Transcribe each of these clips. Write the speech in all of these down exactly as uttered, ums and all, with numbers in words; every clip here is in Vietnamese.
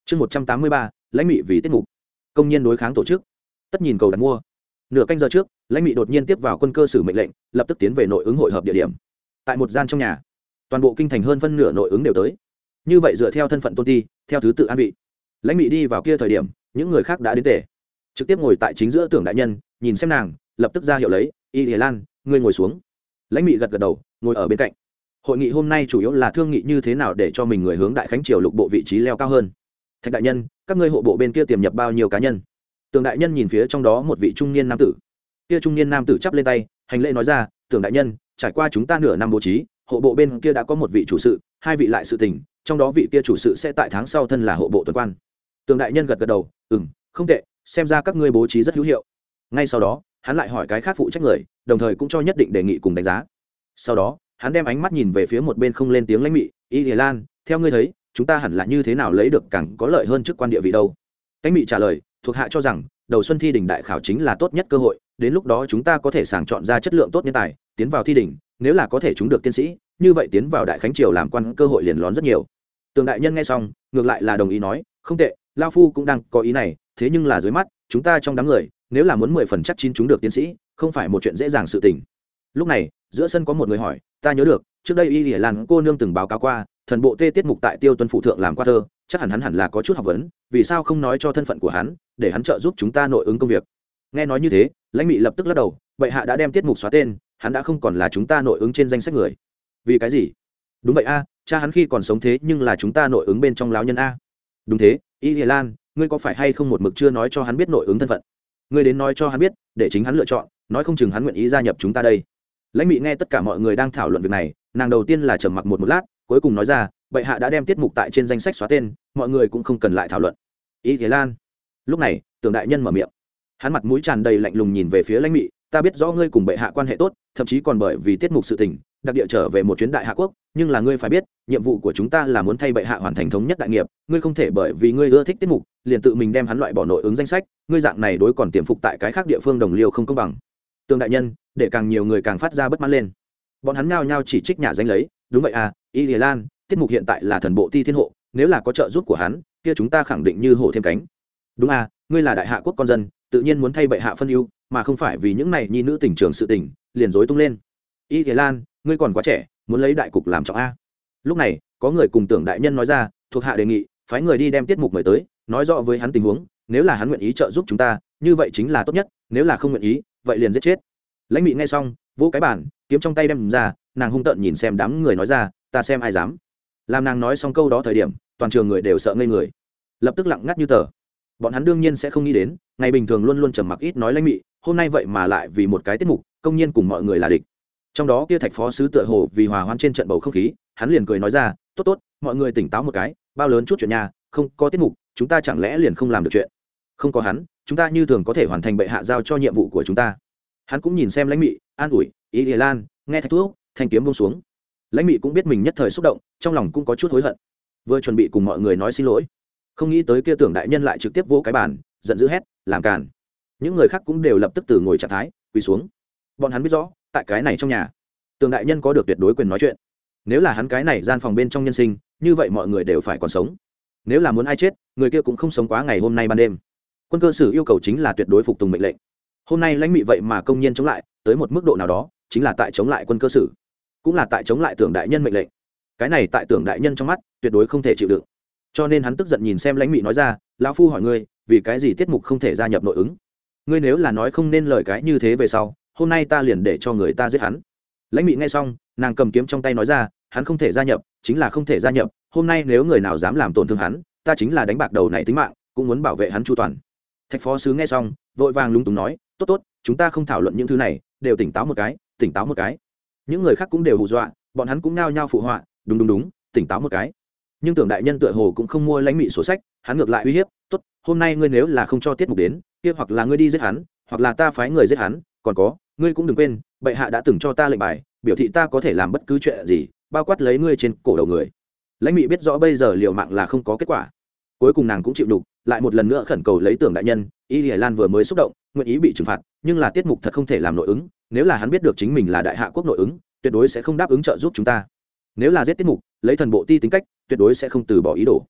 chương một trăm tám mươi ba lãnh mị vì tiết mục công nhân đối kháng tổ chức tất nhìn cầu đặt mua. Nửa canh giờ trước, lãnh mị đột nhiên tiếp vào quân cơ sử mệnh lệnh, lập tức tiến về nội ứng hội hợp địa điểm. Tại một gian trong nhà, toàn bộ kinh thành hơn phân nửa nội ứng đều tới. Như vậy dựa theo thân phận tôn ti, theo thứ tự an vị. Lãnh mị đi vào kia thời điểm, những người khác đã đến tề, trực tiếp ngồi tại chính giữa tưởng đại nhân, nhìn xem nàng, lập tức ra hiệu lấy, Y Lệ Lan, ngươi ngồi xuống. Lãnh mị gật gật đầu, ngồi ở bên cạnh. Hội nghị hôm nay chủ yếu là thương nghị như thế nào để cho mình người hướng đại khánh triều lục bộ vị trí leo cao hơn. Thạch đại nhân, các ngươi hộ bộ bên kia tiềm nhập bao nhiêu cá nhân? Tưởng đại nhân nhìn phía trong đó một vị trung niên nam tử. Kia trung niên nam tử chắp lên tay, hành lễ nói ra, tưởng đại nhân, trải qua chúng ta nửa năm bố trí, hộ bộ bên kia đã có một vị chủ sự, hai vị lại sự tình, trong đó vị kia chủ sự sẽ tại tháng sau thân là hộ bộ tuần quan. Tưởng đại nhân gật gật đầu, ừm, không tệ, xem ra các ngươi bố trí rất hữu hiệu. Ngay sau đó, hắn lại hỏi cái khác phụ trách người, đồng thời cũng cho nhất định đề nghị cùng đánh giá. Sau đó, hắn đem ánh mắt nhìn về phía một bên không lên tiếng lãnh mị, Y Lệ Lan, theo ngươi thấy, chúng ta hẳn là như thế nào lấy được càng có lợi hơn chức quan địa vị đâu? Lãnh mị trả lời, thuộc hạ cho rằng đầu xuân thi đỉnh đại khảo chính là tốt nhất cơ hội, đến lúc đó chúng ta có thể sàng chọn ra chất lượng tốt nhân tài tiến vào thi đỉnh, nếu là có thể chúng được tiến sĩ, như vậy tiến vào đại khánh triều làm quan cơ hội liền lón rất nhiều. Tường đại nhân nghe xong, ngược lại là đồng ý nói, không tệ, lao phu cũng đang có ý này, thế nhưng là dưới mắt chúng ta trong đám người, nếu là muốn mười phần chắc chín chúng được tiến sĩ, không phải một chuyện dễ dàng sự tình. Lúc này, giữa sân có một người hỏi, ta nhớ được trước đây Y Lệ Lan cô nương từng báo cáo qua, thần bộ tê tiết mục tại Tiêu Tuân phụ thượng làm qua thơ, chắc hẳn hắn hẳn là có chút học vấn, vì sao không nói cho thân phận của hắn, để hắn trợ giúp chúng ta nội ứng công việc. Nghe nói như thế, lãnh mị lập tức lắc đầu, bệ hạ đã đem tiết mục xóa tên, hắn đã không còn là chúng ta nội ứng trên danh sách người. Vì cái gì? Đúng vậy a, cha hắn khi còn sống thế nhưng là chúng ta nội ứng bên trong lão nhân a. Đúng thế, Y Lệ Lan, ngươi có phải hay không một mực chưa nói cho hắn biết nội ứng thân phận? Ngươi đến nói cho hắn biết, để chính hắn lựa chọn, nói không chừng hắn nguyện ý gia nhập chúng ta đây. Lãnh mị nghe tất cả mọi người đang thảo luận việc này, nàng đầu tiên là trầm mặc một một lát, cuối cùng nói ra, bệ hạ đã đem tiết mục tại trên danh sách xóa tên, mọi người cũng không cần lại thảo luận. Y Thế Lan. Lúc này, Tưởng đại nhân mở miệng, hắn mặt mũi tràn đầy lạnh lùng nhìn về phía lãnh mị, ta biết rõ ngươi cùng bệ hạ quan hệ tốt, thậm chí còn bởi vì tiết mục sự tình, đặc địa trở về một chuyến đại hạ quốc, nhưng là ngươi phải biết, nhiệm vụ của chúng ta là muốn thay bệ hạ hoàn thành thống nhất đại nghiệp, ngươi không thể bởi vì ngươi ưa thích tiết mục, liền tự mình đem hắn loại bỏ nội ứng danh sách, ngươi dạng này đối còn tiềm phục tại cái khác địa phương đồng liêu không công bằng. Tưởng đại nhân, để càng nhiều người càng phát ra bất mãn lên. Bọn hắn nhao nhao chỉ trích nhà danh lấy, đúng vậy à, Y Lệ Lan, tiết mục hiện tại là thần bộ ti thiên hộ, nếu là có trợ giúp của hắn, kia chúng ta khẳng định như hổ thêm cánh. Đúng à, ngươi là đại hạ quốc con dân, tự nhiên muốn thay bệ hạ phân ưu, mà không phải vì những này nhi nữ tình trường sự tình, liền rối tung lên. Y Lệ Lan, ngươi còn quá trẻ, muốn lấy đại cục làm trọng a. Lúc này, có người cùng Tưởng đại nhân nói ra, thuộc hạ đề nghị, phái người đi đem tiết mục mời tới, nói rõ với hắn tình huống, nếu là hắn nguyện ý trợ giúp chúng ta, như vậy chính là tốt nhất, nếu là không nguyện ý, vậy liền giết chết. Lãnh mị nghe xong, vỗ cái bàn, kiếm trong tay đem ra, nàng hung tợn nhìn xem đám người nói ra, ta xem ai dám. Làm nàng nói xong câu đó thời điểm, toàn trường người đều sợ ngây người, lập tức lặng ngắt như tờ. Bọn hắn đương nhiên sẽ không nghĩ đến, ngày bình thường luôn luôn trầm mặc ít nói lãnh mị, hôm nay vậy mà lại vì một cái tiết mục, công nhiên cùng mọi người là địch. Trong đó kia Thạch phó sứ tựa hồ vì hòa hoãn trên trận bầu không khí, hắn liền cười nói ra, tốt tốt, mọi người tỉnh táo một cái, bao lớn chút chuyện nhà, không có tiết mục, chúng ta chẳng lẽ liền không làm được chuyện? Không có hắn, chúng ta như thường có thể hoàn thành bệ hạ giao cho nhiệm vụ của chúng ta. Hắn cũng nhìn xem lãnh mị, an ủi, Y Lệ Lan, nghe Thạch thuốc, thanh kiếm buông xuống. Lãnh mị cũng biết mình nhất thời xúc động, trong lòng cũng có chút hối hận, vừa chuẩn bị cùng mọi người nói xin lỗi, không nghĩ tới kia Tưởng đại nhân lại trực tiếp vỗ cái bàn, giận dữ hét, làm càn. Những người khác cũng đều lập tức từ ngồi trạng thái quỳ xuống. Bọn hắn biết rõ, tại cái này trong nhà, Tưởng đại nhân có được tuyệt đối quyền nói chuyện. Nếu là hắn cái này gian phòng bên trong nhân sinh, như vậy mọi người đều phải còn sống. Nếu là muốn ai chết, người kia cũng không sống quá ngày hôm nay ban đêm. Quân cơ sử yêu cầu chính là tuyệt đối phục tùng mệnh lệnh. Hôm nay lãnh mị vậy mà công nhiên chống lại, tới một mức độ nào đó, chính là tại chống lại quân cơ sử, cũng là tại chống lại Tưởng đại nhân mệnh lệnh. Cái này tại Tưởng đại nhân trong mắt, tuyệt đối không thể chịu đựng. Cho nên hắn tức giận nhìn xem lãnh mị nói ra, lão phu hỏi ngươi, vì cái gì tiết mục không thể gia nhập nội ứng? Ngươi nếu là nói không nên lời cái như thế về sau, hôm nay ta liền để cho người ta giết hắn. Lãnh mị nghe xong, nàng cầm kiếm trong tay nói ra, hắn không thể gia nhập, chính là không thể gia nhập, hôm nay nếu người nào dám làm tổn thương hắn, ta chính là đánh bạc đầu này tính mạng, cũng muốn bảo vệ hắn chu toàn. Thạch phó sứ nghe xong, vội vàng lúng túng nói, tốt tốt, chúng ta không thảo luận những thứ này, đều tỉnh táo một cái, tỉnh táo một cái. Những người khác cũng đều hù dọa, bọn hắn cũng nao nhao phụ họa, đúng đúng đúng, tỉnh táo một cái. Nhưng Tưởng đại nhân tựa hồ cũng không mua lãnh mị sổ sách, hắn ngược lại uy hiếp, tốt, hôm nay ngươi nếu là không cho tiết mục đến, kia hoặc là ngươi đi giết hắn, hoặc là ta phái người giết hắn, còn có, ngươi cũng đừng quên, bệ hạ đã từng cho ta lệnh bài, biểu thị ta có thể làm bất cứ chuyện gì, bao quát lấy ngươi trên cổ đầu người. Lãnh mị biết rõ bây giờ liều mạng là không có kết quả, cuối cùng nàng cũng chịu đục, lại một lần nữa khẩn cầu lấy Tưởng đại nhân. Y Lệ Lan vừa mới xúc động, nguyện ý bị trừng phạt, nhưng là tiết mục thật không thể làm nội ứng, nếu là hắn biết được chính mình là đại hạ quốc nội ứng, tuyệt đối sẽ không đáp ứng trợ giúp chúng ta. Nếu là giết tiết mục, lấy thần bộ ti tính cách, tuyệt đối sẽ không từ bỏ ý đồ.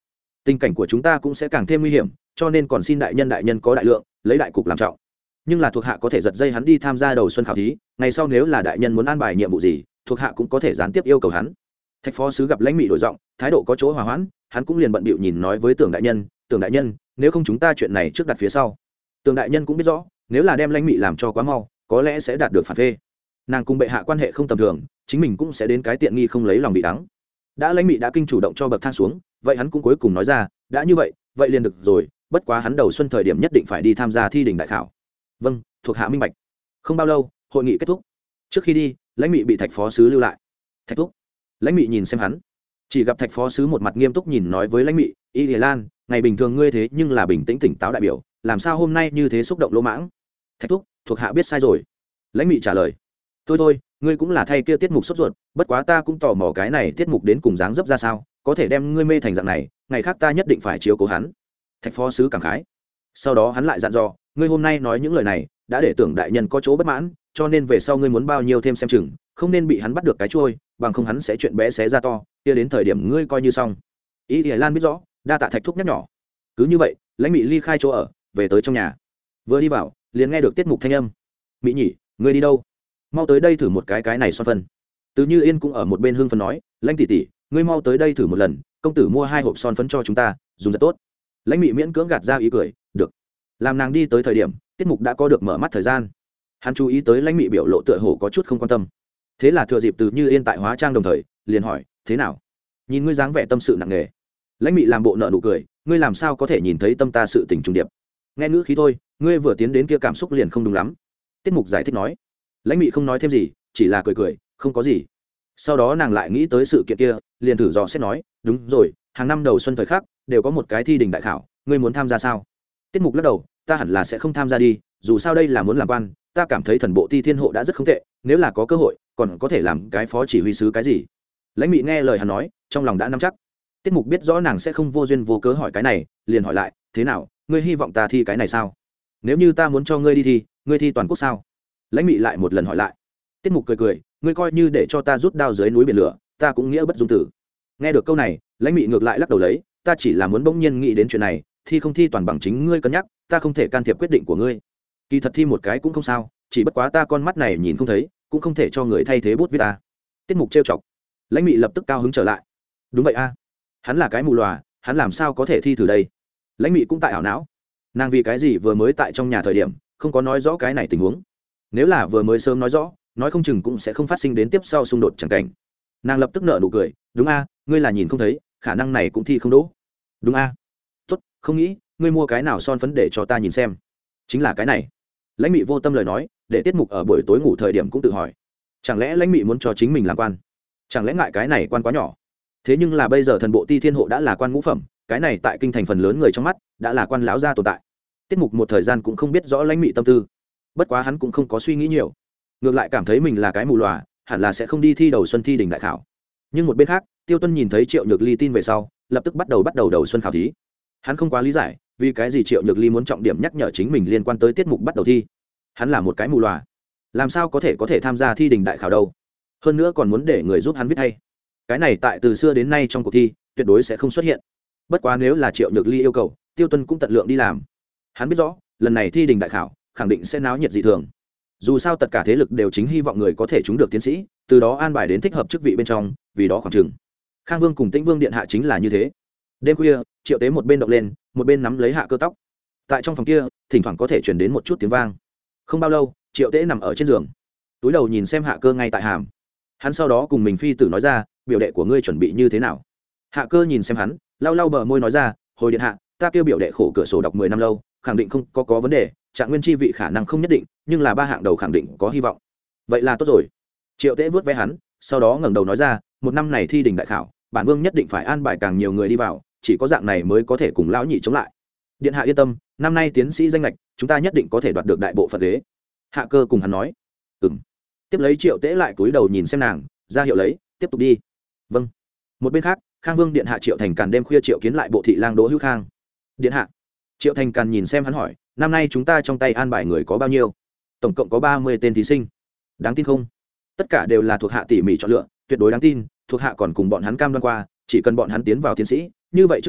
tình cảnh của chúng ta cũng sẽ càng thêm nguy hiểm, cho nên còn xin đại nhân đại nhân có đại lượng, lấy đại cục làm trọng. Nhưng là thuộc hạ có thể giật dây hắn đi tham gia đầu xuân khảo thí, ngày sau nếu là đại nhân muốn an bài nhiệm vụ gì, thuộc hạ cũng có thể gián tiếp yêu cầu hắn. Thạch phó sứ gặp lãnh mị đổi giọng, thái độ có chỗ hòa hoãn, hắn cũng liền bận bịu nhìn nói với tưởng đại nhân, tưởng đại nhân, nếu không chúng ta chuyện này trước đặt phía sau. Tưởng đại nhân cũng biết rõ, nếu là đem lãnh mị làm cho quá mau, có lẽ sẽ đạt được phản phê. Nàng cùng bệ hạ quan hệ không tầm thường, chính mình cũng sẽ đến cái tiện nghi không lấy lòng vị đắng. Đã lãnh mị đã kinh chủ động cho bậc thang xuống, vậy hắn cũng cuối cùng nói ra, đã như vậy, vậy liền được rồi, bất quá hắn đầu xuân thời điểm nhất định phải đi tham gia thi đình đại khảo. Vâng, thuộc hạ minh bạch. Không bao lâu, hội nghị kết thúc. Trước khi đi, lãnh mị bị thạch phó sứ lưu lại. Thạch thúc. Lãnh mị nhìn xem hắn, chỉ gặp thạch phó sứ một mặt nghiêm túc nhìn nói với lãnh mị, y Lìa Lan, ngày bình thường ngươi thế nhưng là bình tĩnh tỉnh táo đại biểu, làm sao hôm nay như thế xúc động lỗ mãng? Thạch thúc, thuộc hạ biết sai rồi. Lãnh mị trả lời. Thôi thôi, ngươi cũng là thay kia tiết mục sốt ruột, bất quá ta cũng tò mò cái này tiết mục đến cùng dáng dấp ra sao, có thể đem ngươi mê thành dạng này, ngày khác ta nhất định phải chiếu cố hắn. Thạch phó sứ cảm khái. Sau đó hắn lại dặn dò, ngươi hôm nay nói những lời này đã để tưởng đại nhân có chỗ bất mãn, cho nên về sau ngươi muốn bao nhiêu thêm xem chừng, không nên bị hắn bắt được cái trôi, bằng không hắn sẽ chuyện bé xé ra to, kia đến thời điểm ngươi coi như xong. Ý thì Lan biết rõ, đa tạ thạch thúc nhắc nhỏ. Cứ như vậy, lãnh mị ly khai chỗ ở, về tới trong nhà. Vừa đi vào, liền nghe được tiết mục thanh âm. Mỹ nhỉ, ngươi đi đâu? Mau tới đây thử một cái cái này son phân. Từ Như Yên cũng ở một bên hương phấn nói, lãnh tỷ tỷ, ngươi mau tới đây thử một lần, công tử mua hai hộp son phấn cho chúng ta, dùng rất tốt. Lãnh mị miễn cưỡng gạt ra ý cười, được. Làm nàng đi tới thời điểm, tiết mục đã có được mở mắt thời gian. Hắn chú ý tới lãnh mị biểu lộ tựa hồ có chút không quan tâm, thế là thừa dịp Từ Như Yên tại hóa trang đồng thời, liền hỏi, thế nào? Nhìn ngươi dáng vẻ tâm sự nặng nề. Lãnh mị làm bộ nợ nụ cười, ngươi làm sao có thể nhìn thấy tâm ta sự tình trùng điệp? Nghe ngữ khí thôi, ngươi vừa tiến đến kia cảm xúc liền không đúng lắm. Tiết mục giải thích nói. Lãnh mị không nói thêm gì, chỉ là cười cười, không có gì. Sau đó nàng lại nghĩ tới sự kiện kia, liền thử dò xét nói, đúng rồi, hàng năm đầu xuân thời khắc đều có một cái thi đình đại khảo, ngươi muốn tham gia sao? Tiết mục lắc đầu, ta hẳn là sẽ không tham gia đi, dù sao đây là muốn làm quan, ta cảm thấy thần bộ ti thiên hộ đã rất không tệ, nếu là có cơ hội còn có thể làm cái phó chỉ huy sứ cái gì. Lãnh mị nghe lời hắn nói, trong lòng đã nắm chắc. Tiết mục biết rõ nàng sẽ không vô duyên vô cớ hỏi cái này, liền hỏi lại, thế nào, ngươi hy vọng ta thi cái này sao? Nếu như ta muốn cho ngươi đi thi, ngươi thi toàn quốc sao? Lãnh mị lại một lần hỏi lại. Tiết mục cười cười, ngươi coi như để cho ta rút đao dưới núi biển lửa, ta cũng nghĩa bất dung tử. Nghe được câu này, lãnh mị ngược lại lắc đầu lấy, ta chỉ là muốn bỗng nhiên nghĩ đến chuyện này, thi không thi toàn bằng chính ngươi cân nhắc, ta không thể can thiệp quyết định của ngươi. Kỳ thật thi một cái cũng không sao, chỉ bất quá ta con mắt này nhìn không thấy, cũng không thể cho người thay thế bút viết ta. Tiết mục trêu chọc. Lãnh mị lập tức cao hứng trở lại. Đúng vậy a, hắn là cái mù lòa, hắn làm sao có thể thi thử đây? Lãnh mị cũng tại ảo não, nàng vì cái gì vừa mới tại trong nhà thời điểm không có nói rõ cái này tình huống? Nếu là vừa mới sớm nói rõ, nói không chừng cũng sẽ không phát sinh đến tiếp sau xung đột chẳng cảnh. Nàng lập tức nở nụ cười, đúng a, ngươi là nhìn không thấy, khả năng này cũng thi không đỗ. Đúng a, tốt, không nghĩ, ngươi mua cái nào son phấn để cho ta nhìn xem. Chính là cái này. Lãnh mị vô tâm lời nói, để tiết mục ở buổi tối ngủ thời điểm cũng tự hỏi, chẳng lẽ lãnh mị muốn cho chính mình làm quan? Chẳng lẽ ngại cái này quan quá nhỏ? Thế nhưng là bây giờ thần bộ ti thiên hộ đã là quan ngũ phẩm, cái này tại kinh thành phần lớn người trong mắt đã là quan lão gia tồn tại. Tiết mục một thời gian cũng không biết rõ lãnh mị tâm tư, bất quá hắn cũng không có suy nghĩ nhiều, ngược lại cảm thấy mình là cái mù lòa, hẳn là sẽ không đi thi đầu xuân thi đình đại khảo. Nhưng một bên khác, Tiêu Tuân nhìn thấy Triệu Nhược Ly tin về sau, lập tức bắt đầu bắt đầu đầu xuân khảo thí. Hắn không quá lý giải vì cái gì Triệu Nhược Ly muốn trọng điểm nhắc nhở chính mình liên quan tới tiết mục bắt đầu thi. Hắn là một cái mù lòa, làm sao có thể có thể tham gia thi đình đại khảo đâu? Hơn nữa còn muốn để người giúp hắn viết hay. Cái này tại từ xưa đến nay trong cuộc thi tuyệt đối sẽ không xuất hiện. Bất quá nếu là Triệu Nhược Ly yêu cầu, Tiêu Tuân cũng tận lượng đi làm. Hắn biết rõ lần này thi đình đại khảo khẳng định sẽ náo nhiệt dị thường. Dù sao tất cả thế lực đều chính hy vọng người có thể trúng được tiến sĩ, từ đó an bài đến thích hợp chức vị bên trong, vì đó khoảng chừng Khang Vương cùng Tĩnh Vương điện hạ chính là như thế. Đêm khuya, Triệu Tế một bên động lên, một bên nắm lấy Hạ Cơ tóc. Tại trong phòng kia, thỉnh thoảng có thể truyền đến một chút tiếng vang. Không bao lâu, Triệu Tế nằm ở trên giường, túi đầu nhìn xem Hạ Cơ ngay tại hàm. Hắn sau đó cùng mình phi tử nói ra, biểu đệ của ngươi chuẩn bị như thế nào? Hạ Cơ nhìn xem hắn, lau lau bờ môi nói ra, hồi điện hạ, ta kêu biểu đệ khổ cửa sổ đọc mười năm lâu, khẳng định không có có vấn đề, trạng nguyên chi vị khả năng không nhất định, nhưng là ba hạng đầu khẳng định có hy vọng. Vậy là tốt rồi. Triệu Tế vớt ve hắn, sau đó ngẩng đầu nói ra, một năm này thi đình đại khảo, bản vương nhất định phải an bài càng nhiều người đi vào, chỉ có dạng này mới có thể cùng lão nhị chống lại. Điện hạ yên tâm, năm nay tiến sĩ danh lệch, chúng ta nhất định có thể đoạt được đại bộ phận ghế. Hạ Cơ cùng hắn nói. Ừm. Tiếp lấy Triệu Tế lại cúi đầu nhìn xem nàng, ra hiệu lấy, tiếp tục đi. Vâng. Một bên khác, Khang Vương điện hạ Triệu Thành Càn đêm khuya triệu kiến lại bộ thị lang Đỗ Hữu Khang. Điện hạ. Triệu Thành Càn nhìn xem hắn hỏi, năm nay chúng ta trong tay an bài người có bao nhiêu? Tổng cộng có ba mươi tên thí sinh. Đáng tin không? Tất cả đều là thuộc hạ tỉ mỉ chọn lựa, tuyệt đối đáng tin, thuộc hạ còn cùng bọn hắn cam đoan qua, chỉ cần bọn hắn tiến vào tiến sĩ, như vậy chức quan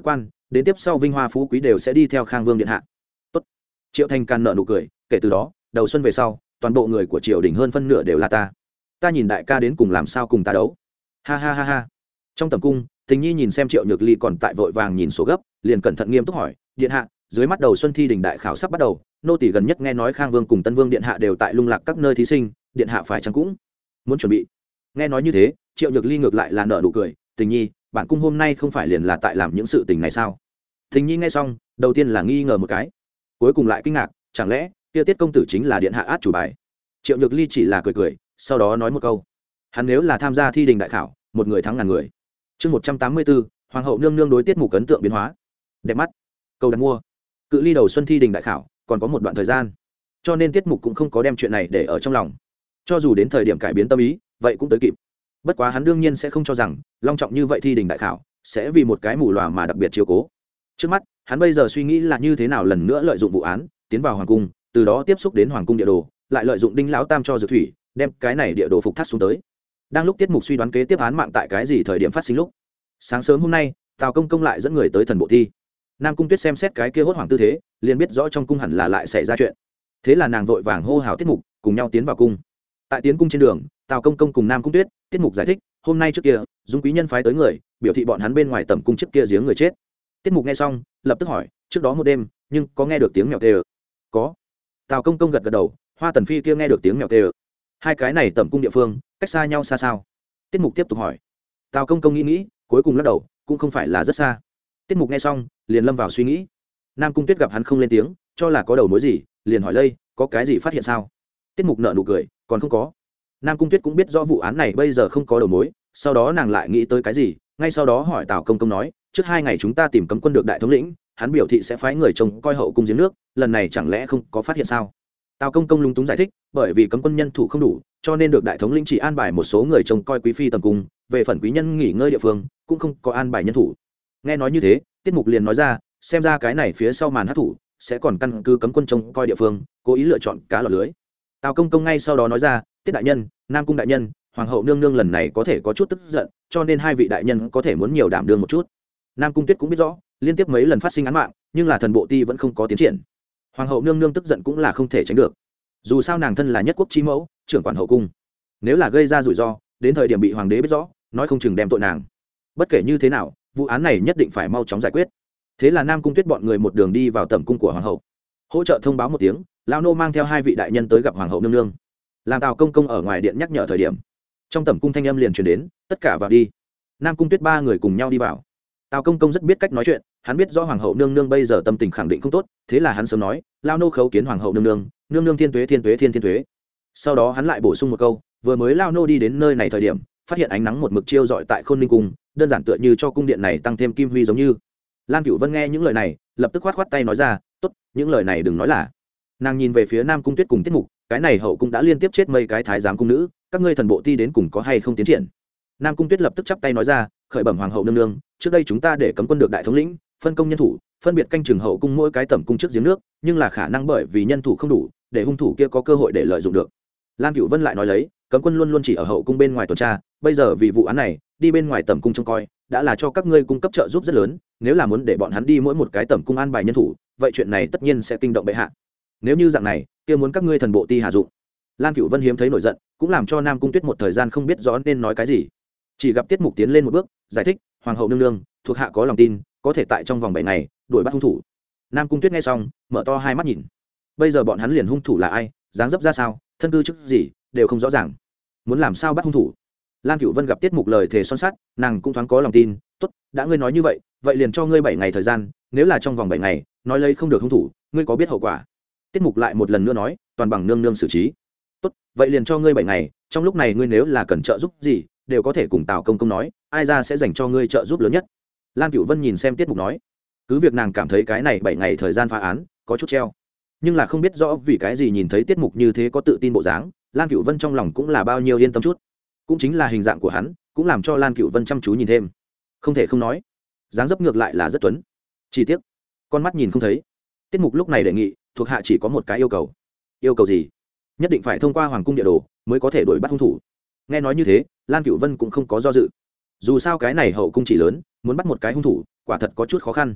đến tiếp sau vinh hoa phú quý đều sẽ đi theo Khang Vương điện hạ. Tốt. Triệu Thành Càn nợ nụ cười, kể từ đó đầu xuân về sau toàn bộ người của triều đình hơn phân nửa đều là ta ta nhìn đại ca đến cùng làm sao cùng ta đấu. Ha ha ha ha. Trong tầm cung Tình Nhi nhìn xem Triệu Nhược Ly còn tại vội vàng nhìn số gấp, liền cẩn thận nghiêm túc hỏi, điện hạ, dưới mắt đầu xuân thi đình đại khảo sắp bắt đầu, nô tỳ gần nhất nghe nói Khang Vương cùng Tân Vương điện hạ đều tại lung lạc các nơi thí sinh, điện hạ phải chăng cũng muốn chuẩn bị? Nghe nói như thế, Triệu Nhược Ly ngược lại là nở nụ cười, Tình Nhi, bản cung hôm nay không phải liền là tại làm những sự tình này sao? Tình Nhi nghe xong, đầu tiên là nghi ngờ một cái, cuối cùng lại kinh ngạc, chẳng lẽ kia Tiết công tử chính là điện hạ át chủ bài? Triệu Nhược Ly chỉ là cười cười, sau đó nói một câu, hắn nếu là tham gia thi đình đại khảo, một người thắng ngàn người. Chương một trăm tám mươi bốn, hoàng hậu nương nương đối Tiết Mục ấn tượng biến hóa. Đẹp mắt. Cầu đặt mua. Cự ly đầu xuân thi đình đại khảo còn có một đoạn thời gian, cho nên Tiết Mục cũng không có đem chuyện này để ở trong lòng. Cho dù đến thời điểm cải biến tâm ý, vậy cũng tới kịp. Bất quá hắn đương nhiên sẽ không cho rằng long trọng như vậy thi đình đại khảo sẽ vì một cái mù lòa mà đặc biệt chiếu cố. Trước mắt, hắn bây giờ suy nghĩ là như thế nào lần nữa lợi dụng vụ án tiến vào hoàng cung, từ đó tiếp xúc đến hoàng cung địa đồ, lại lợi dụng Đinh lão tam cho dược thủy, đem cái này địa đồ phục thắt xuống tới. Đang lúc Tiết Mục suy đoán kế tiếp án mạng tại cái gì thời điểm phát sinh lúc, sáng sớm hôm nay, Tào Công Công lại dẫn người tới thần bộ thi. Nam Cung Tuyết xem xét cái kia hốt hoảng tư thế, liền biết rõ trong cung hẳn là lại xảy ra chuyện. Thế là nàng vội vàng hô hào Tiết Mục cùng nhau tiến vào cung. Tại tiến cung trên đường, Tào Công Công cùng Nam Cung Tuyết, Tiết Mục giải thích, hôm nay trước kia, Dung quý nhân phái tới người, biểu thị bọn hắn bên ngoài tẩm cung trước kia giếng người chết. Tiết Mục nghe xong, lập tức hỏi, trước đó một đêm, nhưng có nghe được tiếng mèo kêu? Có. Tào Công Công gật gật đầu, Hoa Tần Phi kia nghe được tiếng mèo kêu. Hai cái này tẩm cung địa phương, cách xa nhau xa sao? Tiết Mục tiếp tục hỏi. Tào Công Công nghĩ nghĩ, cuối cùng lắc đầu, cũng không phải là rất xa. Tiết Mục nghe xong, liền lâm vào suy nghĩ. Nam Cung Tuyết gặp hắn không lên tiếng, cho là có đầu mối gì, liền hỏi lây, có cái gì phát hiện sao? Tiết Mục nở nụ cười, còn không có. Nam Cung Tuyết cũng biết rõ vụ án này bây giờ không có đầu mối, sau đó nàng lại nghĩ tới cái gì, ngay sau đó hỏi Tào Công Công nói, trước hai ngày chúng ta tìm cấm quân được đại thống lĩnh, hắn biểu thị sẽ phái người trông coi hậu cung giếng nước, lần này chẳng lẽ không có phát hiện sao? Tào Công Công lung túng giải thích, bởi vì cấm quân nhân thủ không đủ, cho nên được đại thống lĩnh chỉ an bài một số người trông coi quý phi tầm cung, về phần quý nhân nghỉ ngơi địa phương cũng không có an bài nhân thủ. Nghe nói như thế, Tiết Mục liền nói ra, xem ra cái này phía sau màn hát thủ sẽ còn căn cứ cấm quân trông coi địa phương, cố ý lựa chọn cá lọt lưới. Tào Công Công ngay sau đó nói ra, Tiết đại nhân, Nam Cung đại nhân, hoàng hậu nương nương lần này có thể có chút tức giận, cho nên hai vị đại nhân có thể muốn nhiều đảm đương một chút. Nam Cung Tuyết cũng biết rõ, liên tiếp mấy lần phát sinh án mạng, nhưng là thần bộ ti vẫn không có tiến triển. Hoàng hậu nương nương tức giận cũng là không thể tránh được. Dù sao nàng thân là nhất quốc chi mẫu, trưởng quản hậu cung, nếu là gây ra rủi ro, đến thời điểm bị hoàng đế biết rõ, nói không chừng đem tội nàng. Bất kể như thế nào, vụ án này nhất định phải mau chóng giải quyết. Thế là Nam Cung Tuyết bọn người một đường đi vào tẩm cung của hoàng hậu, hỗ trợ thông báo một tiếng, lão nô mang theo hai vị đại nhân tới gặp hoàng hậu nương nương. Làm Tào Công Công ở ngoài điện nhắc nhở thời điểm, trong tẩm cung thanh âm liền truyền đến, tất cả vào đi. Nam Cung Tuyết ba người cùng nhau đi vào. Tào Công Công rất biết cách nói chuyện, hắn biết rõ hoàng hậu nương nương bây giờ tâm tình khẳng định không tốt, thế là hắn sớm nói, lão nô khấu kiến hoàng hậu nương nương, nương nương thiên tuế thiên tuế thiên thiên tuế. Sau đó hắn lại bổ sung một câu, vừa mới lão nô đi đến nơi này thời điểm, phát hiện ánh nắng một mực chiêu dọi tại Khôn Ninh cung, đơn giản tựa như cho cung điện này tăng thêm kim huy giống như. Lan Cửu Vân nghe những lời này, lập tức khoát khoát tay nói ra, tốt, những lời này đừng nói là. Nàng nhìn về phía Nam Cung Tuyết cùng Tiết Mục, cái này hậu cung đã liên tiếp chết mấy cái thái giám cung nữ, các ngươi thần bộ ti đến cùng có hay không tiến triển? Nam Cung Tuyết lập tức chắp tay nói ra, khởi bẩm hoàng hậu nương nương, trước đây chúng ta để cấm quân được đại thống lĩnh, phân công nhân thủ, phân biệt canh chừng hậu cung mỗi cái tẩm cung trước giếng nước, nhưng là khả năng bởi vì nhân thủ không đủ, để hung thủ kia có cơ hội để lợi dụng được. Lan Cửu Vân lại nói lấy, cấm quân luôn luôn chỉ ở hậu cung bên ngoài tuần tra, bây giờ vì vụ án này, đi bên ngoài tẩm cung trông coi, đã là cho các ngươi cung cấp trợ giúp rất lớn, nếu là muốn để bọn hắn đi mỗi một cái tẩm cung an bài nhân thủ, vậy chuyện này tất nhiên sẽ kinh động bệ hạ. Nếu như dạng này, kia muốn các ngươi thần bộ ti hạ dụng. Lan Cửu Vân hiếm thấy nổi giận, cũng làm cho Nam Cung Tuyết một thời gian không biết rõ nên nói cái gì. Chỉ gặp Tiết Mục tiến lên một bước, giải thích, hoàng hậu nương nương, thuộc hạ có lòng tin, có thể tại trong vòng bảy ngày đuổi bắt hung thủ. Nam Cung Tuyết nghe xong, mở to hai mắt nhìn. Bây giờ bọn hắn liền hung thủ là ai, dáng dấp ra sao, thân cư chức gì, đều không rõ ràng. Muốn làm sao bắt hung thủ? Lan Cửu Vân gặp Tiết Mục lời thề son sắt, nàng cũng thoáng có lòng tin, tốt, đã ngươi nói như vậy, vậy liền cho ngươi bảy ngày thời gian, nếu là trong vòng bảy ngày, nói lấy không được hung thủ, ngươi có biết hậu quả? Tiết Mục lại một lần nữa nói, toàn bằng nương nương xử trí. Tốt, vậy liền cho ngươi bảy ngày, trong lúc này ngươi nếu là cần trợ giúp gì, đều có thể cùng Tào Công Công nói, ai ra sẽ dành cho ngươi trợ giúp lớn nhất. Lan Cửu Vân nhìn xem Tiết Mục nói, cứ việc nàng cảm thấy cái này bảy ngày thời gian phá án có chút treo, nhưng là không biết rõ vì cái gì nhìn thấy Tiết Mục như thế có tự tin bộ dáng, Lan Cửu Vân trong lòng cũng là bao nhiêu yên tâm chút. Cũng chính là hình dạng của hắn, cũng làm cho Lan Cửu Vân chăm chú nhìn thêm. Không thể không nói, dáng dấp ngược lại là rất tuấn. Chi tiết, con mắt nhìn không thấy. Tiết Mục lúc này đề nghị, thuộc hạ chỉ có một cái yêu cầu. Yêu cầu gì? Nhất định phải thông qua hoàng cung địa đồ mới có thể đuổi bắt hung thủ. Nghe nói như thế, Lan Cửu Vân cũng không có do dự. Dù sao cái này hậu cung chỉ lớn, muốn bắt một cái hung thủ, quả thật có chút khó khăn.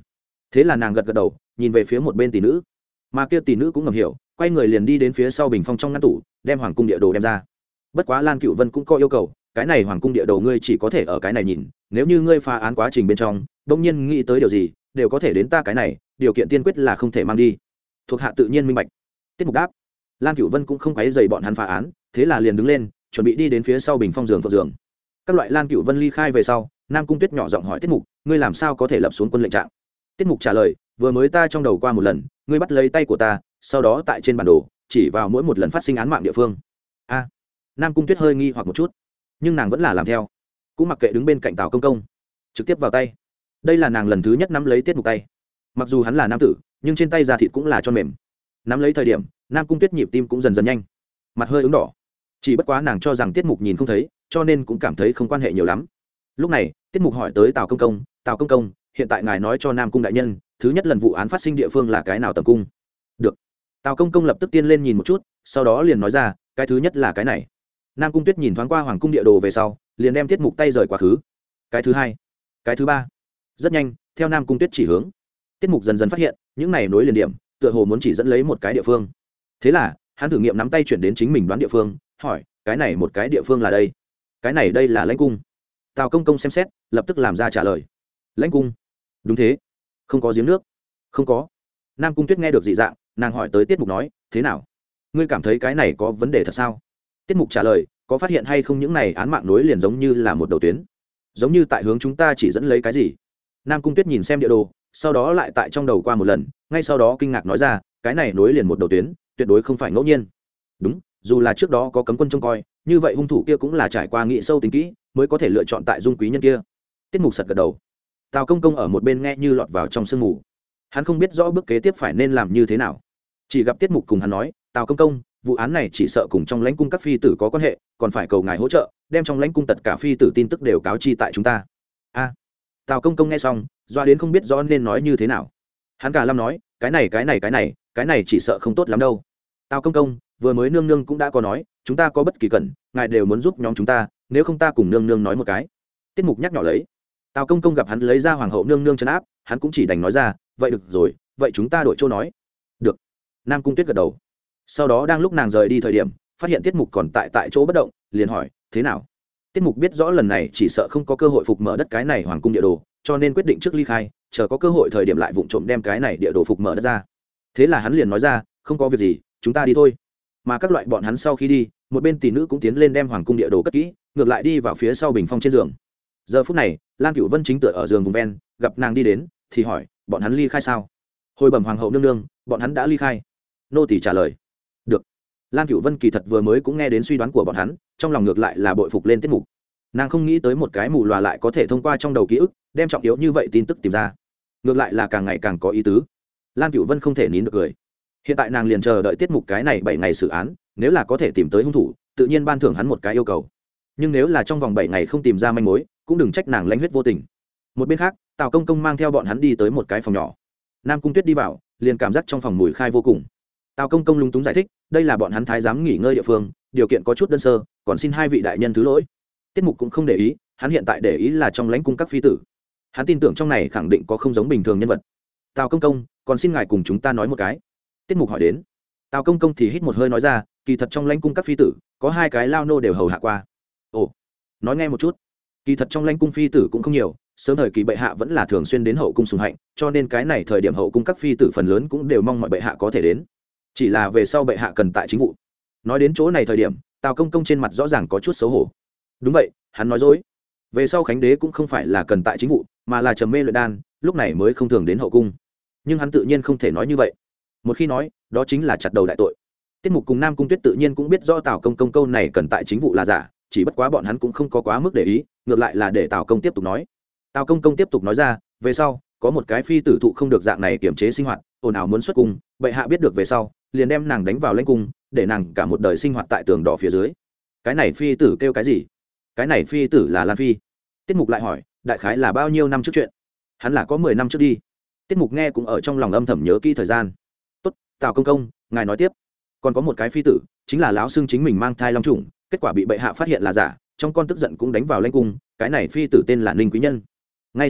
thế là nàng gật gật đầu nhìn về phía một bên tỷ nữ, mà kia tỷ nữ cũng ngầm hiểu, quay người liền đi đến phía sau bình phong trong ngăn tủ, đem hoàng cung địa đồ đem ra. Bất quá Lan Cựu Vân cũng có yêu cầu, cái này hoàng cung địa đồ ngươi chỉ có thể ở cái này nhìn, nếu như ngươi phá án quá trình bên trong đông nhiên nghĩ tới điều gì đều có thể đến ta cái này, điều kiện tiên quyết là không thể mang đi. Thuộc hạ tự nhiên minh bạch. Tiết Mục đáp. Lan Cựu Vân cũng không quấy dày bọn hắn phá án, thế là liền đứng lên chuẩn bị đi đến phía sau bình phong giường phượng giường. Các loại Lan Cựu Vân ly khai về sau, Nam Cung Tuyết nhỏ giọng hỏi Tiết Mục, ngươi làm sao có thể lập xuống quân lệnh trạng? Tiết Mục trả lời, vừa mới ta trong đầu qua một lần, ngươi bắt lấy tay của ta, sau đó tại trên bản đồ chỉ vào mỗi một lần phát sinh án mạng địa phương. A. Nam Cung Tuyết hơi nghi hoặc một chút, nhưng nàng vẫn là làm theo, cũng mặc kệ đứng bên cạnh Tào Công Công, trực tiếp vào tay. Đây là nàng lần thứ nhất nắm lấy Tiết Mục tay, mặc dù hắn là nam tử nhưng trên tay da thịt cũng là tròn mềm. Nắm lấy thời điểm Nam Cung Tuyết nhịp tim cũng dần dần nhanh, mặt hơi ửng đỏ, chỉ bất quá nàng cho rằng Tiết Mục nhìn không thấy, cho nên cũng cảm thấy không quan hệ nhiều lắm. Lúc này Tiết Mục hỏi tới Tào Công Công, Tào Công Công, hiện tại ngài nói cho Nam Cung đại nhân, thứ nhất lần vụ án phát sinh địa phương là cái nào tầm cung? Được. Tào Công Công lập tức tiên lên nhìn một chút, sau đó liền nói ra, cái thứ nhất là cái này. Nam Cung Tuyết nhìn thoáng qua hoàng cung địa đồ về sau, liền đem Tiết Mục tay rời quá khứ. Cái thứ hai, cái thứ ba. Rất nhanh, theo Nam Cung Tuyết chỉ hướng, Tiết Mục dần dần phát hiện những này nối liền điểm tựa hồ muốn chỉ dẫn lấy một cái địa phương. Thế là hắn thử nghiệm nắm tay chuyển đến chính mình đoán địa phương, hỏi, cái này một cái địa phương là đây, cái này đây là lãnh cung. Tào Công Công xem xét, lập tức làm ra trả lời, lãnh cung. Đúng thế, không có giếng nước. Không có. Nam Cung Tuyết nghe được dị dạng, nàng hỏi tới Tiết Mục nói, thế nào, ngươi cảm thấy cái này có vấn đề thật sao? Tiết Mục trả lời, có phát hiện hay không những này án mạng nối liền giống như là một đầu tuyến, giống như tại hướng chúng ta chỉ dẫn lấy cái gì? Nam Cung Tuyết nhìn xem địa đồ, sau đó lại tại trong đầu qua một lần, ngay sau đó kinh ngạc nói ra, cái này nối liền một đầu tuyến, tuyệt đối không phải ngẫu nhiên. Đúng, dù là trước đó có cấm quân trông coi, như vậy hung thủ kia cũng là trải qua nghĩ sâu tính kỹ mới có thể lựa chọn tại Dung quý nhân kia. Tiết Mục sật gật đầu. Tào Công Công ở một bên nghe như lọt vào trong sương mù, hắn không biết rõ bước kế tiếp phải nên làm như thế nào, chỉ gặp Tiết Mục cùng hắn nói, Tào Công Công, vụ án này chỉ sợ cùng trong lãnh cung các phi tử có quan hệ, còn phải cầu ngài hỗ trợ đem trong lãnh cung tất cả phi tử tin tức đều cáo chi tại chúng ta. A. Tào Công Công nghe xong doa đến không biết rõ nên nói như thế nào. Hắn cả lâm nói, cái này cái này cái này cái này chỉ sợ không tốt lắm đâu. Tào Công Công, vừa mới nương nương cũng đã có nói, chúng ta có bất kỳ cần ngài đều muốn giúp nhóm chúng ta, nếu không ta cùng nương nương nói một cái. Tiết Mục nhắc nhỏ lấy. Tào Công Công gặp hắn lấy ra hoàng hậu nương nương trấn áp, hắn cũng chỉ đành nói ra, vậy được rồi, vậy chúng ta đổi chỗ nói. Được. Nam Cung Tuyết gật đầu. Sau đó đang lúc nàng rời đi thời điểm, phát hiện Tiết Mục còn tại tại chỗ bất động, liền hỏi, thế nào? Tiết Mục biết rõ lần này chỉ sợ không có cơ hội phục mở đất cái này hoàng cung địa đồ, cho nên quyết định trước ly khai, chờ có cơ hội thời điểm lại vụng trộm đem cái này địa đồ phục mở đất ra. Thế là hắn liền nói ra, không có việc gì, chúng ta đi thôi. Mà các loại bọn hắn sau khi đi, một bên tỷ nữ cũng tiến lên đem hoàng cung địa đồ cất kỹ, ngược lại đi vào phía sau bình phong trên giường. Giờ phút này Lan Cửu Vân chính tựa ở giường vùng ven, gặp nàng đi đến thì hỏi, bọn hắn ly khai sao? Hồi bẩm hoàng hậu nương nương, bọn hắn đã ly khai. Nô tỳ trả lời. Được. Lan Cửu Vân kỳ thật vừa mới cũng nghe đến suy đoán của bọn hắn, trong lòng ngược lại là bội phục lên Tiết Mục. Nàng không nghĩ tới một cái mù lòa lại có thể thông qua trong đầu ký ức đem trọng yếu như vậy tin tức tìm ra, ngược lại là càng ngày càng có ý tứ. Lan Cửu Vân không thể nín được cười. Hiện tại nàng liền chờ đợi Tiết Mục cái này bảy ngày xử án, nếu là có thể tìm tới hung thủ, tự nhiên ban thưởng hắn một cái yêu cầu. Nhưng nếu là trong vòng bảy ngày không tìm ra manh mối, cũng đừng trách nàng lãnh huyết vô tình. Một bên khác, Tào Công Công mang theo bọn hắn đi tới một cái phòng nhỏ. Nam Cung Tuyết đi vào, liền cảm giác trong phòng mùi khai vô cùng. Tào Công Công lúng túng giải thích, đây là bọn hắn thái giám nghỉ ngơi địa phương, điều kiện có chút đơn sơ, còn xin hai vị đại nhân thứ lỗi. Tiết Mục cũng không để ý, hắn hiện tại để ý là trong lãnh cung các phi tử. Hắn tin tưởng trong này khẳng định có không giống bình thường nhân vật. Tào Công Công, còn xin ngài cùng chúng ta nói một cái. Tiết Mục hỏi đến. Tào Công Công thì hít một hơi nói ra, kỳ thật trong lãnh cung các phi tử có hai cái lao nô đều hầu hạ qua. Ồ, nói nghe một chút. Kỳ thật trong lãnh cung phi tử cũng không nhiều, sớm thời kỳ bệ hạ vẫn là thường xuyên đến hậu cung sùng hạnh, cho nên cái này thời điểm hậu cung các phi tử phần lớn cũng đều mong mọi bệ hạ có thể đến. Chỉ là về sau bệ hạ cần tại chính vụ. Nói đến chỗ này thời điểm, Tào Công Công trên mặt rõ ràng có chút xấu hổ. Đúng vậy, hắn nói dối. Về sau Khánh đế cũng không phải là cần tại chính vụ, mà là trầm mê luyện đan, lúc này mới không thường đến hậu cung. Nhưng hắn tự nhiên không thể nói như vậy. Một khi nói, đó chính là chặt đầu đại tội. Tiết Mục cùng Nam Cung Tuyết tự nhiên cũng biết rõ Tào Công Công câu này cần tại chính vụ là giả, chỉ bất quá bọn hắn cũng không có quá mức để ý, ngược lại là để Tào Công tiếp tục nói. Tào Công Công tiếp tục nói ra, về sau có một cái phi tử thụ không được dạng này kiểm chế sinh hoạt, ồn ào muốn xuất cung, bệ hạ biết được về sau, liền đem nàng đánh vào lãnh cung, để nàng cả một đời sinh hoạt tại tường đỏ phía dưới. Cái này phi tử kêu cái gì? Cái này phi tử là Lan Phi. Tiết Mục lại hỏi, đại khái là bao nhiêu năm trước chuyện? Hắn là có mười năm trước đi. Tiết Mục nghe cũng ở trong lòng âm thầm nhớ kỹ thời gian. Tốt, Tào Công Công, ngài nói tiếp. Còn có một cái phi tử, chính là lão xưng chính mình mang thai long trùng, kết quả bị bệ hạ phát hiện là giả, trong con tức giận cũng đánh vào lãnh cung, cái này phi tử tên là Ninh Quý Nhân. Ngay sau đó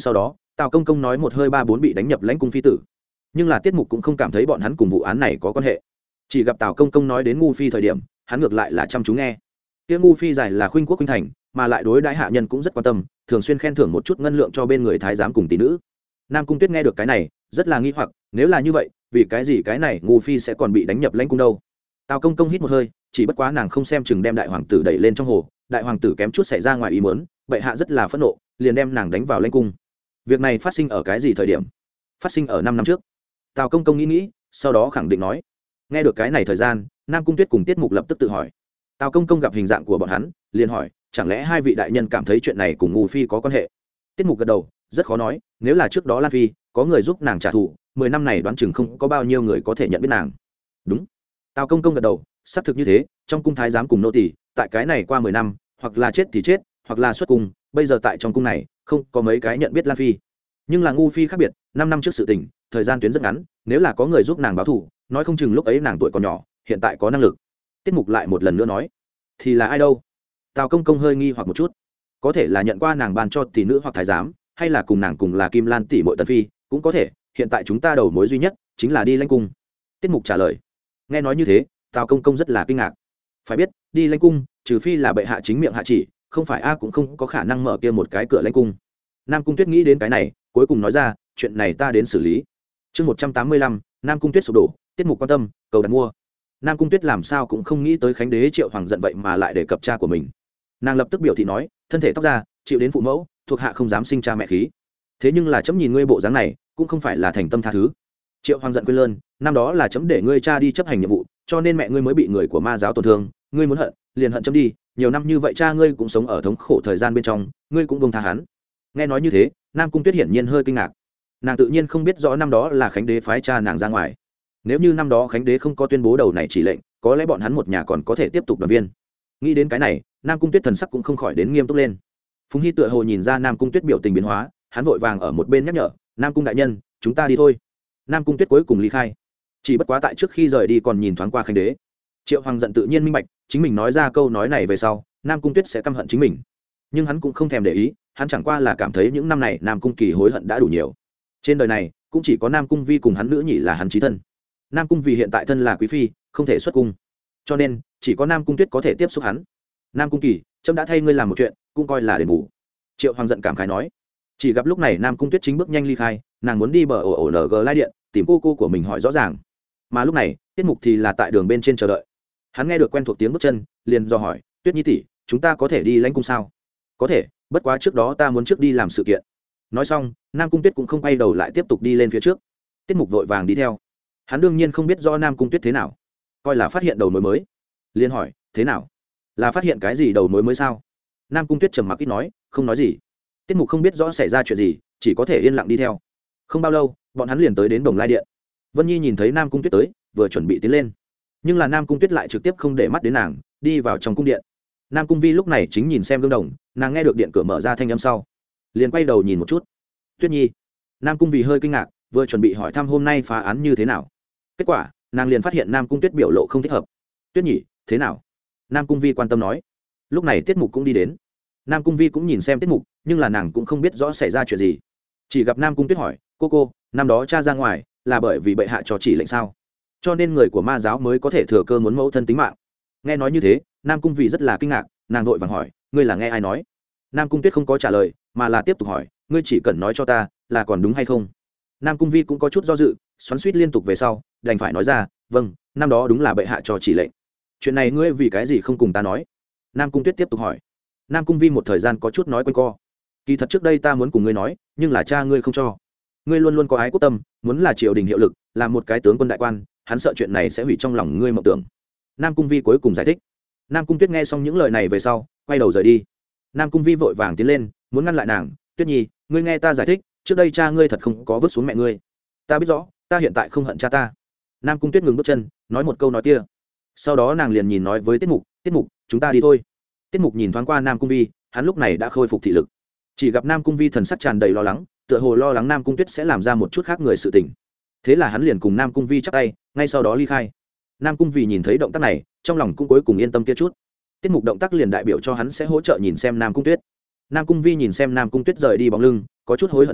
tào công công nói một hơi ba bốn bị đánh nhập lãnh cung phi tử, nhưng là tiết mục cũng không cảm thấy bọn hắn cùng vụ án này có quan hệ. Chỉ gặp tào công công nói đến ngu phi thời điểm, hắn ngược lại là chăm chú nghe. Kia ngu phi giải là khuynh quốc khuynh thành, mà lại đối đãi hạ nhân cũng rất quan tâm, thường xuyên khen thưởng một chút ngân lượng cho bên người thái giám cùng tỷ nữ. Nam Cung Tuyết nghe được cái này rất là nghi hoặc, nếu là như vậy vì cái gì cái này ngu phi sẽ còn bị đánh nhập lãnh cung đâu? Tào công công hít một hơi, chỉ bất quá nàng không xem chừng đem đại hoàng tử đẩy lên trong hồ, đại hoàng tử kém chút xảy ra ngoài ý muốn, bệ hạ rất là phẫn nộ, liền đem nàng đánh vào lãnh cung. Việc này phát sinh ở cái gì thời điểm? Phát sinh ở năm năm trước. Tào công công nghĩ nghĩ, sau đó khẳng định nói. Nghe được cái này thời gian, Nam Cung Tuyết cùng Tiết Mục lập tức tự hỏi. Tào công công gặp hình dạng của bọn hắn, liền hỏi, chẳng lẽ hai vị đại nhân cảm thấy chuyện này cùng ngu phi có quan hệ? Tiết Mục gật đầu, rất khó nói, nếu là trước đó Lan phi có người giúp nàng trả thù, mười năm này đoán chừng không có bao nhiêu người có thể nhận biết nàng. Đúng. Tào công công gật đầu, xác thực như thế, trong cung thái giám cùng nô tỳ, tại cái này qua mười năm, hoặc là chết thì chết, hoặc là xuất cung, bây giờ tại trong cung này, không có mấy cái nhận biết Lan phi. Nhưng là ngu phi khác biệt, năm năm trước sự tình, thời gian tuyến rất ngắn, nếu là có người giúp nàng báo thù, nói không chừng lúc ấy nàng tuổi còn nhỏ, hiện tại có năng lực. Tiết Mục lại một lần nữa nói, thì là ai đâu? Tào công công hơi nghi hoặc một chút, có thể là nhận qua nàng ban cho tỷ nữ hoặc thái giám, hay là cùng nàng cùng là Kim Lan tỷ muội tần phi, cũng có thể, hiện tại chúng ta đầu mối duy nhất chính là đi lãnh cung. Tiết Mục trả lời. Nghe nói như thế, Tào công công rất là kinh ngạc. Phải biết, đi lãnh cung, trừ phi là bệ hạ chính miệng hạ chỉ, không phải a cũng không có khả năng mở kia một cái cửa lãnh cung. Nam Cung Tuyết nghĩ đến cái này, cuối cùng nói ra, chuyện này ta đến xử lý. Chương một trăm tám mươi lăm, Nam Cung Tuyết sụp đổ, Tiết Mục quan tâm, cầu đặt mua. Nam Cung Tuyết làm sao cũng không nghĩ tới Khánh đế Triệu Hoàng giận vậy mà lại để cập cha của mình. Nàng lập tức biểu thị nói, thân thể tóc ra, chịu đến phụ mẫu, thuộc hạ không dám sinh cha mẹ khí. Thế nhưng là chấm nhìn ngươi bộ dáng này, cũng không phải là thành tâm tha thứ. Triệu Hoàng giận quên lơn, năm đó là chấm để ngươi cha đi chấp hành nhiệm vụ, cho nên mẹ ngươi mới bị người của ma giáo tổn thương, ngươi muốn hận, liền hận chấm đi, nhiều năm như vậy cha ngươi cũng sống ở thống khổ thời gian bên trong, ngươi cũng buông tha hắn. Nghe nói như thế, Nam Cung Tuyết hiển nhiên hơi kinh ngạc. Nàng tự nhiên không biết rõ năm đó là Khánh đế phái cha nàng ra ngoài. Nếu như năm đó Khánh đế không có tuyên bố đầu này chỉ lệnh, có lẽ bọn hắn một nhà còn có thể tiếp tục đoàn viên. Nghĩ đến cái này, Nam Cung Tuyết thần sắc cũng không khỏi đến nghiêm túc lên. Phùng Hy tựa hồ nhìn ra Nam Cung Tuyết biểu tình biến hóa, hắn vội vàng ở một bên nhắc nhở, Nam Cung đại nhân, chúng ta đi thôi. Nam Cung Tuyết cuối cùng ly khai. Chỉ bất quá tại trước khi rời đi còn nhìn thoáng qua Khánh đế. Triệu Hoàng giận tự nhiên minh bạch, chính mình nói ra câu nói này về sau, Nam Cung Tuyết sẽ căm hận chính mình. Nhưng hắn cũng không thèm để ý, hắn chẳng qua là cảm thấy những năm này Nam Cung Kỳ hối hận đã đủ nhiều. Trên đời này, cũng chỉ có Nam Cung Vi cùng hắn nữ nhị là hắn chí thân. Nam Cung vì hiện tại thân là quý phi, không thể xuất cung, cho nên chỉ có Nam Cung Tuyết có thể tiếp xúc hắn. Nam Cung Kỳ, trẫm đã thay ngươi làm một chuyện, cũng coi là đền bù. Triệu Hoàng giận cảm khái nói. Chỉ gặp lúc này Nam Cung Tuyết chính bước nhanh ly khai, nàng muốn đi bờ ổ ổ ng lai điện tìm cô cô của mình hỏi rõ ràng. Mà lúc này Tiết Mục thì là tại đường bên trên chờ đợi. Hắn nghe được quen thuộc tiếng bước chân, liền do hỏi, Tuyết nhi tỷ, chúng ta có thể đi lãnh cung sao? Có thể, bất quá trước đó ta muốn trước đi làm sự kiện. Nói xong, Nam Cung Tuyết cũng không quay đầu lại tiếp tục đi lên phía trước. Tiết Mục vội vàng đi theo. Hắn đương nhiên không biết rõ Nam Cung Tuyết thế nào, coi là phát hiện đầu mối mới, liền hỏi, thế nào, là phát hiện cái gì đầu mối mới sao? Nam Cung Tuyết trầm mặc ít nói, không nói gì. Tiết Mục không biết rõ xảy ra chuyện gì, chỉ có thể yên lặng đi theo. Không bao lâu, bọn hắn liền tới đến Đồng Lai điện. Vân Nhi nhìn thấy Nam Cung Tuyết tới, vừa chuẩn bị tiến lên, nhưng là Nam Cung Tuyết lại trực tiếp không để mắt đến nàng, đi vào trong cung điện. Nam Cung Vi lúc này chính nhìn xem gương đồng, nàng nghe được điện cửa mở ra thanh âm sau, liền quay đầu nhìn một chút. Tuyết Nhi. Nam Cung Vi hơi kinh ngạc, vừa chuẩn bị hỏi thăm hôm nay phá án như thế nào, kết quả nàng liền phát hiện Nam Cung Tuyết biểu lộ không thích hợp. Tuyết Nhi, thế nào? Nam Cung Vi quan tâm nói. Lúc này Tiết Mục cũng đi đến. Nam Cung Vi cũng nhìn xem Tiết Mục, nhưng là nàng cũng không biết rõ xảy ra chuyện gì. Chỉ gặp Nam Cung Tuyết hỏi, cô cô, năm đó cha ra ngoài là bởi vì bệ hạ cho chỉ lệnh sao, cho nên người của ma giáo mới có thể thừa cơ muốn mẫu thân tính mạng? Nghe nói như thế, Nam Cung Vi rất là kinh ngạc, nàng vội vàng hỏi, ngươi là nghe ai nói? Nam Cung Tuyết không có trả lời, mà là tiếp tục hỏi, ngươi chỉ cần nói cho ta là còn đúng hay không? Nam Cung Vi cũng có chút do dự, xoắn xuýt liên tục về sau, đành phải nói ra, vâng, năm đó đúng là bệ hạ cho chỉ lệnh. Chuyện này ngươi vì cái gì không cùng ta nói? Nam Cung Tuyết tiếp tục hỏi. Nam Cung Vi một thời gian có chút nói quanh co. Kỳ thật trước đây ta muốn cùng ngươi nói, nhưng là cha ngươi không cho. Ngươi luôn luôn có ái quốc tâm, muốn là triều đình hiệu lực, làm một cái tướng quân đại quan, hắn sợ chuyện này sẽ hủy trong lòng ngươi mộng tưởng. Nam Cung Vi cuối cùng giải thích. Nam Cung Tuyết nghe xong những lời này về sau, quay đầu rời đi. Nam Cung Vi vội vàng tiến lên, muốn ngăn lại nàng, Tuyết Nhi, ngươi nghe ta giải thích, trước đây cha ngươi thật không có vứt xuống mẹ ngươi. Ta biết rõ, ta hiện tại không hận cha ta. Nam Cung Tuyết ngừng bước chân, nói một câu nói kia. Sau đó nàng liền nhìn nói với Tiết Mục, Tiết Mục, chúng ta đi thôi. Tiết Mục nhìn thoáng qua Nam Cung Vi, hắn lúc này đã khôi phục thị lực. Chỉ gặp Nam Cung Vi thần sắc tràn đầy lo lắng, tựa hồ lo lắng Nam Cung Tuyết sẽ làm ra một chút khác người sự tình. Thế là hắn liền cùng Nam Cung Vi chắp tay, ngay sau đó ly khai. Nam Cung Vi nhìn thấy động tác này, trong lòng cũng cuối cùng yên tâm kia chút. Tiết Mục động tác liền đại biểu cho hắn sẽ hỗ trợ nhìn xem Nam Cung Tuyết. Nam Cung Vi nhìn xem Nam Cung Tuyết rời đi bóng lưng, có chút hối hận nói,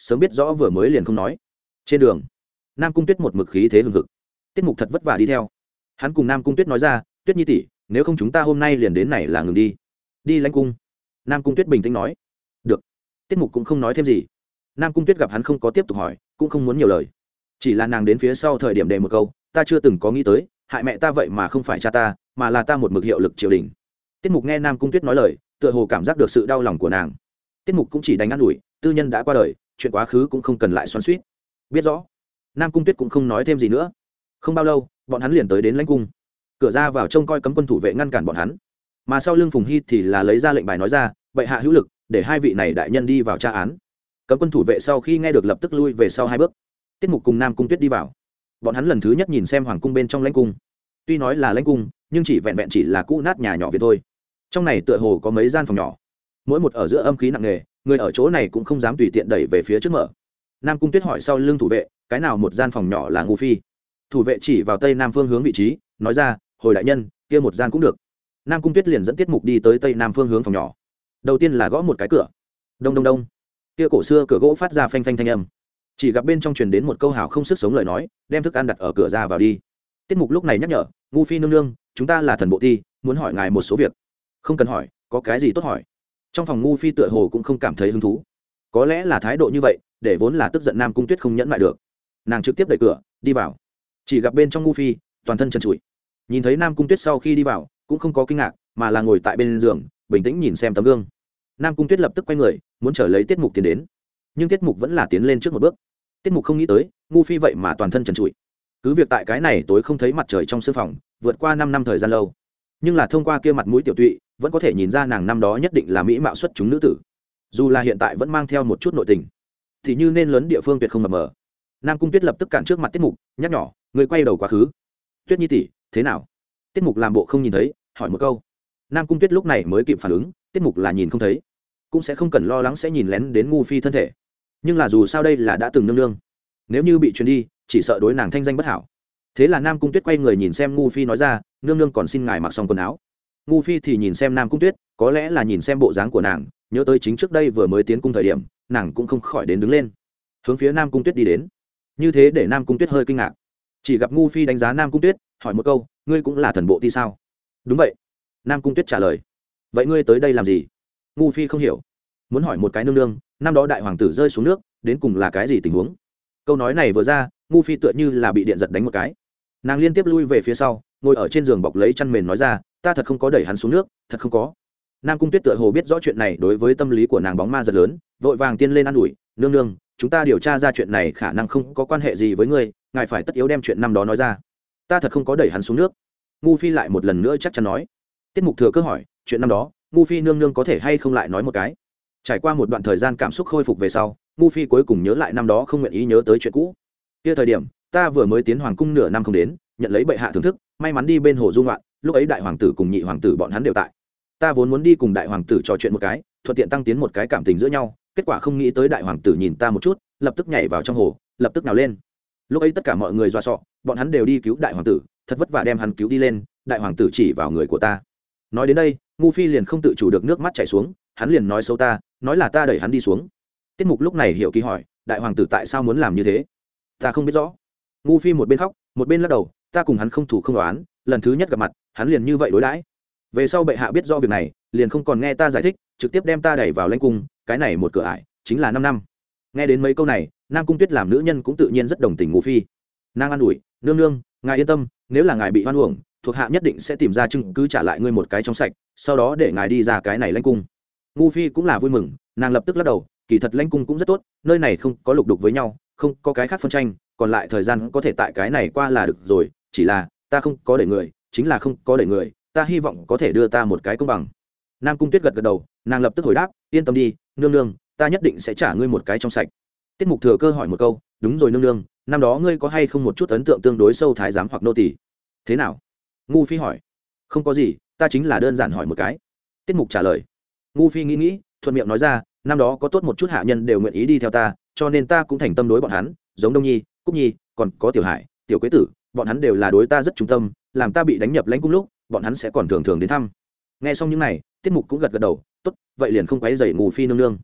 sớm biết rõ vừa mới liền không nói. Trên đường, Nam Cung Tuyết một mực khí thế hừng hực, tiết mục thật vất vả đi theo. Hắn cùng Nam Cung Tuyết nói ra, Tuyết nhi tỷ, nếu không chúng ta hôm nay liền đến này là ngừng đi. Đi lãnh cung. Nam Cung Tuyết bình tĩnh nói. Được. Tiết mục cũng không nói thêm gì. Nam Cung Tuyết gặp hắn không có tiếp tục hỏi, cũng không muốn nhiều lời, chỉ là nàng đến phía sau thời điểm đề một câu, ta chưa từng có nghĩ tới hại mẹ ta vậy mà không phải cha ta, mà là ta một mực hiệu lực triều đình. Tiết mục nghe Nam Cung Tuyết nói lời, tựa hồ cảm giác được sự đau lòng của nàng. Tiết mục cũng chỉ đánh ăn ủi, tư nhân đã qua đời, chuyện quá khứ cũng không cần lại xoắn xuýt. Biết rõ. Nam Cung Tuyết cũng không nói thêm gì nữa. Không bao lâu, bọn hắn liền tới đến lãnh cung. Cửa ra vào trông coi cấm quân thủ vệ ngăn cản bọn hắn, mà sau lưng Phùng Hy thì là lấy ra lệnh bài nói ra, bệ hạ hữu lực, để hai vị này đại nhân đi vào tra án. Cấm quân thủ vệ sau khi nghe được lập tức lui về sau hai bước. Tiết mục cùng Nam Cung Tuyết đi vào. Bọn hắn lần thứ nhất nhìn xem hoàng cung bên trong lãnh cung. Tuy nói là lãnh cung, nhưng chỉ vẹn vẹn chỉ là cũ nát nhà nhỏ việt thôi. Trong này tựa hồ có mấy gian phòng nhỏ, mỗi một ở giữa âm khí nặng nề, người ở chỗ này cũng không dám tùy tiện đẩy về phía trước mở. Nam Cung Tuyết hỏi sau lưng thủ vệ, cái nào một gian phòng nhỏ là ngu phi? Thủ vệ chỉ vào tây nam phương hướng vị trí, nói ra, hồi đại nhân, kia một gian cũng được. Nam Cung Tuyết liền dẫn tiết mục đi tới tây nam phương hướng phòng nhỏ. Đầu tiên là gõ một cái cửa. Đông đông đông. Kia cổ xưa cửa gỗ phát ra phanh phanh thanh âm. Chỉ gặp bên trong truyền đến một câu hào không sức sống lời nói, đem thức ăn đặt ở cửa ra vào đi. Tiết mục lúc này nhắc nhở, ngu phi nương nương, chúng ta là thần bộ ti, muốn hỏi ngài một số việc. Không cần hỏi, có cái gì tốt hỏi. Trong phòng ngu phi tựa hồ cũng không cảm thấy hứng thú, có lẽ là thái độ như vậy để vốn là tức giận Nam Cung Tuyết không nhẫn lại được, nàng trực tiếp đẩy cửa đi vào. Chỉ gặp bên trong ngu phi toàn thân trần trụi, nhìn thấy Nam Cung Tuyết sau khi đi vào cũng không có kinh ngạc, mà là ngồi tại bên giường bình tĩnh nhìn xem tấm gương. Nam Cung Tuyết lập tức quay người muốn trở lấy tiết mục tiến đến, nhưng tiết mục vẫn là tiến lên trước một bước. Tiết mục không nghĩ tới ngu phi vậy mà toàn thân trần trụi, cứ việc tại cái này tối không thấy mặt trời trong sương phòng vượt qua năm năm thời gian lâu, nhưng là thông qua kia mặt mũi tiểu tụy vẫn có thể nhìn ra nàng năm đó nhất định là mỹ mạo xuất chúng nữ tử, dù là hiện tại vẫn mang theo một chút nội tình thì như nên lớn địa phương tuyệt không mập mờ. Nam Cung Tuyết lập tức cản trước mặt tiết mục, nhắc nhỏ, người quay đầu quá khứ. Tuyết nhi tỷ, thế nào? Tiết mục làm bộ không nhìn thấy, hỏi một câu. Nam Cung Tuyết lúc này mới kịp phản ứng, tiết mục là nhìn không thấy, cũng sẽ không cần lo lắng sẽ nhìn lén đến ngu phi thân thể, nhưng là dù sao đây là đã từng nương nương, nếu như bị truyền đi chỉ sợ đối nàng thanh danh bất hảo. Thế là Nam Cung Tuyết quay người nhìn xem ngu phi nói ra, nương nương còn xin ngài mặc xong quần áo. Ngu phi thì nhìn xem Nam Cung Tuyết, có lẽ là nhìn xem bộ dáng của nàng, nhớ tới chính trước đây vừa mới tiến cung thời điểm nàng cũng không khỏi đến đứng lên hướng phía Nam Cung Tuyết đi đến, như thế để Nam Cung Tuyết hơi kinh ngạc. Chỉ gặp ngu phi đánh giá Nam Cung Tuyết, hỏi một câu, ngươi cũng là thần bộ ti sao? Đúng vậy. Nam Cung Tuyết trả lời. Vậy ngươi tới đây làm gì? Ngu phi không hiểu, muốn hỏi một cái nương nương, năm đó đại hoàng tử rơi xuống nước đến cùng là cái gì tình huống. Câu nói này vừa ra, ngu phi tựa như là bị điện giật đánh một cái, nàng liên tiếp lui về phía sau, ngồi ở trên giường bọc lấy chăn mền nói ra, ta thật không có đẩy hắn xuống nước, thật không có. Nam Cung Tuyết tựa hồ biết rõ chuyện này đối với tâm lý của nàng bóng ma rất lớn, vội vàng tiên lên ă n ủi, nương nương, chúng ta điều tra ra chuyện này khả năng không có quan hệ gì với ngươi, ngài phải tất yếu đem chuyện năm đó nói ra. Ta thật không có đẩy hắn xuống nước. Ngu phi lại một lần nữa chắc chắn nói. Tiết mục thừa cơ hỏi, chuyện năm đó ngu phi nương nương có thể hay không lại nói một cái. Trải qua một đoạn thời gian cảm xúc khôi phục về sau, ngu phi cuối cùng nhớ lại năm đó không nguyện ý nhớ tới chuyện cũ. Kia thời điểm ta vừa mới tiến hoàng cung nửa năm không đến, nhận lấy bệ hạ thưởng thức, may mắn đi bên hồ dung loạn, lúc ấy đại hoàng tử cùng nhị hoàng tử bọn hắn đều tại, ta vốn muốn đi cùng đại hoàng tử trò chuyện một cái, thuận tiện tăng tiến một cái cảm tình giữa nhau, kết quả không nghĩ tới đại hoàng tử nhìn ta một chút, lập tức nhảy vào trong hồ, lập tức nào lên. Lúc ấy tất cả mọi người doa sọ, bọn hắn đều đi cứu đại hoàng tử, thật vất vả đem hắn cứu đi lên, đại hoàng tử chỉ vào người của ta. Nói đến đây ngu phi liền không tự chủ được nước mắt chảy xuống, hắn liền nói xấu ta, nói là ta đẩy hắn đi xuống. Tiết mục lúc này hiểu ký hỏi, đại hoàng tử tại sao muốn làm như thế? Ta không biết rõ. Ngu phi một bên khóc một bên lắc đầu, ta cùng hắn không thủ không đoán, lần thứ nhất gặp mặt hắn liền như vậy đối đãi. Về sau bệ hạ biết do việc này liền không còn nghe ta giải thích, trực tiếp đem ta đẩy vào lãnh cung, cái này một cửa ải chính là năm năm. Nghe đến mấy câu này, Nam Cung Tuyết làm nữ nhân cũng tự nhiên rất đồng tình ngu phi. Nàng an ủi, nương nương, ngài yên tâm, nếu là ngài bị hoan uổng, thuộc hạ nhất định sẽ tìm ra chứng cứ trả lại ngươi một cái trong sạch, sau đó để ngài đi ra cái này lãnh cung. Ngu phi cũng là vui mừng, nàng lập tức lắc đầu, kỳ thật lãnh cung cũng rất tốt, nơi này không có lục đục với nhau, không có cái khác phân tranh, còn lại thời gian có thể tại cái này qua là được rồi, chỉ là ta không có để người, chính là không có để người, ta hy vọng có thể đưa ta một cái công bằng. Nam Cung Tuyết gật gật đầu, nàng lập tức hồi đáp, yên tâm đi nương nương, ta nhất định sẽ trả ngươi một cái trong sạch. Tiết mục thừa cơ hỏi một câu, đúng rồi nương nương, năm đó ngươi có hay không một chút ấn tượng tương đối sâu thái giám hoặc nô tỳ? Thế nào? Ngu phi hỏi. Không có gì, ta chính là đơn giản hỏi một cái. Tiết mục trả lời. Ngu phi nghĩ nghĩ thuận miệng nói ra, năm đó có tốt một chút hạ nhân đều nguyện ý đi theo ta, cho nên ta cũng thành tâm đối bọn hắn, giống Đông Nhi, Cúc Nhi, còn có Tiểu Hải, Tiểu Quế Tử, bọn hắn đều là đối ta rất trung tâm, làm ta bị đánh nhập lãnh cung lúc bọn hắn sẽ còn thường thường đến thăm. Nghe xong những này, tiết mục cũng gật gật đầu, tốt, vậy liền không quấy rầy Ngu phi nương nương.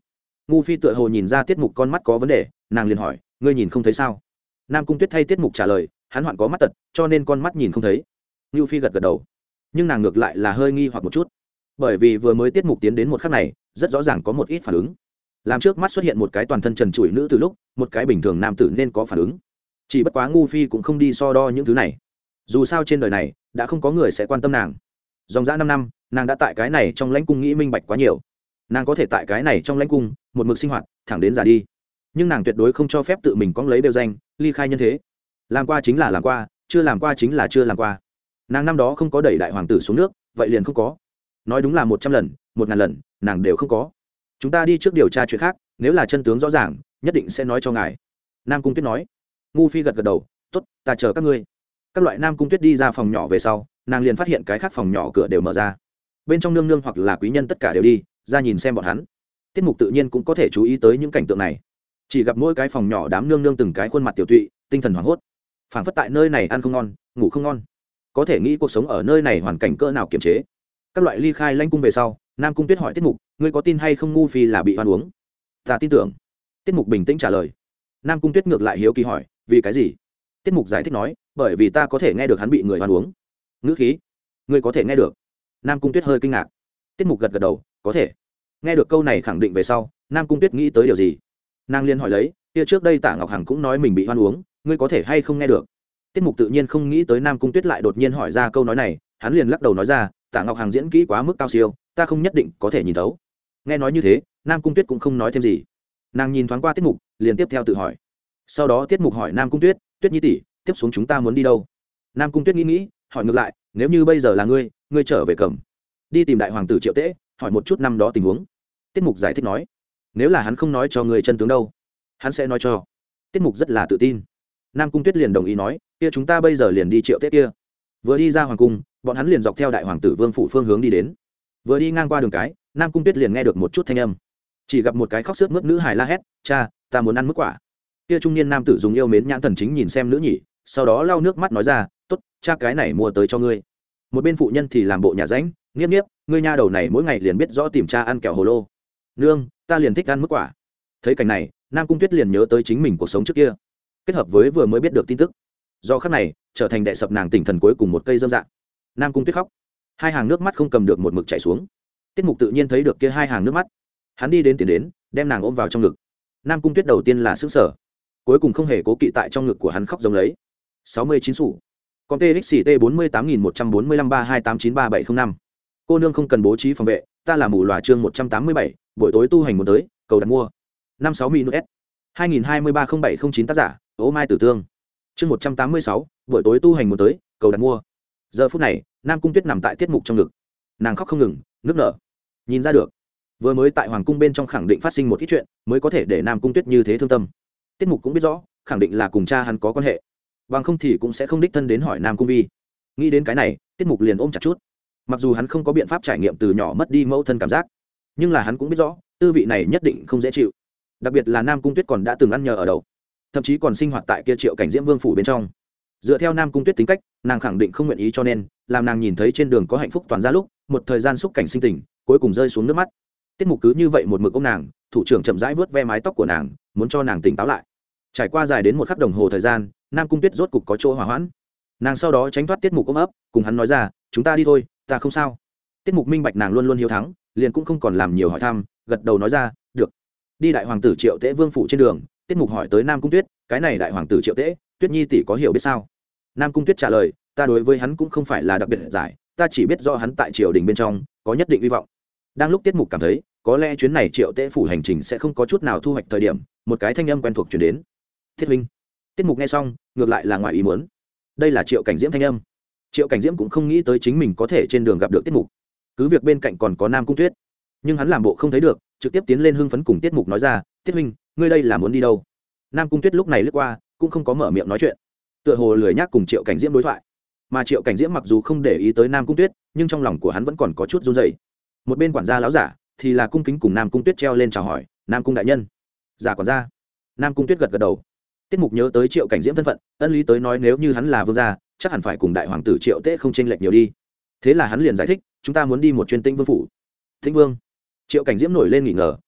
Ngu Phi tựa hồ nhìn ra tiết mục con mắt có vấn đề, nàng liền hỏi, ngươi nhìn không thấy sao? Nam Cung Tuyết thay tiết mục trả lời, hắn hoạn có mắt tật, cho nên con mắt nhìn không thấy. Ngu Phi gật gật đầu, nhưng nàng ngược lại là hơi nghi hoặc một chút, bởi vì vừa mới tiết mục tiến đến một khắc này, rất rõ ràng có một ít phản ứng. Làm trước mắt xuất hiện một cái toàn thân trần trụi nữ từ lúc, một cái bình thường nam tử nên có phản ứng. Chỉ bất quá Ngu Phi cũng không đi so đo những thứ này. Dù sao trên đời này đã không có người sẽ quan tâm nàng. Dòng dã năm năm, nàng đã tại cái này trong lãnh cung nghĩ minh bạch quá nhiều. Nàng có thể tại cái này trong lãnh cung một mực sinh hoạt thẳng đến già đi, nhưng nàng tuyệt đối không cho phép tự mình cóng lấy bêu danh ly khai nhân thế. Làm qua chính là làm qua, chưa làm qua chính là chưa làm qua. Nàng năm đó không có đẩy đại hoàng tử xuống nước, vậy liền không có. Nói đúng là một trăm lần, một ngàn lần, nàng đều không có. Chúng ta đi trước điều tra chuyện khác, nếu là chân tướng rõ ràng, nhất định sẽ nói cho ngài. Nam Cung Tuyết nói. Ngu Phi gật gật đầu, tốt, ta chờ các ngươi. Các loại Nam Cung Tuyết đi ra phòng nhỏ về sau, nàng liền phát hiện cái khác phòng nhỏ cửa đều mở ra, bên trong nương nương hoặc là quý nhân tất cả đều đi ra nhìn xem bọn hắn. Tiết mục tự nhiên cũng có thể chú ý tới những cảnh tượng này, chỉ gặp mỗi cái phòng nhỏ đám nương nương từng cái khuôn mặt tiểu tụy, tinh thần hoảng hốt, phảng phất tại nơi này ăn không ngon ngủ không ngon, có thể nghĩ cuộc sống ở nơi này hoàn cảnh cỡ nào kiềm chế. Các loại ly khai lãnh cung về sau, Nam Cung Tuyết hỏi Tiết mục, ngươi có tin hay không Ngu Phi là bị oan uống? Ta tin tưởng. Tiết mục bình tĩnh trả lời. Nam Cung Tuyết ngược lại hiếu kỳ hỏi, vì cái gì? Tiết mục giải thích nói, bởi vì ta có thể nghe được hắn bị người oan uống. Ngữ khí, ngươi có thể nghe được? Nam Cung Tuyết hơi kinh ngạc. Tiết mục gật gật đầu, có thể. Nghe được câu này khẳng định về sau, Nam Cung Tuyết nghĩ tới điều gì, nàng liên hỏi lấy, kia trước đây Tạ Ngọc Hằng cũng nói mình bị oan uống, ngươi có thể hay không nghe được? Tiết mục tự nhiên không nghĩ tới Nam Cung Tuyết lại đột nhiên hỏi ra câu nói này, hắn liền lắc đầu nói ra, Tạ Ngọc Hằng diễn kỹ quá mức cao siêu, ta không nhất định có thể nhìn thấu. Nghe nói như thế, Nam Cung Tuyết cũng không nói thêm gì, nàng nhìn thoáng qua Tiết mục, liền tiếp theo tự hỏi. Sau đó Tiết mục hỏi Nam Cung Tuyết, Tuyết nhi tỷ, tiếp xuống chúng ta muốn đi đâu? Nam Cung Tuyết nghĩ nghĩ, hỏi ngược lại, nếu như bây giờ là ngươi, ngươi trở về Cẩm, đi tìm đại hoàng tử Triệu Tế, hỏi một chút năm đó tình huống. Tiết mục giải thích nói, nếu là hắn không nói cho người chân tướng đâu, hắn sẽ nói cho. Tiết mục rất là tự tin. Nam Cung Tuyết liền đồng ý nói, kia chúng ta bây giờ liền đi Triệu Tế kia. Vừa đi ra hoàng cung, bọn hắn liền dọc theo đại hoàng tử vương phủ phương hướng đi đến. Vừa đi ngang qua đường cái, Nam Cung Tuyết liền nghe được một chút thanh âm, chỉ gặp một cái khóc sướt mướt nữ hài la hét, cha, ta muốn ăn mức quả. Kia trung niên nam tử dùng yêu mến nhãn thần chính nhìn xem nữ nhỉ, sau đó lau nước mắt nói ra, tốt, cha cái này mua tới cho ngươi. Một bên phụ nhân thì làm bộ nhà ránh, nghiếp nghiếp, ngươi nha đầu này mỗi ngày liền biết rõ tìm cha ăn kẹo hồ lô. Nương, ta liền thích ăn mức quả. Thấy cảnh này, Nam Cung Tuyết liền nhớ tới chính mình cuộc sống trước kia, kết hợp với vừa mới biết được tin tức, do khắc này trở thành đệ sập nàng tỉnh thần cuối cùng một cây dâm dạng. Nam Cung Tuyết khóc, hai hàng nước mắt không cầm được một mực chảy xuống. Tiết mục tự nhiên thấy được kia hai hàng nước mắt, hắn đi đến tiền đến, đem nàng ôm vào trong ngực. Nam Cung Tuyết đầu tiên là sững sờ, cuối cùng không hề cố kỵ tại trong ngực của hắn khóc giống lấy. sáu mươi chín sủ. Con T X T bốn mươi tám nghìn một trăm bốn mươi lăm ba hai tám chín ba bảy không năm. Cô nương không cần bố trí phòng vệ, ta là mù lòa chương một trăm tám mươi bảy, buổi tối tu hành muốn tới, cầu đặt mua. năm sáu minus S. hai nghìn hai mươi ba không bảy không chín tác giả, Ô Mai Tử Tương. Chương một trăm tám mươi sáu, buổi tối tu hành muốn tới, cầu đặt mua. Giờ phút này, Nam Cung Tuyết nằm tại tiết mục trong ngực, nàng khóc không ngừng, nước nở. Nhìn ra được, vừa mới tại hoàng cung bên trong khẳng định phát sinh một ít chuyện, mới có thể để Nam Cung Tuyết như thế thương tâm. Tiết mục cũng biết rõ, khẳng định là cùng cha hắn có quan hệ, bằng không thì cũng sẽ không đích thân đến hỏi Nam Cung Vi. Nghĩ đến cái này, tiết mục liền ôm chặt chút. Mặc dù hắn không có biện pháp trải nghiệm từ nhỏ mất đi mẫu thân cảm giác, nhưng là hắn cũng biết rõ tư vị này nhất định không dễ chịu, đặc biệt là Nam Cung Tuyết còn đã từng ăn nhờ ở đậu, thậm chí còn sinh hoạt tại kia Triệu Cảnh Diễm vương phủ bên trong. Dựa theo Nam Cung Tuyết tính cách, nàng khẳng định không nguyện ý, cho nên làm nàng nhìn thấy trên đường có hạnh phúc toàn ra lúc, một thời gian xúc cảnh sinh tình, cuối cùng rơi xuống nước mắt. Tiết mục cứ như vậy một mực ôm nàng, thủ trưởng chậm rãi vớt ve mái tóc của nàng, muốn cho nàng tỉnh táo lại. Trải qua dài đến một khắc đồng hồ thời gian, Nam Cung Tuyết rốt cục có chỗ hòa hoãn. Nàng sau đó tránh thoát tiết mục ôm ấp, cùng hắn nói ra, chúng ta đi thôi, ta không sao. Tiết mục minh bạch nàng luôn luôn hiếu thắng, liền cũng không còn làm nhiều hỏi thăm, gật đầu nói ra, được. Đi đại hoàng tử Triệu Tế vương phủ trên đường, tiết mục hỏi tới Nam Cung Tuyết, cái này đại hoàng tử Triệu Tế, Tuyết nhi tỷ có hiểu biết sao? Nam Cung Tuyết trả lời, ta đối với hắn cũng không phải là đặc biệt giải, ta chỉ biết do hắn tại triều đình bên trong có nhất định hy vọng. Đang lúc tiết mục cảm thấy có lẽ chuyến này Triệu Tế phủ hành trình sẽ không có chút nào thu hoạch thời điểm, một cái thanh âm quen thuộc truyền đến. Thiết huynh. Tiết mục nghe xong, ngược lại là ngoài ý muốn. Đây là Triệu Cảnh Diễm thanh âm. Triệu Cảnh Diễm cũng không nghĩ tới chính mình có thể trên đường gặp được tiết mục, cứ việc bên cạnh còn có Nam Cung Tuyết, nhưng hắn làm bộ không thấy được, trực tiếp tiến lên hưng phấn cùng tiết mục nói ra, tiết huynh, ngươi đây là muốn đi đâu? Nam Cung Tuyết lúc này lướt qua, cũng không có mở miệng nói chuyện, tựa hồ lười nhác cùng Triệu Cảnh Diễm đối thoại. Mà Triệu Cảnh Diễm mặc dù không để ý tới Nam Cung Tuyết, nhưng trong lòng của hắn vẫn còn có chút run rẩy. Một bên quản gia lão giả thì là cung kính cùng Nam Cung Tuyết treo lên chào hỏi, Nam Cung đại nhân. Giả quản gia. Nam Cung Tuyết gật gật đầu. Tiết mục nhớ tới Triệu Cảnh Diễm thân phận, ân lý tới nói nếu như hắn là vương gia, chắc hẳn phải cùng đại hoàng tử Triệu Tế không chênh lệch nhiều đi. Thế là hắn liền giải thích, chúng ta muốn đi một chuyến Tĩnh Vương phủ. Tĩnh Vương. Triệu Cảnh Diễm nổi lên nghi ngờ,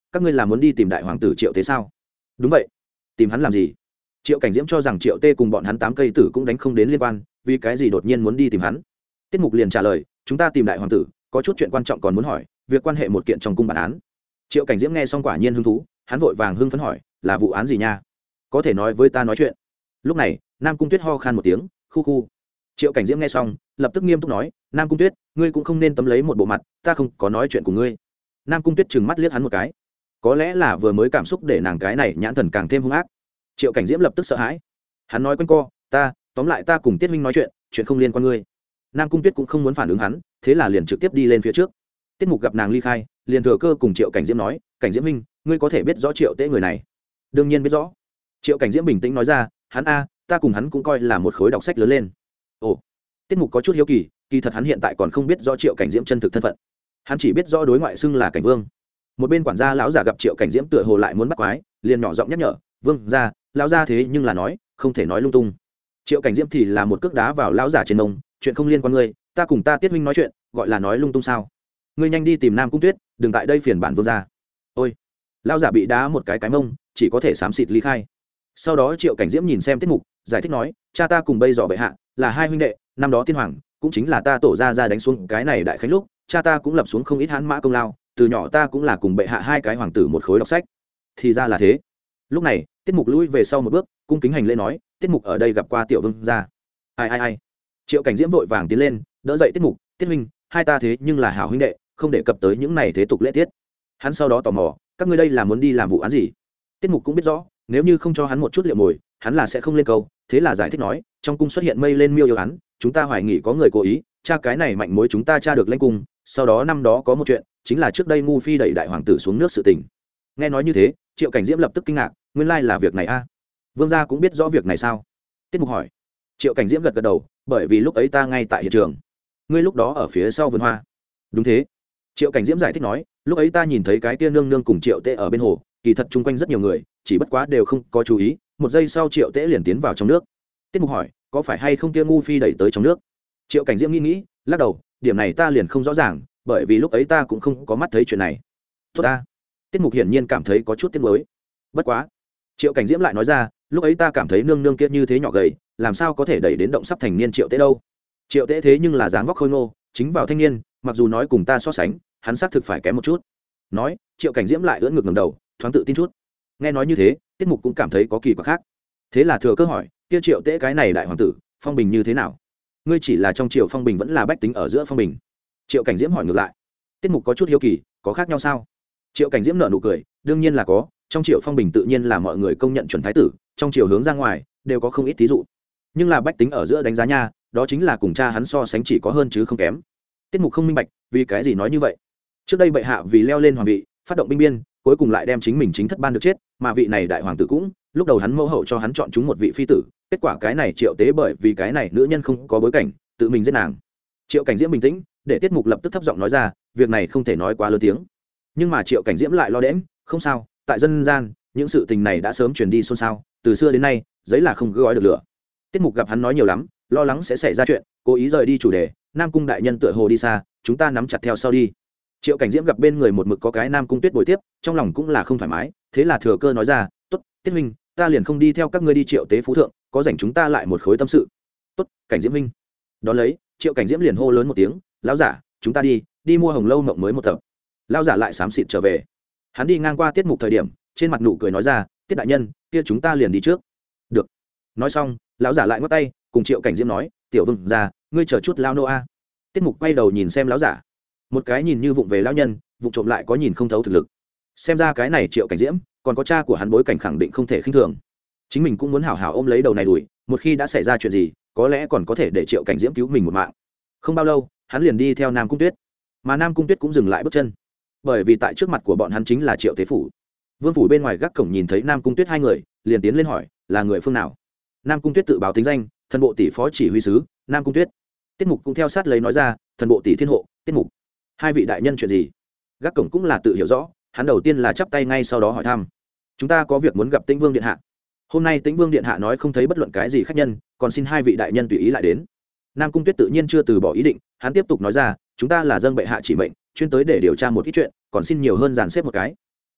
các ngươi là muốn đi tìm đại hoàng tử Triệu Tế sao? Đúng vậy. Tìm hắn làm gì? Triệu Cảnh Diễm cho rằng Triệu Tê cùng bọn hắn tám cây tử cũng đánh không đến liên quan, vì cái gì đột nhiên muốn đi tìm hắn? Tiết Mục liền trả lời, chúng ta tìm đại hoàng tử, có chút chuyện quan trọng còn muốn hỏi, việc quan hệ một kiện trong cung bản án. Triệu Cảnh Diễm nghe xong quả nhiên hứng thú, hắn vội vàng hưng phấn hỏi, là vụ án gì nha? Có thể nói với ta nói chuyện. Lúc này, Nam Cung Tuyết ho khan một tiếng, khu khu. Triệu Cảnh Diễm nghe xong, lập tức nghiêm túc nói, Nam Cung Tuyết, ngươi cũng không nên tấm lấy một bộ mặt, ta không có nói chuyện của ngươi. Nam Cung Tuyết trừng mắt liếc hắn một cái, có lẽ là vừa mới cảm xúc để nàng cái này nhãn thần càng thêm hung ác. Triệu Cảnh Diễm lập tức sợ hãi, hắn nói quanh co, ta, tóm lại ta cùng Tiết Minh nói chuyện, chuyện không liên quan ngươi. Nam Cung Tuyết cũng không muốn phản ứng hắn, thế là liền trực tiếp đi lên phía trước. Tiết Mục gặp nàng ly khai, liền thừa cơ cùng Triệu Cảnh Diễm nói, Cảnh Diễm Minh, ngươi có thể biết rõ Triệu Tế người này? Đương nhiên biết rõ. Triệu Cảnh Diễm bình tĩnh nói ra, hắn a, ta cùng hắn cũng coi là một khối đọc sách lớn lên. Ồ. Tiết Mục có chút hiếu kỳ, kỳ thật hắn hiện tại còn không biết rõ Triệu Cảnh Diễm chân thực thân phận. Hắn chỉ biết rõ đối ngoại xưng là Cảnh Vương. Một bên quản gia lão giả gặp Triệu Cảnh Diễm tựa hồ lại muốn bắt quái, liền nhỏ giọng nhắc nhở, "Vương gia, lão gia thế nhưng là nói, không thể nói lung tung." Triệu Cảnh Diễm thì là một cước đá vào lão giả trên mông, "Chuyện không liên quan ngươi, ta cùng ta Tiết huynh nói chuyện, gọi là nói lung tung sao? Ngươi nhanh đi tìm Nam Cung Tuyết, đừng tại đây phiền bản vương gia." Ôi. Lão giả bị đá một cái cái mông, chỉ có thể xám xịt ly khai. Sau đó Triệu Cảnh Diễm nhìn xem Tiết Mục, giải thích nói, "Cha ta cùng bây giờ bệ hạ là hai huynh đệ, năm đó tiên hoàng cũng chính là ta tổ ra ra đánh xuống cái này đại khánh lúc, cha ta cũng lập xuống không ít hãn mã công lao, từ nhỏ ta cũng là cùng bệ hạ hai cái hoàng tử một khối đọc sách." Thì ra là thế. Lúc này, Tiết Mục lui về sau một bước, cung kính hành lễ nói, "Tiết Mục ở đây gặp qua tiểu vương gia." Ai ai ai. Triệu Cảnh Diễm vội vàng tiến lên, đỡ dậy Tiết Mục, "Tiết huynh, hai ta thế nhưng là hảo huynh đệ, không đề cập tới những này thế tục lễ tiết." Hắn sau đó tò mò, "Các ngươi đây là muốn đi làm vụ án gì?" Tiết Mục cũng biết rõ, nếu như không cho hắn một chút liệu mồi, hắn là sẽ không lên câu, thế là giải thích nói, "Trong cung xuất hiện mây lên miêu yêu án, chúng ta hoài nghi có người cố ý, tra cái này mạnh mối chúng ta tra được lãnh cung, sau đó năm đó có một chuyện, chính là trước đây ngu phi đẩy đại hoàng tử xuống nước sự tình." Nghe nói như thế, Triệu Cảnh Diễm lập tức kinh ngạc, nguyên lai là việc này a? Vương gia cũng biết rõ việc này sao? Tiết Mục hỏi. Triệu Cảnh Diễm gật gật đầu, bởi vì lúc ấy ta ngay tại hiện trường. Ngươi lúc đó ở phía sau vườn hoa? Đúng thế. Triệu Cảnh Diễm giải thích nói, lúc ấy ta nhìn thấy cái kia nương nương cùng Triệu Tế ở bên hồ, kỳ thật chung quanh rất nhiều người, chỉ bất quá đều không có chú ý, một giây sau Triệu Tế liền tiến vào trong nước. Tiết Mục hỏi, có phải hay không kia ngu phi đẩy tới trong nước? Triệu Cảnh Diễm nghĩ nghĩ, lắc đầu, điểm này ta liền không rõ ràng, bởi vì lúc ấy ta cũng không có mắt thấy chuyện này. Tốt ta. Tiết Mục hiển nhiên cảm thấy có chút tiếc nuối. Bất quá, Triệu Cảnh Diễm lại nói ra, lúc ấy ta cảm thấy nương nương kia như thế nhỏ gầy, làm sao có thể đẩy đến động sắp thành niên Triệu Tế đâu? Triệu Tế thế nhưng là dáng vóc khôi ngô, chính vào thanh niên, mặc dù nói cùng ta so sánh, hắn xác thực phải kém một chút. Nói, Triệu Cảnh Diễm lại ưỡn ngực ngẩng đầu, thoáng tự tin chút. Nghe nói như thế, Tiết Mục cũng cảm thấy có kỳ quặc khác. Thế là thừa cơ hỏi, kia Triệu Tế cái này đại hoàng tử, phong bình như thế nào? Ngươi chỉ là trong triều phong bình vẫn là bách tính ở giữa phong bình? Triệu Cảnh Diễm hỏi ngược lại. Tiết Mục có chút hiếu kỳ, có khác nhau sao? Triệu Cảnh Diễm nở nụ cười, đương nhiên là có, trong triều phong bình tự nhiên là mọi người công nhận chuẩn thái tử, trong triều hướng ra ngoài đều có không ít thí dụ. Nhưng là bách tính ở giữa đánh giá nha, đó chính là cùng cha hắn so sánh chỉ có hơn chứ không kém. Tiết Mục không minh bạch, vì cái gì nói như vậy? Trước đây bệ hạ vì leo lên hoàng vị, phát động binh biên, cuối cùng lại đem chính mình chính thất ban được chết, mà vị này đại hoàng tử cũng, lúc đầu hắn mẫu hậu cho hắn chọn chúng một vị phi tử, kết quả cái này Triệu Tế bởi vì cái này nữ nhân không có bối cảnh, tự mình giết nàng. Triệu Cảnh Diễm bình tĩnh, để Tiết Mục lập tức thấp giọng nói ra, việc này không thể nói quá lớn tiếng. Nhưng mà Triệu Cảnh Diễm lại lo đễnh, không sao, tại dân gian, những sự tình này đã sớm truyền đi xôn xao, từ xưa đến nay, giấy là không gói được lửa. Tiết Mục gặp hắn nói nhiều lắm, lo lắng sẽ xảy ra chuyện, cố ý rời đi chủ đề, Nam Cung đại nhân tựa hồ đi xa, chúng ta nắm chặt theo sau đi. Triệu Cảnh Diễm gặp bên người một mực có cái Nam Cung Tuyết bồi tiếp, trong lòng cũng là không thoải mái, thế là thừa cơ nói ra, tốt, Tiết huynh, ta liền không đi theo các ngươi đi Triệu Tế phú thượng, có rảnh chúng ta lại một khối tâm sự. Tốt, Cảnh Diễm huynh. Đón lấy, Triệu Cảnh Diễm liền hô lớn một tiếng, lão giả, chúng ta đi, đi mua hồng lâu mộng mới một tập. Lão giả lại xám xịt trở về. Hắn đi ngang qua Tiết Mục thời điểm, trên mặt nụ cười nói ra, Tiết đại nhân, kia chúng ta liền đi trước. Được. Nói xong, lão giả lại ngoắc tay, cùng Triệu Cảnh Diễm nói, tiểu vương gia, ngươi chờ chút lao nô a. Tiết Mục quay đầu nhìn xem lão giả, một cái nhìn như vụng về lão nhân, vụng trộm lại có nhìn không thấu thực lực. Xem ra cái này Triệu Cảnh Diễm, còn có cha của hắn bối cảnh khẳng định không thể khinh thường. Chính mình cũng muốn hảo hảo ôm lấy đầu này đuổi, một khi đã xảy ra chuyện gì, có lẽ còn có thể để Triệu Cảnh Diễm cứu mình một mạng. Không bao lâu, hắn liền đi theo Nam Cung Tuyết, mà Nam Cung Tuyết cũng dừng lại bước chân, bởi vì tại trước mặt của bọn hắn chính là Triệu Tế phủ. Vương phủ bên ngoài gác cổng nhìn thấy Nam Cung Tuyết hai người, liền tiến lên hỏi, là người phương nào? Nam Cung Tuyết tự báo tính danh, thần bộ tỷ phó chỉ huy sứ, Nam Cung Tuyết. Tiết Mục cũng theo sát lấy nói ra, thần bộ tỷ thiên hộ, Tiết Mục. Hai vị đại nhân chuyện gì? Gác cổng cũng là tự hiểu rõ, hắn đầu tiên là chắp tay ngay sau đó hỏi thăm. Chúng ta có việc muốn gặp Tĩnh Vương điện hạ. Hôm nay Tĩnh Vương điện hạ nói không thấy bất luận cái gì khách nhân, còn xin hai vị đại nhân tùy ý lại đến. Nam Cung Tuyết tự nhiên chưa từ bỏ ý định, hắn tiếp tục nói ra, chúng ta là dâng bệ hạ chỉ mệnh, chuyên tới để điều tra một ít chuyện, còn xin nhiều hơn dàn xếp một cái.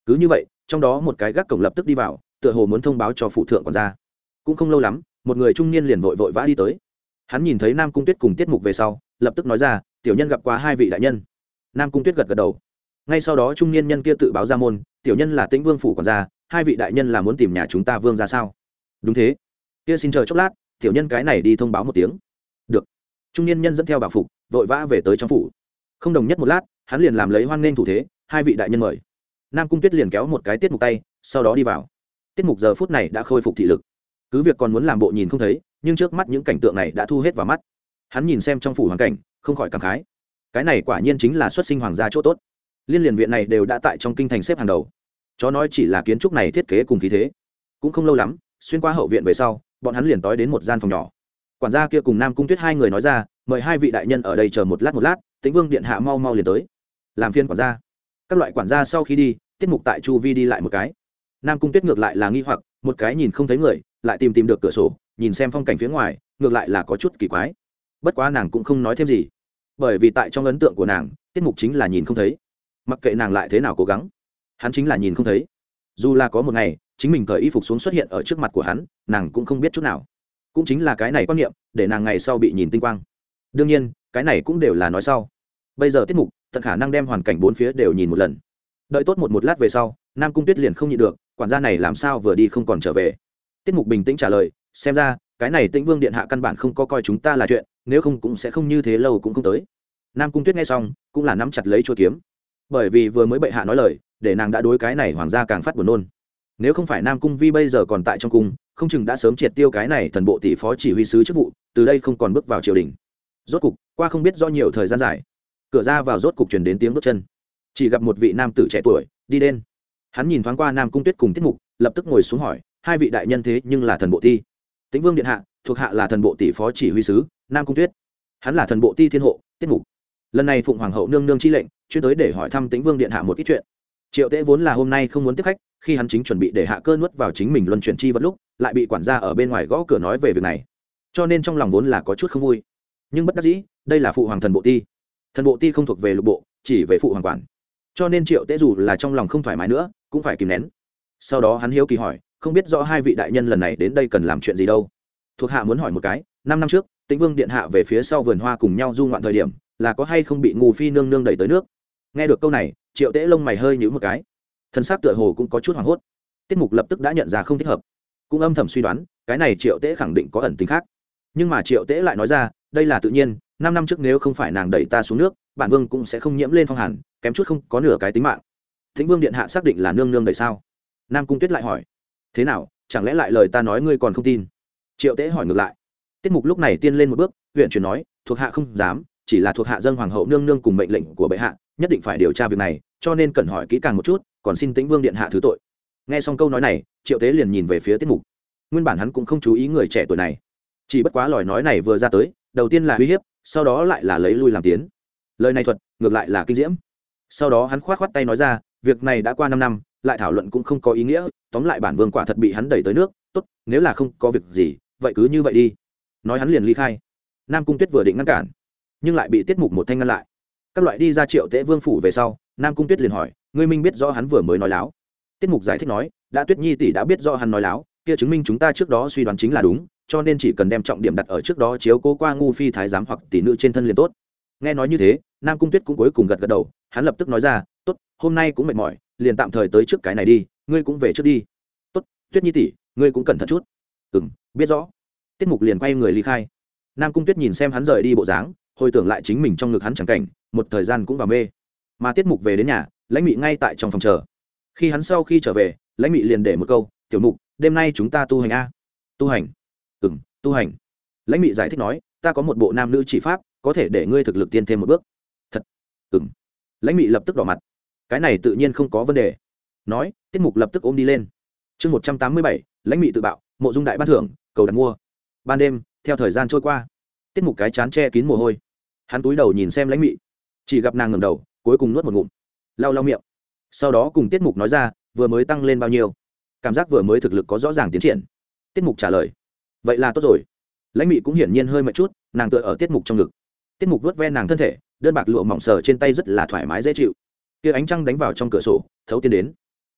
cứ như vậy trong đó một cái gác cổng lập tức đi vào, tựa hồ muốn thông báo cho phụ thượng quản gia. Cũng không lâu lắm, một người trung niên liền vội vội vã đi tới. Hắn nhìn thấy Nam Cung Tuyết cùng Tiết Mục về sau, lập tức nói ra, tiểu nhân gặp qua hai vị đại nhân. Nam Cung Tuyết gật gật đầu. Ngay sau đó trung niên nhân kia tự báo ra môn, tiểu nhân là Tĩnh Vương phủ quản gia, hai vị đại nhân là muốn tìm nhà chúng ta vương ra sao? Đúng thế. Kia xin chờ chốc lát, tiểu nhân cái này đi thông báo một tiếng. Được. Trung niên nhân dẫn theo bảo phục, vội vã về tới trong phủ. Không đồng nhất một lát, hắn liền làm lấy hoan nghênh thủ thế, hai vị đại nhân mời. Nam Cung Tuyết liền kéo một cái Tiết Mục tay, sau đó đi vào. Tiết Mục giờ phút này đã khôi phục thị lực, cứ việc còn muốn làm bộ nhìn không thấy, nhưng trước mắt những cảnh tượng này đã thu hết vào mắt. Hắn nhìn xem trong phủ hoàn cảnh, không khỏi cảm khái. Cái này quả nhiên chính là xuất sinh hoàng gia chỗ tốt. Liên liền viện này đều đã tại trong kinh thành xếp hàng đầu. Chó nói chỉ là kiến trúc này thiết kế cùng khí thế. Cũng không lâu lắm, xuyên qua hậu viện về sau, bọn hắn liền tối đến một gian phòng nhỏ. Quản gia kia cùng Nam Cung Tuyết hai người nói ra, mời hai vị đại nhân ở đây chờ một lát một lát, Tĩnh Vương điện hạ mau mau liền tới. Làm phiên quản gia. Các loại quản gia sau khi đi, Tiết Mục tại chu vi đi lại một cái. Nam Cung Tuyết ngược lại là nghi hoặc, một cái nhìn không thấy người, lại tìm tìm được cửa sổ, nhìn xem phong cảnh phía ngoài, ngược lại là có chút kỳ quái. Bất quá nàng cũng không nói thêm gì, bởi vì tại trong ấn tượng của nàng, Tiết Mục chính là nhìn không thấy. Mặc kệ nàng lại thế nào cố gắng, hắn chính là nhìn không thấy. Dù là có một ngày chính mình cởi y phục xuống xuất hiện ở trước mặt của hắn, nàng cũng không biết chút nào. Cũng chính là cái này quan niệm để nàng ngày sau bị nhìn tinh quang. Đương nhiên cái này cũng đều là nói sau. Bây giờ Tiết Mục tận khả năng đem hoàn cảnh bốn phía đều nhìn một lần. Đợi tốt một một lát về sau, Nam Cung Tuyết liền không nhịn được, quản gia này làm sao vừa đi không còn trở về. Tiết Mục bình tĩnh trả lời, xem ra cái này Tĩnh Vương điện hạ căn bản không có coi chúng ta là chuyện, nếu không cũng sẽ không như thế lâu cũng không tới. Nam Cung Tuyết nghe xong cũng là nắm chặt lấy chuôi kiếm, bởi vì vừa mới bệ hạ nói lời, để nàng đã đối cái này hoàng gia càng phát buồn nôn. Nếu không phải Nam Cung Vi bây giờ còn tại trong cung, không chừng đã sớm triệt tiêu cái này thần bộ tỷ phó chỉ huy sứ chức vụ, từ đây không còn bước vào triều đình. Rốt cục qua không biết do nhiều thời gian dài, cửa ra vào rốt cục truyền đến tiếng bước chân. Chỉ gặp một vị nam tử trẻ tuổi đi đến. Hắn nhìn thoáng qua Nam Cung Tuyết cùng Tiết Mục, lập tức ngồi xuống hỏi, hai vị đại nhân thế nhưng là thần bộ ti? Tĩnh Vương điện hạ, thuộc hạ là thần bộ tỷ phó chỉ huy sứ Nam Cung Tuyết. Hắn là thần bộ ti thiên hộ Tiết Mục. Lần này phụng hoàng hậu nương nương chi lệnh, chuyên tới để hỏi thăm Tĩnh Vương điện hạ một ít chuyện. Triệu Tế vốn là hôm nay không muốn tiếp khách, khi hắn chính chuẩn bị để hạ cơ nuốt vào chính mình luân chuyển chi vật lúc, lại bị quản gia ở bên ngoài gõ cửa nói về việc này, cho nên trong lòng vốn là có chút không vui. Nhưng bất đắc dĩ, đây là phụ hoàng thần bộ ti, thần bộ ti không thuộc về lục bộ, chỉ về phụ hoàng quản, cho nên Triệu Tế dù là trong lòng không thoải mái nữa, cũng phải kìm nén. Sau đó hắn hiếu kỳ hỏi, không biết rõ hai vị đại nhân lần này đến đây cần làm chuyện gì đâu? Thuộc hạ muốn hỏi một cái, năm năm trước Tĩnh Vương điện hạ về phía sau vườn hoa cùng nhau du ngoạn thời điểm, là có hay không bị Ngù Phi nương nương đẩy tới nước? Nghe được câu này, Triệu Tế lông mày hơi nhíu một cái, thân xác tựa hồ cũng có chút hoảng hốt. Tiết Mục lập tức đã nhận ra không thích hợp, cũng âm thầm suy đoán cái này Triệu Tế khẳng định có ẩn tình khác. Nhưng mà Triệu Tế lại nói ra, đây là tự nhiên, năm năm trước nếu không phải nàng đẩy ta xuống nước, bản vương cũng sẽ không nhiễm lên phong hàn, kém chút không có nửa cái tính mạng. Tĩnh Vương điện hạ xác định là nương nương đẩy sao? Nam Cung Tuyết lại hỏi, thế nào, chẳng lẽ lại lời ta nói ngươi còn không tin? Triệu Tế hỏi ngược lại. Tiết Mục lúc này tiên lên một bước, huyện chuyển nói, thuộc hạ không dám, chỉ là thuộc hạ dâng hoàng hậu nương nương cùng mệnh lệnh của bệ hạ, nhất định phải điều tra việc này, cho nên cần hỏi kỹ càng một chút, còn xin Tĩnh Vương điện hạ thứ tội. Nghe xong câu nói này, Triệu Tế liền nhìn về phía Tiết Mục. Nguyên bản hắn cũng không chú ý người trẻ tuổi này, chỉ bất quá lời nói này vừa ra tới, đầu tiên là uy hiếp, sau đó lại là lấy lui làm tiến. Lời này thuật ngược lại là kinh diễm. Sau đó hắn khoát khoát tay nói ra, việc này đã qua năm năm, lại thảo luận cũng không có ý nghĩa, tóm lại bản vương quả thật bị hắn đẩy tới nước, tốt, nếu là không có việc gì, vậy cứ như vậy đi. Nói hắn liền ly khai. Nam Cung Tuyết vừa định ngăn cản, nhưng lại bị Tiết Mục một thanh ngăn lại. Các loại đi ra Triệu Tế vương phủ về sau, Nam Cung Tuyết liền hỏi, ngươi minh biết rõ hắn vừa mới nói láo? Tiết Mục giải thích nói, đã Tuyết Nhi tỷ đã biết rõ hắn nói láo, kia chứng minh chúng ta trước đó suy đoán chính là đúng, cho nên chỉ cần đem trọng điểm đặt ở trước đó chiếu cố qua Ngu Phi thái giám hoặc tỷ nữ trên thân liền tốt. Nghe nói như thế, Nam Cung Tuyết cũng cuối cùng gật gật đầu, hắn lập tức nói ra, tốt, hôm nay cũng mệt mỏi, liền tạm thời tới trước cái này đi, ngươi cũng về trước đi. Tốt, Tuyết Nhi tỷ, ngươi cũng cẩn thận chút. Ừm, biết rõ. Tiết Mục liền quay người ly khai. Nam Cung Tuyết nhìn xem hắn rời đi bộ dáng, hồi tưởng lại chính mình trong ngực hắn chẳng cảnh, một thời gian cũng vào mê. Mà Tiết Mục về đến nhà, Lãnh Mị ngay tại trong phòng chờ. Khi hắn sau khi trở về, Lãnh Mị liền để một câu, tiểu Mục, đêm nay chúng ta tu hành a. Tu hành? Ừm, tu hành. Lãnh Mị giải thích nói, ta có một bộ nam nữ chỉ pháp, có thể để ngươi thực lực tiên thêm một bước. Thật? Ừm. Lãnh Mị lập tức đỏ mặt. Cái này tự nhiên không có vấn đề. Nói, Tiết Mục lập tức ôm đi lên. Chương một trăm tám mươi bảy, Lãnh Mị tự bạo, mộ dung đại ban thưởng, cầu đặt mua. Ban đêm, theo thời gian trôi qua, Tiết Mục cái chán che kín mồ hôi. Hắn cúi đầu nhìn xem Lãnh Mị, chỉ gặp nàng ngẩng đầu, cuối cùng nuốt một ngụm, lau lau miệng. Sau đó cùng Tiết Mục nói ra, vừa mới tăng lên bao nhiêu? Cảm giác vừa mới thực lực có rõ ràng tiến triển. Tiết Mục trả lời, vậy là tốt rồi. Lãnh Mị cũng hiển nhiên hơi mệt chút, nàng tựa ở Tiết Mục trong ngực. Tiết Mục vuốt ve nàng thân thể, đơn bạc lụa mỏng sờ trên tay rất là thoải mái dễ chịu. Kia ánh trăng đánh vào trong cửa sổ, thấu tiến đến.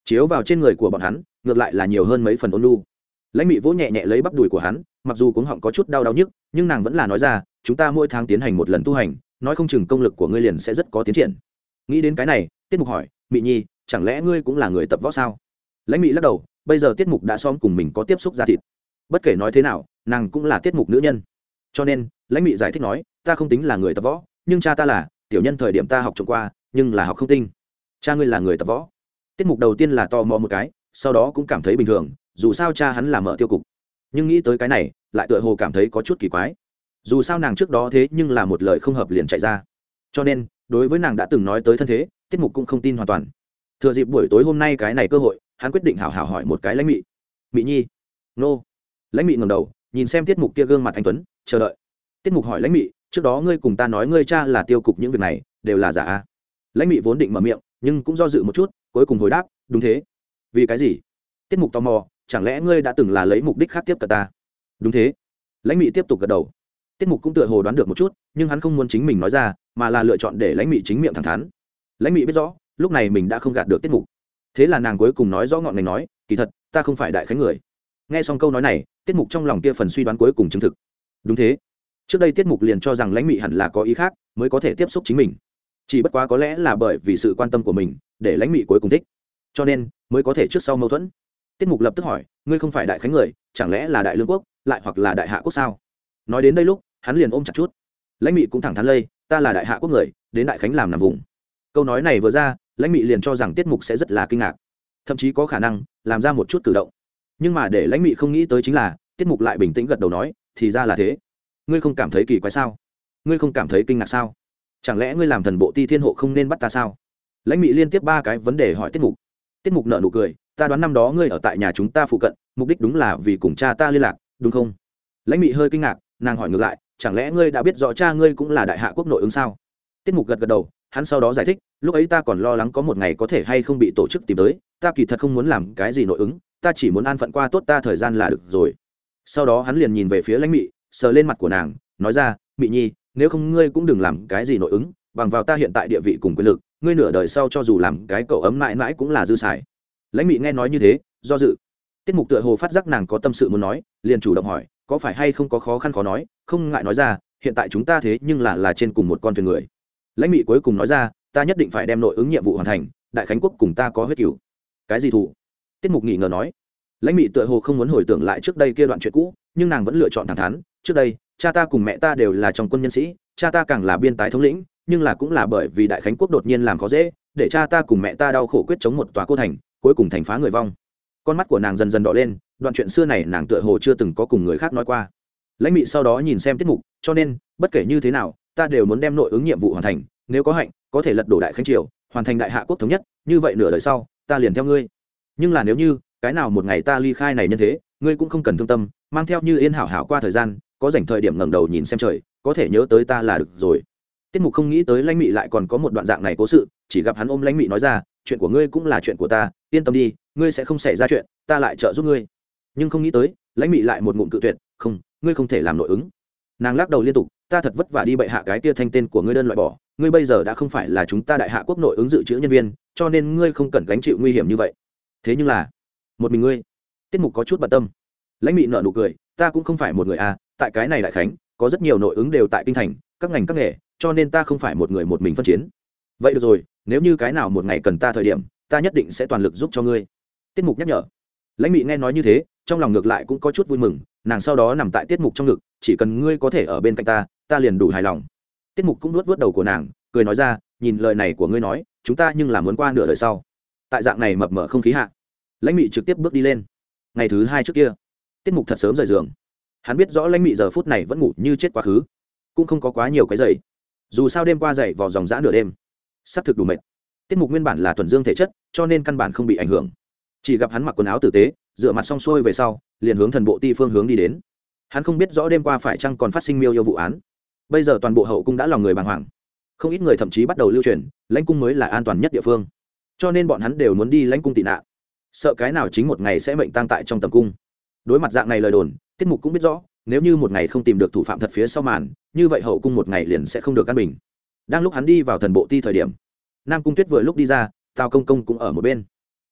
chiếu vào trên người của bọn hắn ngược lại là nhiều hơn mấy phần ôn lu. Lãnh Mị vỗ nhẹ nhẹ lấy bắp đùi của hắn, mặc dù cuống họng có chút đau đau nhức, nhưng nàng vẫn là nói ra, chúng ta mỗi tháng tiến hành một lần tu hành, nói không chừng công lực của ngươi liền sẽ rất có tiến triển. Nghĩ đến cái này, Tiết Mục hỏi, Mị Nhi, chẳng lẽ ngươi cũng là người tập võ sao? Lãnh Mị lắc đầu, bây giờ Tiết Mục đã xóm cùng mình có tiếp xúc ra thịt, bất kể nói thế nào, nàng cũng là Tiết Mục nữ nhân, cho nên Lãnh Mị giải thích nói, ta không tính là người tập võ, nhưng cha ta là, tiểu nhân thời điểm ta học trộm qua, nhưng là học không tinh. Cha ngươi là người tập võ? Tiết Mục đầu tiên là tò mò một cái, sau đó cũng cảm thấy bình thường, dù sao cha hắn là mở tiêu cục, nhưng nghĩ tới cái này lại tựa hồ cảm thấy có chút kỳ quái. Dù sao nàng trước đó thế nhưng là một lời không hợp liền chạy ra, cho nên đối với nàng đã từng nói tới thân thế, Tiết Mục cũng không tin hoàn toàn. Thừa dịp buổi tối hôm nay cái này cơ hội, hắn quyết định hảo hảo hỏi một cái Lãnh Mị. Mị Nhi, nô. Lãnh Mị ngẩng đầu nhìn xem Tiết Mục kia gương mặt anh tuấn, chờ đợi. Tiết Mục hỏi Lãnh Mị, trước đó ngươi cùng ta nói ngươi cha là tiêu cục, những việc này đều là giả à? Lãnh Mị vốn định mở miệng, nhưng cũng do dự một chút, cuối cùng hồi đáp, đúng thế. Vì cái gì? Tiết Mục tò mò, chẳng lẽ ngươi đã từng là lấy mục đích khác tiếp cận ta? Đúng thế. Lãnh Mị tiếp tục gật đầu. Tiết Mục cũng tựa hồ đoán được một chút, nhưng hắn không muốn chính mình nói ra, mà là lựa chọn để Lãnh Mị chính miệng thẳng thắn. Lãnh Mị biết rõ lúc này mình đã không gạt được Tiết Mục, thế là nàng cuối cùng nói rõ ngọn ngành nói, kỳ thật ta không phải đại khánh người. Nghe xong câu nói này, Tiết Mục trong lòng kia phần suy đoán cuối cùng chứng thực. Đúng thế. Trước đây Tiết Mục liền cho rằng Lãnh Mị hẳn là có ý khác mới có thể tiếp xúc chính mình, chỉ bất quá có lẽ là bởi vì sự quan tâm của mình để Lãnh Mị cuối cùng thích, cho nên mới có thể trước sau mâu thuẫn. Tiết Mục lập tức hỏi, ngươi không phải đại khánh người, chẳng lẽ là đại lương quốc lại hoặc là đại hạ quốc sao? Nói đến đây lúc hắn liền ôm chặt chút. Lãnh Mị cũng thẳng thắn lây, ta là đại hạ quốc người, đến đại khánh làm nằm vùng. Câu nói này vừa ra, Lãnh Mị liền cho rằng Tiết Mục sẽ rất là kinh ngạc, thậm chí có khả năng làm ra một chút cử động. Nhưng mà để Lãnh Mị không nghĩ tới chính là Tiết Mục lại bình tĩnh gật đầu nói, thì ra là thế. Ngươi không cảm thấy kỳ quái sao? Ngươi không cảm thấy kinh ngạc sao? Chẳng lẽ ngươi làm thần bộ ti thiên hộ không nên bắt ta sao? Lãnh Mị liên tiếp ba cái vấn đề hỏi Tiết Mục. Tiết Mục nở nụ cười, ta đoán năm đó ngươi ở tại nhà chúng ta phụ cận, mục đích đúng là vì cùng cha ta liên lạc, đúng không? Lãnh Mị hơi kinh ngạc, nàng hỏi ngược lại, chẳng lẽ ngươi đã biết rõ cha ngươi cũng là đại hạ quốc nội ứng sao? Tiết Mục gật gật đầu, hắn sau đó giải thích, lúc ấy ta còn lo lắng có một ngày có thể hay không bị tổ chức tìm tới, ta kỳ thật không muốn làm cái gì nội ứng, ta chỉ muốn an phận qua tốt ta thời gian là được rồi. Sau đó hắn liền nhìn về phía Lãnh Mị, sờ lên mặt của nàng, nói ra, Mị Nhi, nếu không ngươi cũng đừng làm cái gì nội ứng, bằng vào ta hiện tại địa vị cùng quyền lực, ngươi nửa đời sau cho dù làm cái cậu ấm mãi mãi cũng là dư xài. Lãnh Mị nghe nói như thế, do dự. Tiết Mục tựa hồ phát giác nàng có tâm sự muốn nói, liền chủ động hỏi, có phải hay không có khó khăn khó nói, không ngại nói ra, hiện tại chúng ta thế nhưng là là trên cùng một con thuyền người. Lãnh Mị cuối cùng nói ra, ta nhất định phải đem nội ứng nhiệm vụ hoàn thành, đại khánh quốc cùng ta có huyết cửu. Cái gì thủ? Tiết Mục nghỉ ngờ nói. Lãnh Mị tựa hồ không muốn hồi tưởng lại trước đây kia đoạn chuyện cũ, nhưng nàng vẫn lựa chọn thẳng thắn, trước đây cha ta cùng mẹ ta đều là trong quân nhân sĩ, cha ta càng là biên tái thống lĩnh, nhưng là cũng là bởi vì đại khánh quốc đột nhiên làm khó dễ, để cha ta cùng mẹ ta đau khổ quyết chống một tòa cô thành, cuối cùng thành phá người vong. Con mắt của nàng dần dần đỏ lên, đoạn chuyện xưa này nàng tựa hồ chưa từng có cùng người khác nói qua. Lãnh Mị sau đó nhìn xem Tiết Mục, cho nên bất kể như thế nào ta đều muốn đem nội ứng nhiệm vụ hoàn thành, nếu có hạnh có thể lật đổ đại khánh triều, hoàn thành đại hạ quốc thống nhất, như vậy nửa đời sau ta liền theo ngươi. Nhưng là nếu như cái nào một ngày ta ly khai này nhân thế, ngươi cũng không cần thương tâm, mang theo Như Yên hảo hảo qua thời gian, có rảnh thời điểm ngẩng đầu nhìn xem trời, có thể nhớ tới ta là được rồi. Tiết Mục không nghĩ tới Lãnh Mị lại còn có một đoạn dạng này cố sự, chỉ gặp hắn ôm Lãnh Mị nói ra, chuyện của ngươi cũng là chuyện của ta, yên tâm đi, ngươi sẽ không xảy ra chuyện, ta lại trợ giúp ngươi. Nhưng không nghĩ tới Lãnh Mị lại một ngụm cự tuyệt, không, ngươi không thể làm nội ứng. Nàng lắc đầu liên tục, ta thật vất vả đi bệ hạ cái tia thanh tên của ngươi đơn loại bỏ, ngươi bây giờ đã không phải là chúng ta đại hạ quốc nội ứng dự trữ nhân viên, cho nên ngươi không cần gánh chịu nguy hiểm như vậy. Thế nhưng là một mình ngươi. Tiết Mục có chút bận tâm. Lãnh Mị nở nụ cười, ta cũng không phải một người à, tại cái này đại khánh có rất nhiều nội ứng đều tại kinh thành, các ngành các nghề, cho nên ta không phải một người một mình phân chiến. Vậy được rồi, nếu như cái nào một ngày cần ta thời điểm, ta nhất định sẽ toàn lực giúp cho ngươi. Tiết Mục nhắc nhở. Lãnh Mị nghe nói như thế, trong lòng ngược lại cũng có chút vui mừng, nàng sau đó nằm tại Tiết Mục trong ngực, chỉ cần ngươi có thể ở bên cạnh ta, ta liền đủ hài lòng. Tiết Mục cũng nuốt vuốt đầu của nàng, cười nói ra, nhìn lời này của ngươi nói, chúng ta nhưng là muốn qua nửa đời sau. Tại dạng này mập mờ không khí hạ, Lãnh Mị trực tiếp bước đi lên. Ngày thứ hai trước kia, Tiết Mục thật sớm rời giường. Hắn biết rõ Lãnh Mị giờ phút này vẫn ngủ như chết quá khứ, cũng không có quá nhiều cái dậy. Dù sao đêm qua dậy vào dòng dã nửa đêm, sắp thực đủ mệt. Tiết Mục nguyên bản là thuần dương thể chất, cho nên căn bản không bị ảnh hưởng. Chỉ gặp hắn mặc quần áo tử tế, rửa mặt xong xuôi về sau, liền hướng thần bộ ti phương hướng đi đến. Hắn không biết rõ đêm qua phải chăng còn phát sinh miêu yêu vụ án. Bây giờ toàn bộ hậu cung đã lòng người bàng hoàng, không ít người thậm chí bắt đầu lưu truyền lãnh cung mới là an toàn nhất địa phương, cho nên bọn hắn đều muốn đi lãnh cung tị nạn, sợ cái nào chính một ngày sẽ mệnh tang tại trong tầm cung. Đối mặt dạng này lời đồn, Tiết Mục cũng biết rõ, nếu như một ngày không tìm được thủ phạm thật phía sau màn, như vậy hậu cung một ngày liền sẽ không được an bình. Đang lúc hắn đi vào thần bộ ti thời điểm, Nam Cung Tuyết vừa lúc đi ra, Tào Công Công cũng ở một bên.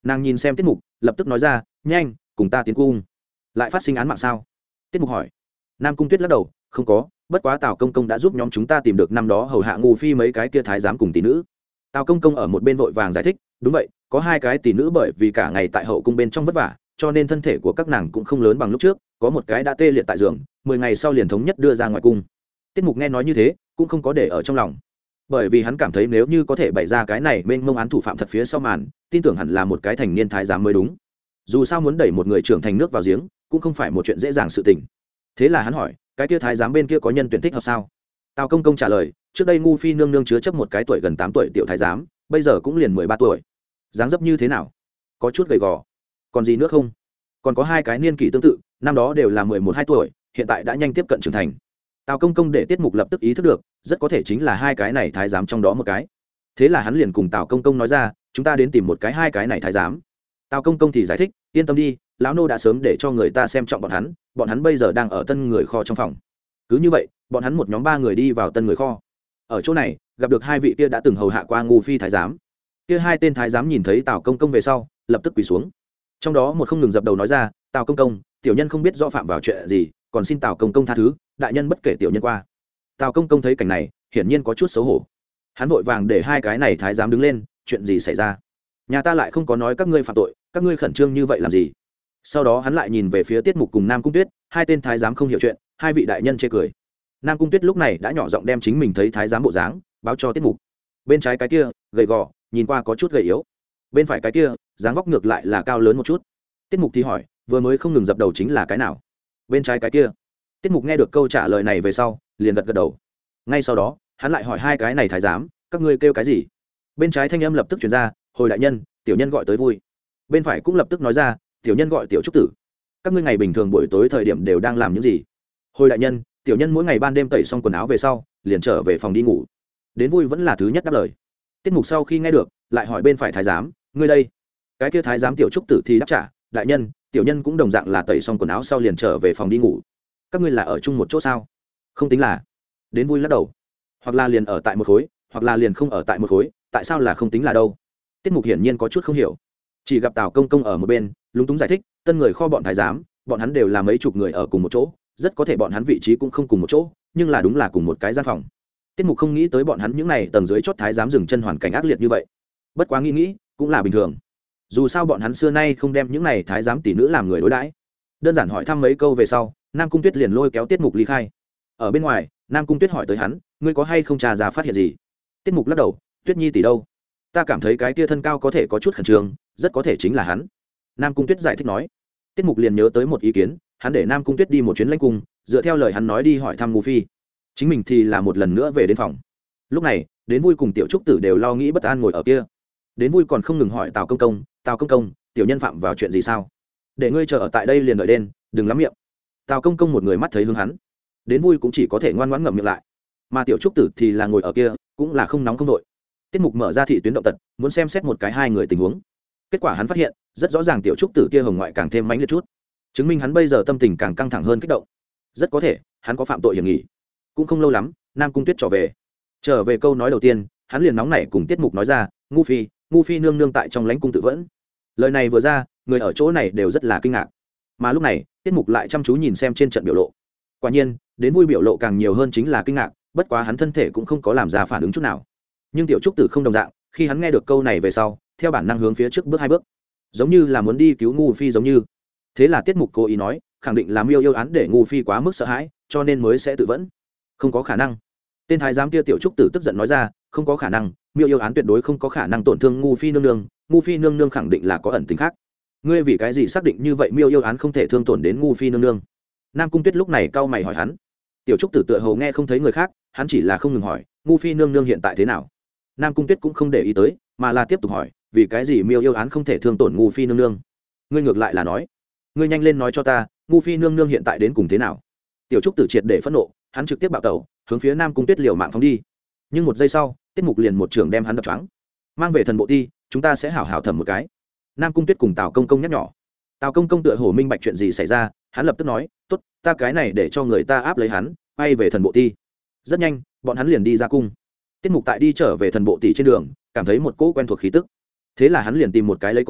Nàng nhìn xem tiết mục lập tức nói ra, nhanh cùng ta tiến cung. Lại phát sinh án mạng sao? Tiết mục hỏi. Nam Cung Tuyết lắc đầu, không có, bất quá Tào công công đã giúp nhóm chúng ta tìm được năm đó hầu hạ ngu phi mấy cái kia thái giám cùng tỷ nữ. Tào công công ở một bên vội vàng giải thích, đúng vậy, có hai cái tỷ nữ bởi vì cả ngày tại hậu cung bên trong vất vả, cho nên thân thể của các nàng cũng không lớn bằng lúc trước, có một cái đã tê liệt tại giường, mười ngày sau liền thống nhất đưa ra ngoài cung. Tiết mục nghe nói như thế cũng không có để ở trong lòng, bởi vì hắn cảm thấy nếu như có thể bày ra cái này mênh mông án thủ phạm thật phía sau màn, tin tưởng hẳn là một cái thành niên thái giám mới đúng. Dù sao muốn đẩy một người trưởng thành nước vào giếng cũng không phải một chuyện dễ dàng sự tình. Thế là hắn hỏi, cái kia thái giám bên kia có nhân tuyển thích hợp sao? Tào công công trả lời, trước đây ngu phi nương nương chứa chấp một cái tuổi gần tám tuổi tiểu thái giám, bây giờ cũng liền mười ba tuổi. Dáng dấp như thế nào? Có chút gầy gò. Còn gì nữa không? Còn có hai cái niên kỷ tương tự, năm đó đều là mười một hai tuổi, hiện tại đã nhanh tiếp cận trưởng thành. Tào công công để tiết mục lập tức ý thức được, rất có thể chính là hai cái này thái giám trong đó một cái. Thế là hắn liền cùng Tào công công nói ra, chúng ta đến tìm một cái hai cái này thái giám. Tào công công thì giải thích, yên tâm đi, lão nô đã sớm để cho người ta xem trọng bọn hắn, bọn hắn bây giờ đang ở tân người kho trong phòng. Cứ như vậy, bọn hắn một nhóm ba người đi vào tân người kho. Ở chỗ này, gặp được hai vị kia đã từng hầu hạ qua ngu phi thái giám. Kia hai tên thái giám nhìn thấy Tào công công về sau, lập tức quỳ xuống. Trong đó một không ngừng dập đầu nói ra, Tào công công, tiểu nhân không biết rõ phạm vào chuyện gì, còn xin Tào công công tha thứ, đại nhân bất kể tiểu nhân qua. Tào công công thấy cảnh này, hiển nhiên có chút xấu hổ. Hắn vội vàng để hai cái này thái giám đứng lên, chuyện gì xảy ra? Nhà ta lại không có nói các ngươi phạm tội, các ngươi khẩn trương như vậy làm gì? Sau đó hắn lại nhìn về phía tiết mục cùng Nam Cung Tuyết, hai tên thái giám không hiểu chuyện, hai vị đại nhân chê cười. Nam Cung Tuyết lúc này đã nhỏ giọng đem chính mình thấy thái giám bộ dáng báo cho tiết mục. Bên trái cái kia gầy gò, nhìn qua có chút gầy yếu, bên phải cái kia dáng vóc ngược lại là cao lớn một chút. Tiết mục thì hỏi, vừa mới không ngừng dập đầu chính là cái nào? Bên trái cái kia. Tiết mục nghe được câu trả lời này về sau, liền gật gật đầu. Ngay sau đó hắn lại hỏi hai cái này thái giám, các ngươi kêu cái gì? Bên trái thanh âm lập tức truyền ra, hồi đại nhân, tiểu nhân gọi tới vui. Bên phải cũng lập tức nói ra, tiểu nhân gọi tiểu trúc tử. Các ngươi ngày bình thường buổi tối thời điểm đều đang làm những gì? Hồi đại nhân, tiểu nhân mỗi ngày ban đêm tẩy xong quần áo về sau liền trở về phòng đi ngủ. Đến vui vẫn là thứ nhất đáp lời. Tiết mục sau khi nghe được lại hỏi bên phải thái giám, ngươi đây? Cái kia thái giám tiểu trúc tử thì đáp trả, đại nhân, tiểu nhân cũng đồng dạng là tẩy xong quần áo sau liền trở về phòng đi ngủ. Các ngươi là ở chung một chỗ sao? Không tính là. Đến vui lắc đầu, hoặc là liền ở tại một khối, hoặc là liền không ở tại một khối, tại sao là không tính là đâu? Tiết mục hiển nhiên có chút không hiểu, chỉ gặp Tào công công ở một bên lúng túng giải thích, tân người kho bọn thái giám, bọn hắn đều là mấy chục người ở cùng một chỗ, rất có thể bọn hắn vị trí cũng không cùng một chỗ, nhưng là đúng là cùng một cái gian phòng. Tiết mục không nghĩ tới bọn hắn những này tầng dưới chót thái giám dừng chân hoàn cảnh ác liệt như vậy, bất quá nghĩ nghĩ cũng là bình thường, dù sao bọn hắn xưa nay không đem những này thái giám tỷ nữ làm người đối đãi. Đơn giản hỏi thăm mấy câu về sau, Nam Cung Tuyết liền lôi kéo Tiết mục ly khai. Ở bên ngoài, Nam Cung Tuyết hỏi tới hắn, ngươi có hay không tra ra phát hiện gì? Tiết mục lắc đầu, Tuyết nhi tỷ đâu? Ta cảm thấy cái kia thân cao có thể có chút khẩn trương, rất có thể chính là hắn. Nam Cung Tuyết giải thích nói. Tiết mục liền nhớ tới một ý kiến, hắn để Nam Cung Tuyết đi một chuyến lãnh cung, dựa theo lời hắn nói đi hỏi thăm ngu phi, chính mình thì là một lần nữa về đến phòng. Lúc này đến vui cùng tiểu trúc tử đều lo nghĩ bất an ngồi ở kia. Đến vui còn không ngừng hỏi Tào công công, Tào công công, tiểu nhân phạm vào chuyện gì sao? Để ngươi chờ ở tại đây liền đợi đen, đừng lắm miệng. Tào công công một người mắt thấy hướng hắn, đến vui cũng chỉ có thể ngoan ngoãn ngậm miệng lại, mà tiểu trúc tử thì là ngồi ở kia cũng là không nóng không đội. Tiết mục mở ra thị tuyến động tật, muốn xem xét một cái hai người tình huống. Kết quả hắn phát hiện rất rõ ràng tiểu trúc tử kia hồng ngoại càng thêm mãnh liệt chút, chứng minh hắn bây giờ tâm tình càng căng thẳng hơn kích động, rất có thể hắn có phạm tội hiểm nghi. Cũng không lâu lắm, Nam Cung Tuyết trở về. Trở về câu nói đầu tiên, hắn liền nóng nảy cùng tiết mục nói ra, ngu phi, ngu phi nương nương tại trong lãnh cung tự vẫn. Lời này vừa ra, người ở chỗ này đều rất là kinh ngạc. Mà lúc này tiết mục lại chăm chú nhìn xem trên trận biểu lộ. Quả nhiên đến vui biểu lộ càng nhiều hơn chính là kinh ngạc, bất quá hắn thân thể cũng không có làm ra phản ứng chút nào. Nhưng tiểu trúc tử không đồng dạng, khi hắn nghe được câu này về sau, theo bản năng hướng phía trước bước hai bước, giống như là muốn đi cứu ngu phi giống như. Thế là tiết mục cố ý nói, khẳng định là miêu yêu án để ngu phi quá mức sợ hãi, cho nên mới sẽ tự vẫn. Không có khả năng. Tên thái giám kia tiểu trúc tử tức giận nói ra, không có khả năng, miêu yêu án tuyệt đối không có khả năng tổn thương ngu phi nương nương, ngu phi nương nương khẳng định là có ẩn tình khác. Ngươi vì cái gì xác định như vậy miêu yêu án không thể thương tổn đến ngu phi nương nương? Nam Cung Tuyết lúc này cau mày hỏi hắn. Tiểu trúc tử tựa hồ nghe không thấy người khác, hắn chỉ là không ngừng hỏi, ngu phi nương nương hiện tại thế nào? Nam Cung Tuyết cũng không để ý tới, mà là tiếp tục hỏi, vì cái gì miêu yêu án không thể thương tổn ngu phi nương nương? Ngươi ngược lại là nói, ngươi nhanh lên nói cho ta, ngu phi nương nương hiện tại đến cùng thế nào? Tiểu trúc tử triệt để phẫn nộ, hắn trực tiếp bạo tẩu, hướng phía Nam Cung Tuyết liều mạng phóng đi. Nhưng một giây sau, tiết mục liền một trường đem hắn đập choáng. Mang về thần bộ ti, chúng ta sẽ hảo hảo thẩm một cái. Nam Cung Tuyết cùng Tào công công nhắc nhỏ. Tào công công tựa hồ minh bạch chuyện gì xảy ra, hắn lập tức nói, tốt, ta cái này để cho người ta áp lấy hắn, quay về thần bộ ti. Rất nhanh, bọn hắn liền đi ra cung. Tiết mục tại đi trở về thần bộ tỷ trên đường, cảm thấy một cỗ quen thuộc khí tức. Thế là hắn liền tìm một cái lấy có,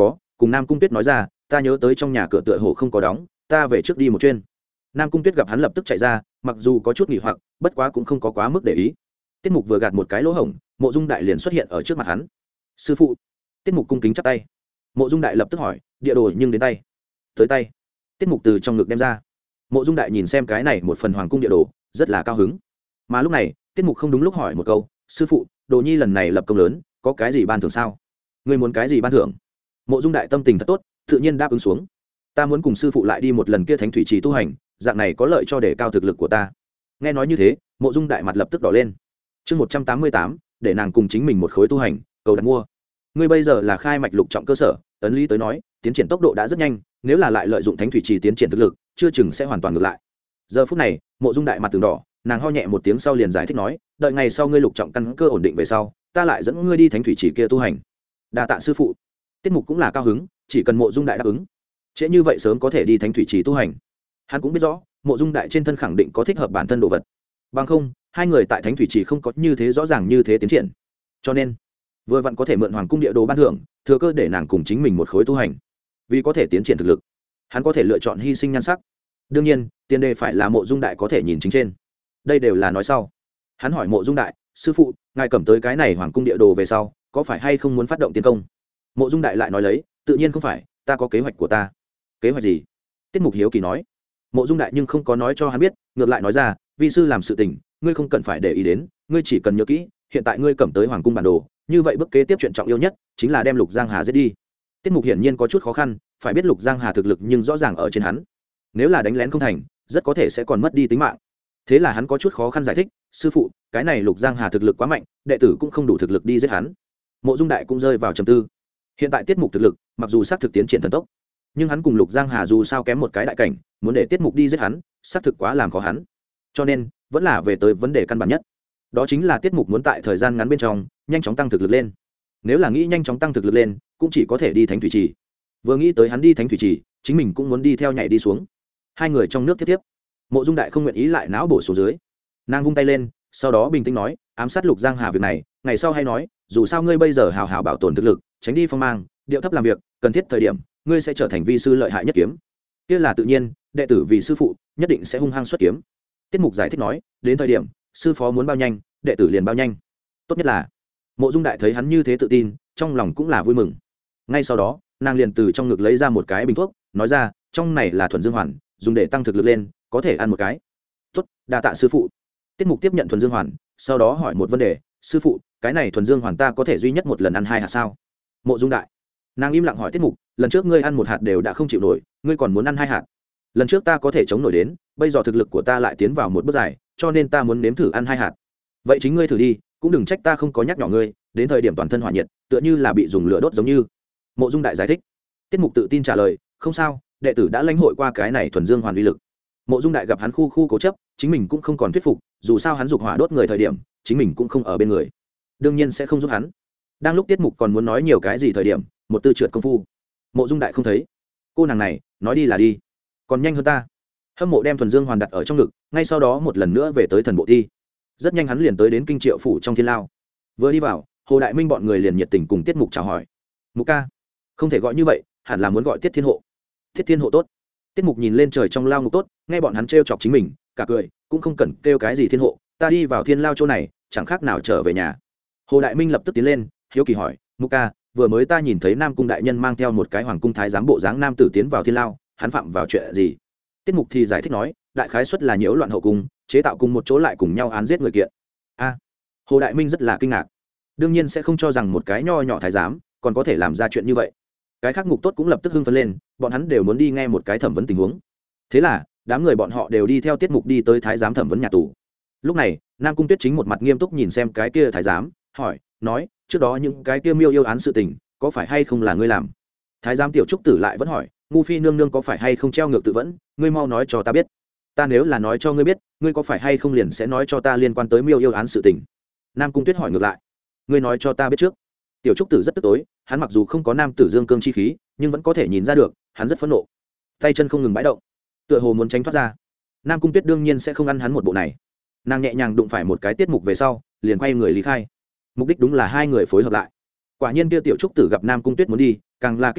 cùng Nam Cung Tuyết nói ra, ta nhớ tới trong nhà cửa tựa hồ không có đóng, ta về trước đi một chuyến. Nam Cung Tuyết gặp hắn lập tức chạy ra, mặc dù có chút nghỉ hoặc, bất quá cũng không có quá mức để ý. Tiết Mục vừa gạt một cái lỗ hổng, Mộ Dung Đại liền xuất hiện ở trước mặt hắn. Sư phụ. Tiết Mục cung kính chắp tay. Mộ Dung Đại lập tức hỏi, địa đồ nhưng đến tay. Tới tay. Tiết Mục từ trong ngực đem ra. Mộ Dung Đại nhìn xem cái này một phần hoàng cung địa đồ, rất là cao hứng. Mà lúc này, Tiết Mục không đúng lúc hỏi một câu, sư phụ, Đồ Nhi lần này lập công lớn, có cái gì ban thưởng sao? Ngươi muốn cái gì ban thưởng? Mộ Dung Đại tâm tình thật tốt, tự nhiên đáp ứng xuống. Ta muốn cùng sư phụ lại đi một lần kia thánh thủy trì tu hành, dạng này có lợi cho đề cao thực lực của ta. Nghe nói như thế, Mộ Dung Đại mặt lập tức đỏ lên. Chương một trăm tám mươi tám, để nàng cùng chính mình một khối tu hành, cầu đặt mua. Ngươi bây giờ là khai mạch lục trọng cơ sở, ấn lý tới nói, tiến triển tốc độ đã rất nhanh, nếu là lại lợi dụng thánh thủy trì tiến triển thực lực, chưa chừng sẽ hoàn toàn ngược lại. Giờ phút này, Mộ Dung Đại mặt từng đỏ, nàng ho nhẹ một tiếng sau liền giải thích nói, đợi ngày sau ngươi lục trọng căn cơ ổn định về sau, ta lại dẫn ngươi đi thánh thủy trì kia tu hành. Đa tạ sư phụ. Tiết Mục cũng là cao hứng, chỉ cần Mộ Dung Đại đáp ứng, trễ như vậy sớm có thể đi thánh thủy trì tu hành. Hắn cũng biết rõ, Mộ Dung Đại trên thân khẳng định có thích hợp bản thân đồ vật. Bằng không, hai người tại thánh thủy trì không có như thế rõ ràng như thế tiến triển. Cho nên, vừa vặn có thể mượn hoàng cung địa đồ ban thưởng, thừa cơ để nàng cùng chính mình một khối tu hành. Vì có thể tiến triển thực lực, hắn có thể lựa chọn hy sinh nhan sắc. Đương nhiên, tiền đề phải là Mộ Dung Đại có thể nhìn chính trên. Đây đều là nói sau. Hắn hỏi Mộ Dung Đại, sư phụ, ngài cầm tới cái này hoàng cung địa đồ về sau, có phải hay không muốn phát động tiến công? Mộ Dung Đại lại nói lấy, tự nhiên không phải, ta có kế hoạch của ta. Kế hoạch gì? Tiết Mục hiếu kỳ nói. Mộ Dung Đại nhưng không có nói cho hắn biết, ngược lại nói ra, vi sư làm sự tình, ngươi không cần phải để ý đến, ngươi chỉ cần nhớ kỹ, hiện tại ngươi cầm tới hoàng cung bản đồ, như vậy bước kế tiếp chuyện trọng yếu nhất chính là đem Lục Giang Hà giết đi. Tiết Mục hiển nhiên có chút khó khăn, phải biết Lục Giang Hà thực lực nhưng rõ ràng ở trên hắn, nếu là đánh lén không thành, rất có thể sẽ còn mất đi tính mạng. Thế là hắn có chút khó khăn giải thích, sư phụ, cái này Lục Giang Hà thực lực quá mạnh, đệ tử cũng không đủ thực lực đi giết hắn. Mộ Dung Đại cũng rơi vào trầm tư. Hiện tại Tiết Mục thực lực, mặc dù xác thực tiến triển thần tốc, nhưng hắn cùng Lục Giang Hà dù sao kém một cái đại cảnh, muốn để Tiết Mục đi giết hắn, xác thực quá làm khó hắn. Cho nên, vẫn là về tới vấn đề căn bản nhất. Đó chính là Tiết Mục muốn tại thời gian ngắn bên trong, nhanh chóng tăng thực lực lên. Nếu là nghĩ nhanh chóng tăng thực lực lên, cũng chỉ có thể đi Thánh Thủy Trì. Vừa nghĩ tới hắn đi Thánh Thủy Trì, chính mình cũng muốn đi theo nhảy đi xuống. Hai người trong nước tiếp tiếp. Mộ Dung Đại không nguyện ý lại não bổ xuống dưới. Nàng vung tay lên, sau đó bình tĩnh nói, ám sát Lục Giang Hà việc này, ngày sau hay nói, dù sao ngươi bây giờ hào hào bảo tồn thực lực, tránh đi phong mang, điệu thấp làm việc, cần thiết thời điểm, ngươi sẽ trở thành vi sư lợi hại nhất kiếm. Kia là tự nhiên, đệ tử vì sư phụ, nhất định sẽ hung hăng xuất kiếm. Tiết Mục giải thích nói, đến thời điểm, sư phó muốn bao nhanh, đệ tử liền bao nhanh. Tốt nhất là, Mộ Dung Đại thấy hắn như thế tự tin, trong lòng cũng là vui mừng. Ngay sau đó, nàng liền từ trong ngực lấy ra một cái bình thuốc, nói ra, trong này là thuần dương hoàn, dùng để tăng thực lực lên, có thể ăn một cái. Tốt, đa tạ sư phụ. Tiết Mục tiếp nhận thuần dương hoàn, sau đó hỏi một vấn đề, sư phụ, cái này thuần dương hoàn ta có thể duy nhất một lần ăn hai hạt sao? Mộ Dung Đại, nàng im lặng hỏi Tiết Mục, lần trước ngươi ăn một hạt đều đã không chịu nổi, ngươi còn muốn ăn hai hạt? Lần trước ta có thể chống nổi đến, bây giờ thực lực của ta lại tiến vào một bước dài, cho nên ta muốn nếm thử ăn hai hạt. Vậy chính ngươi thử đi, cũng đừng trách ta không có nhắc nhở ngươi, đến thời điểm toàn thân hỏa nhiệt, tựa như là bị dùng lửa đốt giống như. Mộ Dung Đại giải thích. Tiết Mục tự tin trả lời, không sao, đệ tử đã lãnh hội qua cái này thuần dương hoàn uy lực. Mộ Dung Đại gặp hắn khu khu cố chấp, chính mình cũng không còn thuyết phục, dù sao hắn dục hỏa đốt người thời điểm, chính mình cũng không ở bên người, đương nhiên sẽ không giúp hắn. Đang lúc Tiết Mục còn muốn nói nhiều cái gì thời điểm, một tư trượt công phu, Mộ Dung Đại không thấy. Cô nàng này, nói đi là đi, còn nhanh hơn ta. Hâm Mộ đem thuần dương hoàn đặt ở trong ngực, ngay sau đó một lần nữa về tới thần bộ thi. Rất nhanh hắn liền tới đến kinh Triệu phủ trong Thiên Lao. Vừa đi vào, Hồ Đại Minh bọn người liền nhiệt tình cùng Tiết Mục chào hỏi. Mục ca, không thể gọi như vậy, hẳn là muốn gọi Tiết Thiên Hộ. Tiết Thiên Hộ tốt. Tiết Mục nhìn lên trời trong lao ngục tốt, nghe bọn hắn trêu chọc chính mình, cả cười, cũng không cần kêu cái gì thiên hộ, ta đi vào thiên lao chỗ này, chẳng khác nào trở về nhà. Hồ Đại Minh lập tức tiến lên, hiếu kỳ hỏi, Mục ca, vừa mới ta nhìn thấy Nam cung đại nhân mang theo một cái hoàng cung thái giám bộ dáng nam tử tiến vào thiên lao, hắn phạm vào chuyện gì? Tiết Mục thì giải thích nói, đại khái suất là nhiễu loạn hậu cung, chế tạo cùng một chỗ lại cùng nhau án giết người kiện. A, Hồ Đại Minh rất là kinh ngạc, đương nhiên sẽ không cho rằng một cái nho nhỏ thái giám còn có thể làm ra chuyện như vậy. Cái khác ngục tốt cũng lập tức hưng phấn lên, bọn hắn đều muốn đi nghe một cái thẩm vấn tình huống. Thế là đám người bọn họ đều đi theo Tiết Mục đi tới thái giám thẩm vấn nhà tù. Lúc này Nam Cung Tuyết chính một mặt nghiêm túc nhìn xem cái kia thái giám, hỏi, nói, trước đó những cái kia miêu yêu án sự tình, có phải hay không là ngươi làm? Thái giám tiểu trúc tử lại vẫn hỏi, ngu phi nương nương có phải hay không treo ngược tự vẫn, ngươi mau nói cho ta biết. Ta nếu là nói cho ngươi biết, ngươi có phải hay không liền sẽ nói cho ta liên quan tới miêu yêu án sự tình. Nam Cung Tuyết hỏi ngược lại, ngươi nói cho ta biết trước. Tiểu trúc tử rất tức tối, hắn mặc dù không có nam tử dương cương chi khí, nhưng vẫn có thể nhìn ra được hắn rất phẫn nộ, tay chân không ngừng bãi động, tựa hồ muốn tránh thoát ra. Nam Cung Tuyết đương nhiên sẽ không ăn hắn một bộ này, nàng nhẹ nhàng đụng phải một cái Tiết Mục về sau, liền quay người lý khai. Mục đích đúng là hai người phối hợp lại. Quả nhiên kia tiểu trúc tử gặp Nam Cung Tuyết muốn đi, càng là kích động,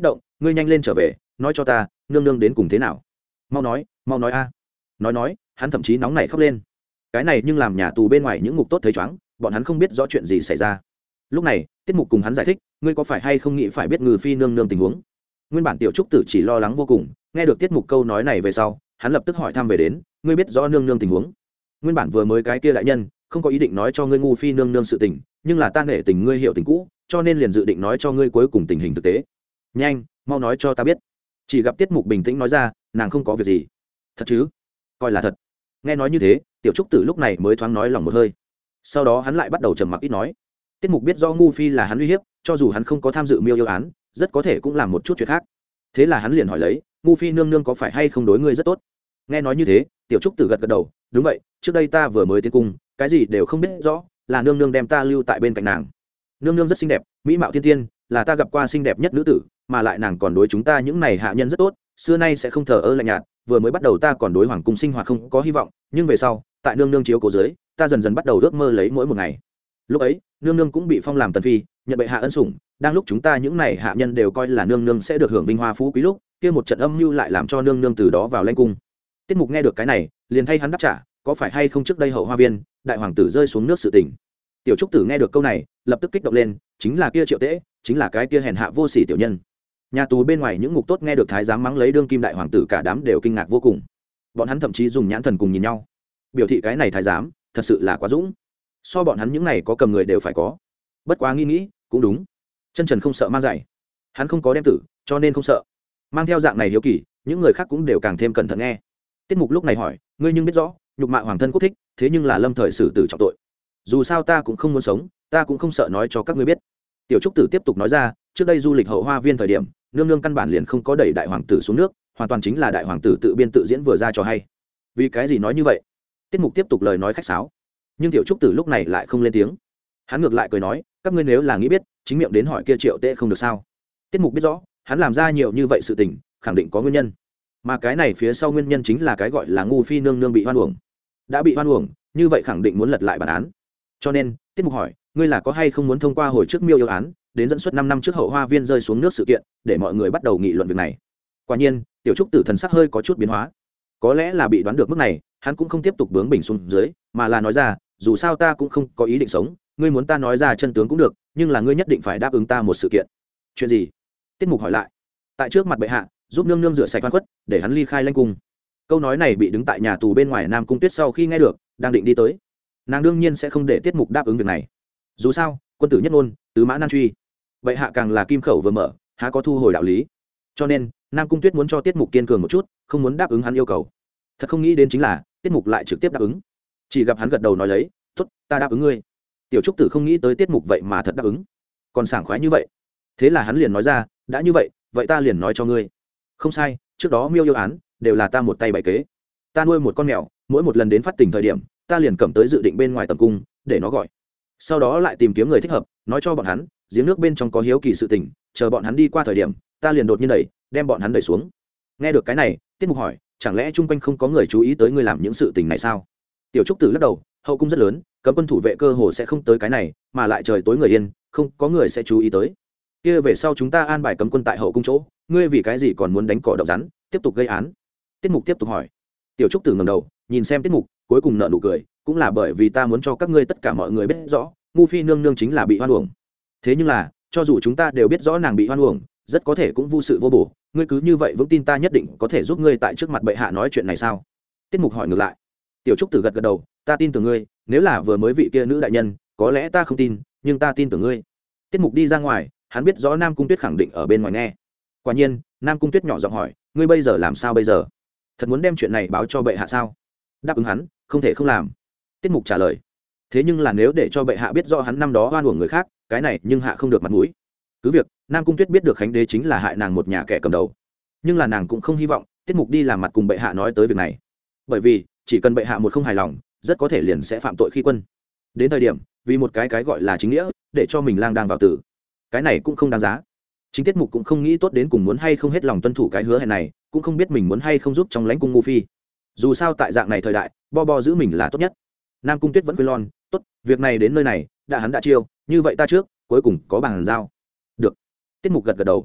ngươi nhanh lên trở về nói cho ta nương nương đến cùng thế nào. Mau nói mau nói a. Nói nói hắn thậm chí nóng nảy khóc lên. Cái này nhưng làm nhà tù bên ngoài những ngục tốt thấy chóng, bọn hắn không biết rõ chuyện gì xảy ra. Lúc này tiết mục cùng hắn giải thích, ngươi có phải hay không nghĩ phải biết ngư phi nương nương tình huống. Nguyên bản tiểu trúc tử chỉ lo lắng vô cùng, nghe được tiết mục câu nói này về sau, hắn lập tức hỏi thăm về đến, ngươi biết rõ nương nương tình huống. Nguyên bản vừa mới cái kia đại nhân không có ý định nói cho ngươi ngu phi nương nương sự tình, nhưng là ta nể tình ngươi hiểu tình cũ, cho nên liền dự định nói cho ngươi cuối cùng tình hình thực tế. Nhanh mau nói cho ta biết. Chỉ gặp tiết mục bình tĩnh nói ra, nàng không có việc gì. Thật chứ? Coi là thật. Nghe nói như thế, tiểu trúc tử lúc này mới thoáng nói lòng một hơi. Sau đó hắn lại bắt đầu trầm mặc ít nói. Tiết mục biết do ngu phi là hắn uy hiếp, cho dù hắn không có tham dự miêu yêu án, rất có thể cũng làm một chút chuyện khác. Thế là hắn liền hỏi lấy, ngu phi nương nương có phải hay không đối ngươi rất tốt. Nghe nói như thế, tiểu trúc tử gật gật đầu, đúng vậy, trước đây ta vừa mới tiến cung, cái gì đều không biết rõ, là nương nương đem ta lưu tại bên cạnh nàng. Nương nương rất xinh đẹp, mỹ mạo thiên tiên, là ta gặp qua xinh đẹp nhất nữ tử, mà lại nàng còn đối chúng ta những này hạ nhân rất tốt, xưa nay sẽ không thờ ơ lạnh nhạt. Vừa mới bắt đầu ta còn đối hoàng cung sinh hoạt không có hy vọng, nhưng về sau tại nương nương chiếu cố dưới, ta dần dần bắt đầu ước mơ lấy mỗi một ngày. Lúc ấy nương nương cũng bị phong làm tần phi, nhận bệ hạ ân sủng, đang lúc chúng ta những này hạ nhân đều coi là nương nương sẽ được hưởng vinh hoa phú quý lúc, kia một trận âm mưu lại làm cho nương nương từ đó vào lãnh cung. Tiết mục nghe được cái này liền thay hắn đáp trả, có phải hay không trước đây hậu hoa viên đại hoàng tử rơi xuống nước sự tình. Tiểu trúc tử nghe được câu này lập tức kích động lên, chính là kia Triệu Tễ, chính là cái kia hèn hạ vô sỉ tiểu nhân. Nhà tù bên ngoài những ngục tốt nghe được thái giám mắng lấy đương kim đại hoàng tử, cả đám đều kinh ngạc vô cùng. Bọn hắn thậm chí dùng nhãn thần cùng nhìn nhau, biểu thị cái này thái giám thật sự là quá dũng, so bọn hắn những này có cầm người đều phải có. Bất quá nghĩ nghĩ cũng đúng, chân trần không sợ mang giày, hắn không có đem tử cho nên không sợ. Mang theo dạng này hiếu kỳ, những người khác cũng đều càng thêm cẩn thận nghe. Tiết mục lúc này hỏi, ngươi nhưng biết rõ nhục mạ hoàng thân quốc thích, thế nhưng là lâm thời xử tử trọng tội, dù sao ta cũng không muốn sống, ta cũng không sợ nói cho các ngươi biết. Tiểu trúc tử tiếp tục nói ra, trước đây du lịch hậu hoa viên thời điểm, nương nương căn bản liền không có đẩy đại hoàng tử xuống nước, hoàn toàn chính là đại hoàng tử tự biên tự diễn vừa ra cho hay. Vì cái gì nói như vậy? Tiết mục tiếp tục lời nói khách sáo, nhưng tiểu trúc tử lúc này lại không lên tiếng. Hắn ngược lại cười nói, các ngươi nếu là nghĩ biết, chính miệng đến hỏi kia Triệu Tễ không được sao? Tiết mục biết rõ hắn làm ra nhiều như vậy sự tình khẳng định có nguyên nhân, mà cái này phía sau nguyên nhân chính là cái gọi là ngu phi nương nương bị hoan uổng. Đã bị hoan uổng, như vậy khẳng định muốn lật lại bản án. Cho nên tiết mục hỏi, ngươi là có hay không muốn thông qua hồi trước miêu yêu án đến dẫn xuất năm năm trước hậu hoa viên rơi xuống nước sự kiện, để mọi người bắt đầu nghị luận việc này. Quả nhiên tiểu trúc tử thần sắc hơi có chút biến hóa, có lẽ là bị đoán được mức này, hắn cũng không tiếp tục bướng bỉnh xuống dưới, mà là nói ra, dù sao ta cũng không có ý định sống, ngươi muốn ta nói ra chân tướng cũng được, nhưng là ngươi nhất định phải đáp ứng ta một sự kiện. Chuyện gì? Tiết mục hỏi lại. Tại trước mặt bệ hạ giúp nương nương rửa sạch oan khuất, để hắn ly khai lãnh cung. Câu nói này bị đứng tại nhà tù bên ngoài Nam Cung Tuyết sau khi nghe được, đang định đi tới, nàng đương nhiên sẽ không để tiết mục đáp ứng việc này. Dù sao quân tử nhất ngôn, tứ mã nan truy, bệ hạ càng là kim khẩu vừa mở, há có thu hồi đạo lý. Cho nên Nam Cung Tuyết muốn cho tiết mục kiên cường một chút, không muốn đáp ứng hắn yêu cầu. Thật không nghĩ đến chính là tiết mục lại trực tiếp đáp ứng. Chỉ gặp hắn gật đầu nói lấy, tốt, ta đáp ứng ngươi. Tiểu trúc tử không nghĩ tới tiết mục vậy mà thật đáp ứng, còn sảng khoái như vậy. Thế là hắn liền nói ra, đã như vậy vậy ta liền nói cho ngươi. Không sai, trước đó miêu yêu án đều là ta một tay bày kế. Ta nuôi một con mèo, mỗi một lần đến phát tình thời điểm, ta liền cầm tới dự định bên ngoài tầm cung để nó gọi, sau đó lại tìm kiếm người thích hợp, nói cho bọn hắn giếng nước bên trong có hiếu kỳ sự tình, chờ bọn hắn đi qua thời điểm, ta liền đột nhiên đẩy, đem bọn hắn đẩy xuống. Nghe được cái này, tiết mục hỏi, chẳng lẽ chung quanh không có người chú ý tới ngươi làm những sự tình này sao? Tiểu trúc tử lắc đầu, hậu cung rất lớn, cấm quân thủ vệ cơ hồ sẽ không tới cái này, mà lại trời tối người yên, không có người sẽ chú ý tới. Kia về sau chúng ta an bài cấm quân tại hậu cung chỗ, ngươi vì cái gì còn muốn đánh cỏ động rắn, tiếp tục gây án? Tiết mục tiếp tục hỏi. Tiểu trúc tử ngẩng đầu nhìn xem tiết mục, cuối cùng nở nụ cười, cũng là bởi vì ta muốn cho các ngươi tất cả mọi người biết rõ, ngu phi nương nương chính là bị hoan uổng. Thế nhưng là cho dù chúng ta đều biết rõ nàng bị hoan uổng, rất có thể cũng vô sự vô bổ, ngươi cứ như vậy vững tin ta nhất định có thể giúp ngươi tại trước mặt bệ hạ nói chuyện này sao? Tiết mục hỏi ngược lại. Tiểu trúc tử gật gật đầu, ta tin tưởng ngươi, nếu là vừa mới vị kia nữ đại nhân, có lẽ ta không tin, nhưng ta tin tưởng ngươi. Tiết mục đi ra ngoài, hắn biết rõ Nam Cung Tuyết khẳng định ở bên ngoài nghe. Quả nhiên Nam Cung Tuyết nhỏ giọng hỏi, ngươi bây giờ làm sao bây giờ? Thật muốn đem chuyện này báo cho bệ hạ sao? Đáp ứng hắn không thể không làm. Tiết mục trả lời. Thế nhưng là nếu để cho bệ hạ biết rõ hắn năm đó oan uổng người khác, cái này nhưng hạ không được mặt mũi. Cứ việc Nam Cung Tuyết biết được Khánh Đế chính là hại nàng một nhà kẻ cầm đầu, nhưng là nàng cũng không hy vọng tiết mục đi làm mặt cùng bệ hạ nói tới việc này, bởi vì chỉ cần bệ hạ một không hài lòng, rất có thể liền sẽ phạm tội khi quân. Đến thời điểm vì một cái cái gọi là chính nghĩa, để cho mình lang đang vào tử, cái này cũng không đáng giá. Chính tiết mục cũng không nghĩ tốt đến cùng muốn hay không hết lòng tuân thủ cái hứa hẹn này, cũng không biết mình muốn hay không giúp trong lãnh cung ngu phi. Dù sao tại dạng này thời đại, bo bo giữ mình là tốt nhất. Nam Cung Tuyết vẫn khuyên lon, tốt, việc này đến nơi này đã hắn đã chiêu, như vậy ta trước cuối cùng có bàn giao. Được. Tiết mục gật gật đầu.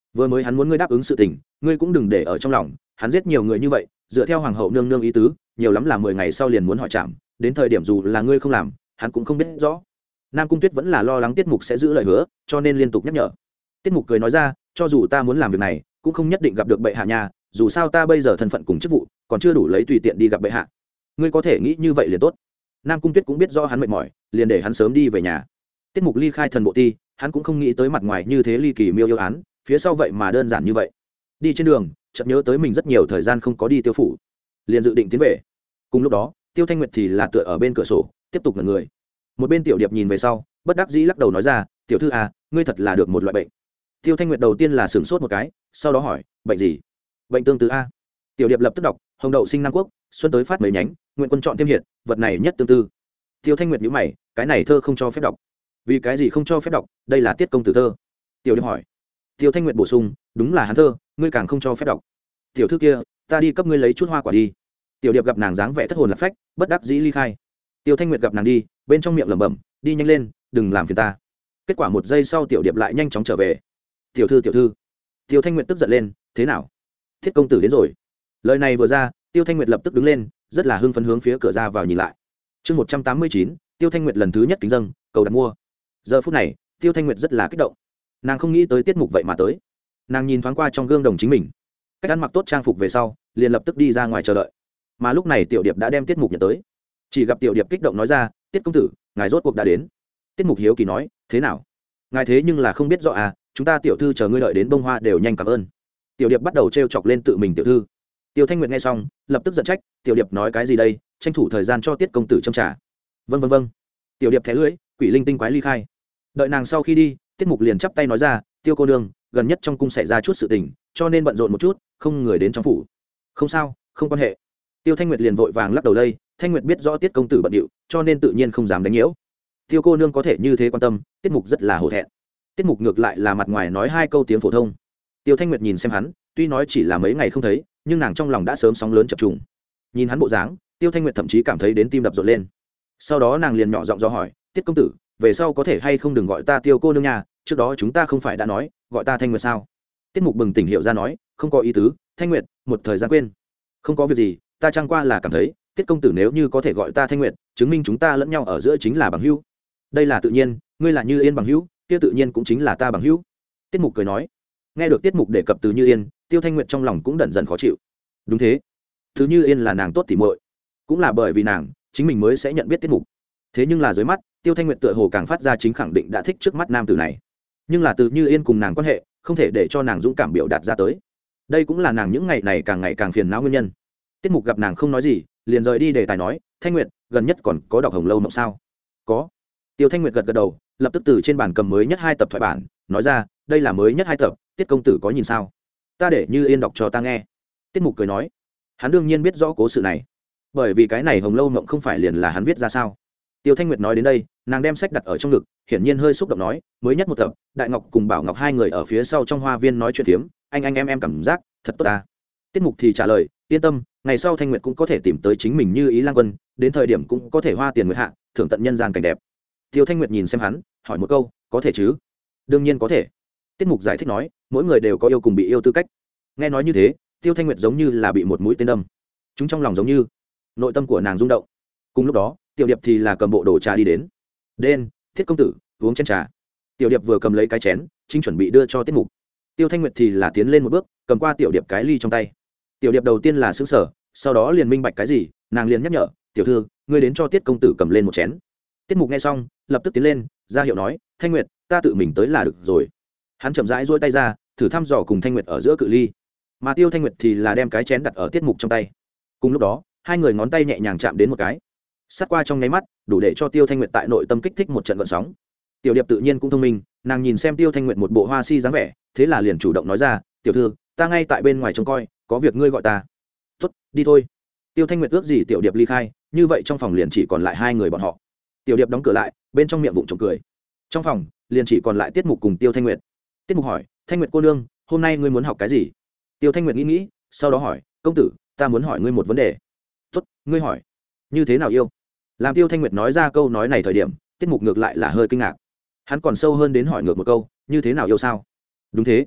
vừa mới hắn muốn ngươi đáp ứng sự tình, ngươi cũng đừng để ở trong lòng, hắn giết nhiều người như vậy, dựa theo hoàng hậu nương nương ý tứ, nhiều lắm là mười ngày sau liền muốn hỏi trảm, đến thời điểm dù là ngươi không làm, hắn cũng không biết rõ. Nam Cung Tuyết vẫn là lo lắng Tiết Mục sẽ giữ lời hứa, cho nên liên tục nhắc nhở. Tiết Mục cười nói ra, cho dù ta muốn làm việc này, cũng không nhất định gặp được bệ hạ nhà, dù sao ta bây giờ thân phận cùng chức vụ, còn chưa đủ lấy tùy tiện đi gặp bệ hạ. Ngươi có thể nghĩ như vậy liền tốt. Nam Cung Tuyết cũng biết rõ hắn mệt mỏi, liền để hắn sớm đi về nhà. Tiết Mục ly khai thần bộ ti, hắn cũng không nghĩ tới mặt ngoài như thế ly kỳ miêu yêu án, phía sau vậy mà đơn giản như vậy. Đi trên đường, chợt nhớ tới mình rất nhiều thời gian không có đi Tiêu phủ, liền dự định tiến về. Cùng lúc đó, Tiêu Thanh Nguyệt thì là tựa ở bên cửa sổ, tiếp tục ngẩn người. Một bên Tiểu Điệp nhìn về sau, bất đắc dĩ lắc đầu nói ra, tiểu thư à, ngươi thật là được một loại bệnh. Tiêu Thanh Nguyệt đầu tiên là sửng sốt một cái, sau đó hỏi, bệnh gì? Bệnh tương tư a. Tiểu Điệp lập tức đọc, hồng đậu sinh Nam Quốc, xuân tới phát mấy nhánh, nguyện quân chọn thêm hiệt, vật này nhất tương tư. Tiêu Thanh Nguyệt nhíu mày, cái này thơ không cho phép đọc. Vì cái gì không cho phép đọc? Đây là Tiết công tử thơ. Tiểu Điệp hỏi. Tiêu Thanh Nguyệt bổ sung, đúng là hắn thơ, ngươi càng không cho phép đọc. Tiểu thư kia, ta đi cấp ngươi lấy chút hoa quả đi. Tiểu Điệp gặp nàng dáng vẻ thất hồn lạc phách, bất đắc dĩ ly khai. Tiêu Thanh Nguyệt gặp nàng đi, bên trong miệng lẩm bẩm, đi nhanh lên, đừng làm phiền ta. Kết quả một giây sau Tiểu Điệp lại nhanh chóng trở về. Tiểu thư tiểu thư. Tiêu Thanh Nguyệt tức giận lên, thế nào? Thiết công tử đến rồi. Lời này vừa ra, Tiêu Thanh Nguyệt lập tức đứng lên, rất là hưng phấn hướng phía cửa ra vào nhìn lại. Chương một trăm tám mươi chín, Tiêu Thanh Nguyệt lần thứ nhất kính dâng, cầu đặt mua. Giờ phút này, Tiêu Thanh Nguyệt rất là kích động. Nàng không nghĩ tới tiết mục vậy mà tới. Nàng nhìn thoáng qua trong gương đồng chính mình, cách ăn mặc tốt trang phục về sau, liền lập tức đi ra ngoài chờ đợi. Mà lúc này Tiểu Điệp đã đem tiết mục nhận tới. Chỉ gặp Tiểu Điệp kích động nói ra, tiết công tử, ngài rốt cuộc đã đến. Tiết mục hiếu kỳ nói, thế nào? Ngài thế nhưng là không biết rõ à, chúng ta tiểu thư chờ ngươi đợi đến bông hoa đều nhanh cảm ơn. Tiểu Điệp bắt đầu trêu chọc lên tự mình tiểu thư. Tiêu Thanh Nguyệt nghe xong, lập tức giận trách, Tiểu Điệp nói cái gì đây, tranh thủ thời gian cho tiết công tử châm trà. Vâng vâng vâng. Tiểu Điệp thẻ lưỡi, quỷ linh tinh quái ly khai. Đợi nàng sau khi đi, tiết mục liền chắp tay nói ra, Tiêu cô nương, gần nhất trong cung xảy ra chút sự tình, cho nên bận rộn một chút, không người đến trong phủ. Không sao, không quan hệ. Tiêu Thanh Nguyệt liền vội vàng lắc đầu đây, Thanh Nguyệt biết rõ tiết công tử bận điệu, cho nên tự nhiên không dám đánh nhiễu. Tiêu cô nương có thể như thế quan tâm, tiết mục rất là hổ thẹn. Tiết mục ngược lại là mặt ngoài nói hai câu tiếng phổ thông. Tiêu Thanh Nguyệt nhìn xem hắn, tuy nói chỉ là mấy ngày không thấy, nhưng nàng trong lòng đã sớm sóng lớn chập trùng. Nhìn hắn bộ dáng, Tiêu Thanh Nguyệt thậm chí cảm thấy đến tim đập rộn lên. Sau đó nàng liền nhỏ giọng do hỏi, tiết công tử, về sau có thể hay không đừng gọi ta Tiêu cô nương nhà, trước đó chúng ta không phải đã nói gọi ta Thanh Nguyệt sao? Tiết mục bừng tỉnh hiểu ra nói, không có ý tứ, Thanh Nguyệt, một thời gian quên. Không có việc gì, ta chẳng qua là cảm thấy, tiết công tử nếu như có thể gọi ta Thanh Nguyệt, chứng minh chúng ta lẫn nhau ở giữa chính là bằng hữu. Đây là tự nhiên, ngươi là Như Yên bằng hữu, kia tự nhiên cũng chính là ta bằng hữu. Tiết mục cười nói. Nghe được tiết mục đề cập từ Như Yên, Tiêu Thanh Nguyệt trong lòng cũng dần dần khó chịu. Đúng thế, thứ Như Yên là nàng tốt tỉ muội, cũng là bởi vì nàng, chính mình mới sẽ nhận biết tiết mục. Thế nhưng là dưới mắt, Tiêu Thanh Nguyệt tựa hồ càng phát ra chính khẳng định đã thích trước mắt nam tử này. Nhưng là từ Như Yên cùng nàng quan hệ, không thể để cho nàng dũng cảm biểu đạt ra tới. Đây cũng là nàng những ngày này càng ngày càng phiền não nguyên nhân. Tiết mục gặp nàng không nói gì, liền rời đi đề tài nói, Thanh Nguyệt, gần nhất còn có đọc Hồng Lâu Mộng sao? Có. Tiêu Thanh Nguyệt gật gật đầu, lập tức từ trên bàn cầm mới nhất hai tập thoại bản, nói ra, đây là mới nhất hai tập, tiết công tử có nhìn sao? Ta để Như Yên đọc cho ta nghe. Tiết mục cười nói, hắn đương nhiên biết rõ cố sự này, bởi vì cái này Hồng Lâu Mộng không phải liền là hắn viết ra sao? Tiêu Thanh Nguyệt nói đến đây, nàng đem sách đặt ở trong ngực, hiển nhiên hơi xúc động nói, mới nhất một tập, Đại Ngọc cùng Bảo Ngọc hai người ở phía sau trong hoa viên nói chuyện phiếm, anh anh em em cảm giác thật tốt ta. Tiết mục thì trả lời, yên tâm, ngày sau Thanh Nguyệt cũng có thể tìm tới chính mình Như Ý Lang Quân, đến thời điểm cũng có thể hoa tiền nguyệt hạ, thưởng tận nhân gian cảnh đẹp. Tiêu Thanh Nguyệt nhìn xem hắn, hỏi một câu, có thể chứ? Đương nhiên có thể. Tiết mục giải thích nói, mỗi người đều có yêu cùng bị yêu tư cách. Nghe nói như thế, Tiêu Thanh Nguyệt giống như là bị một mũi tên đâm, chúng trong lòng giống như nội tâm của nàng rung động. Cùng lúc đó, Tiểu Điệp thì là cầm bộ đồ trà đi đến. Đen, Thiết công tử, uống chén trà. Tiểu Điệp vừa cầm lấy cái chén, chính chuẩn bị đưa cho Tiết mục. Tiêu Thanh Nguyệt thì là tiến lên một bước, cầm qua Tiểu Điệp cái ly trong tay. Tiểu Điệp đầu tiên là sững sờ, sau đó liền minh bạch cái gì, nàng liền nhắc nhở, tiểu thư, ngươi đến cho Tiết công tử cầm lên một chén. Tiết mục nghe xong, lập tức tiến lên, ra hiệu nói, Thanh Nguyệt, ta tự mình tới là được rồi. Hắn chậm rãi duỗi tay ra, thử thăm dò cùng Thanh Nguyệt ở giữa cự ly. Mà Tiêu Thanh Nguyệt thì là đem cái chén đặt ở Tiết mục trong tay. Cùng lúc đó, hai người ngón tay nhẹ nhàng chạm đến một cái, sát qua trong nháy mắt, đủ để cho Tiêu Thanh Nguyệt tại nội tâm kích thích một trận gợn sóng. Tiểu Điệp tự nhiên cũng thông minh, nàng nhìn xem Tiêu Thanh Nguyệt một bộ hoa si dáng vẻ, thế là liền chủ động nói ra, tiểu thư, ta ngay tại bên ngoài trông coi, có việc ngươi gọi ta. Tốt, đi thôi. Tiêu Thanh Nguyệt ước gì Tiểu Điệp ly khai, như vậy trong phòng liền chỉ còn lại hai người bọn họ. Tiểu Điệp đóng cửa lại, bên trong miệng vụng trộm cười. Trong phòng liền chỉ còn lại Tiết mục cùng Tiêu Thanh Nguyệt. Tiết mục hỏi, Thanh Nguyệt cô nương, hôm nay ngươi muốn học cái gì? Tiêu Thanh Nguyệt nghĩ nghĩ, sau đó hỏi, công tử, ta muốn hỏi ngươi một vấn đề. Tốt, ngươi hỏi. Như thế nào yêu? Làm Tiêu Thanh Nguyệt nói ra câu nói này thời điểm, Tiết mục ngược lại là hơi kinh ngạc. Hắn còn sâu hơn đến hỏi ngược một câu, như thế nào yêu sao? Đúng thế.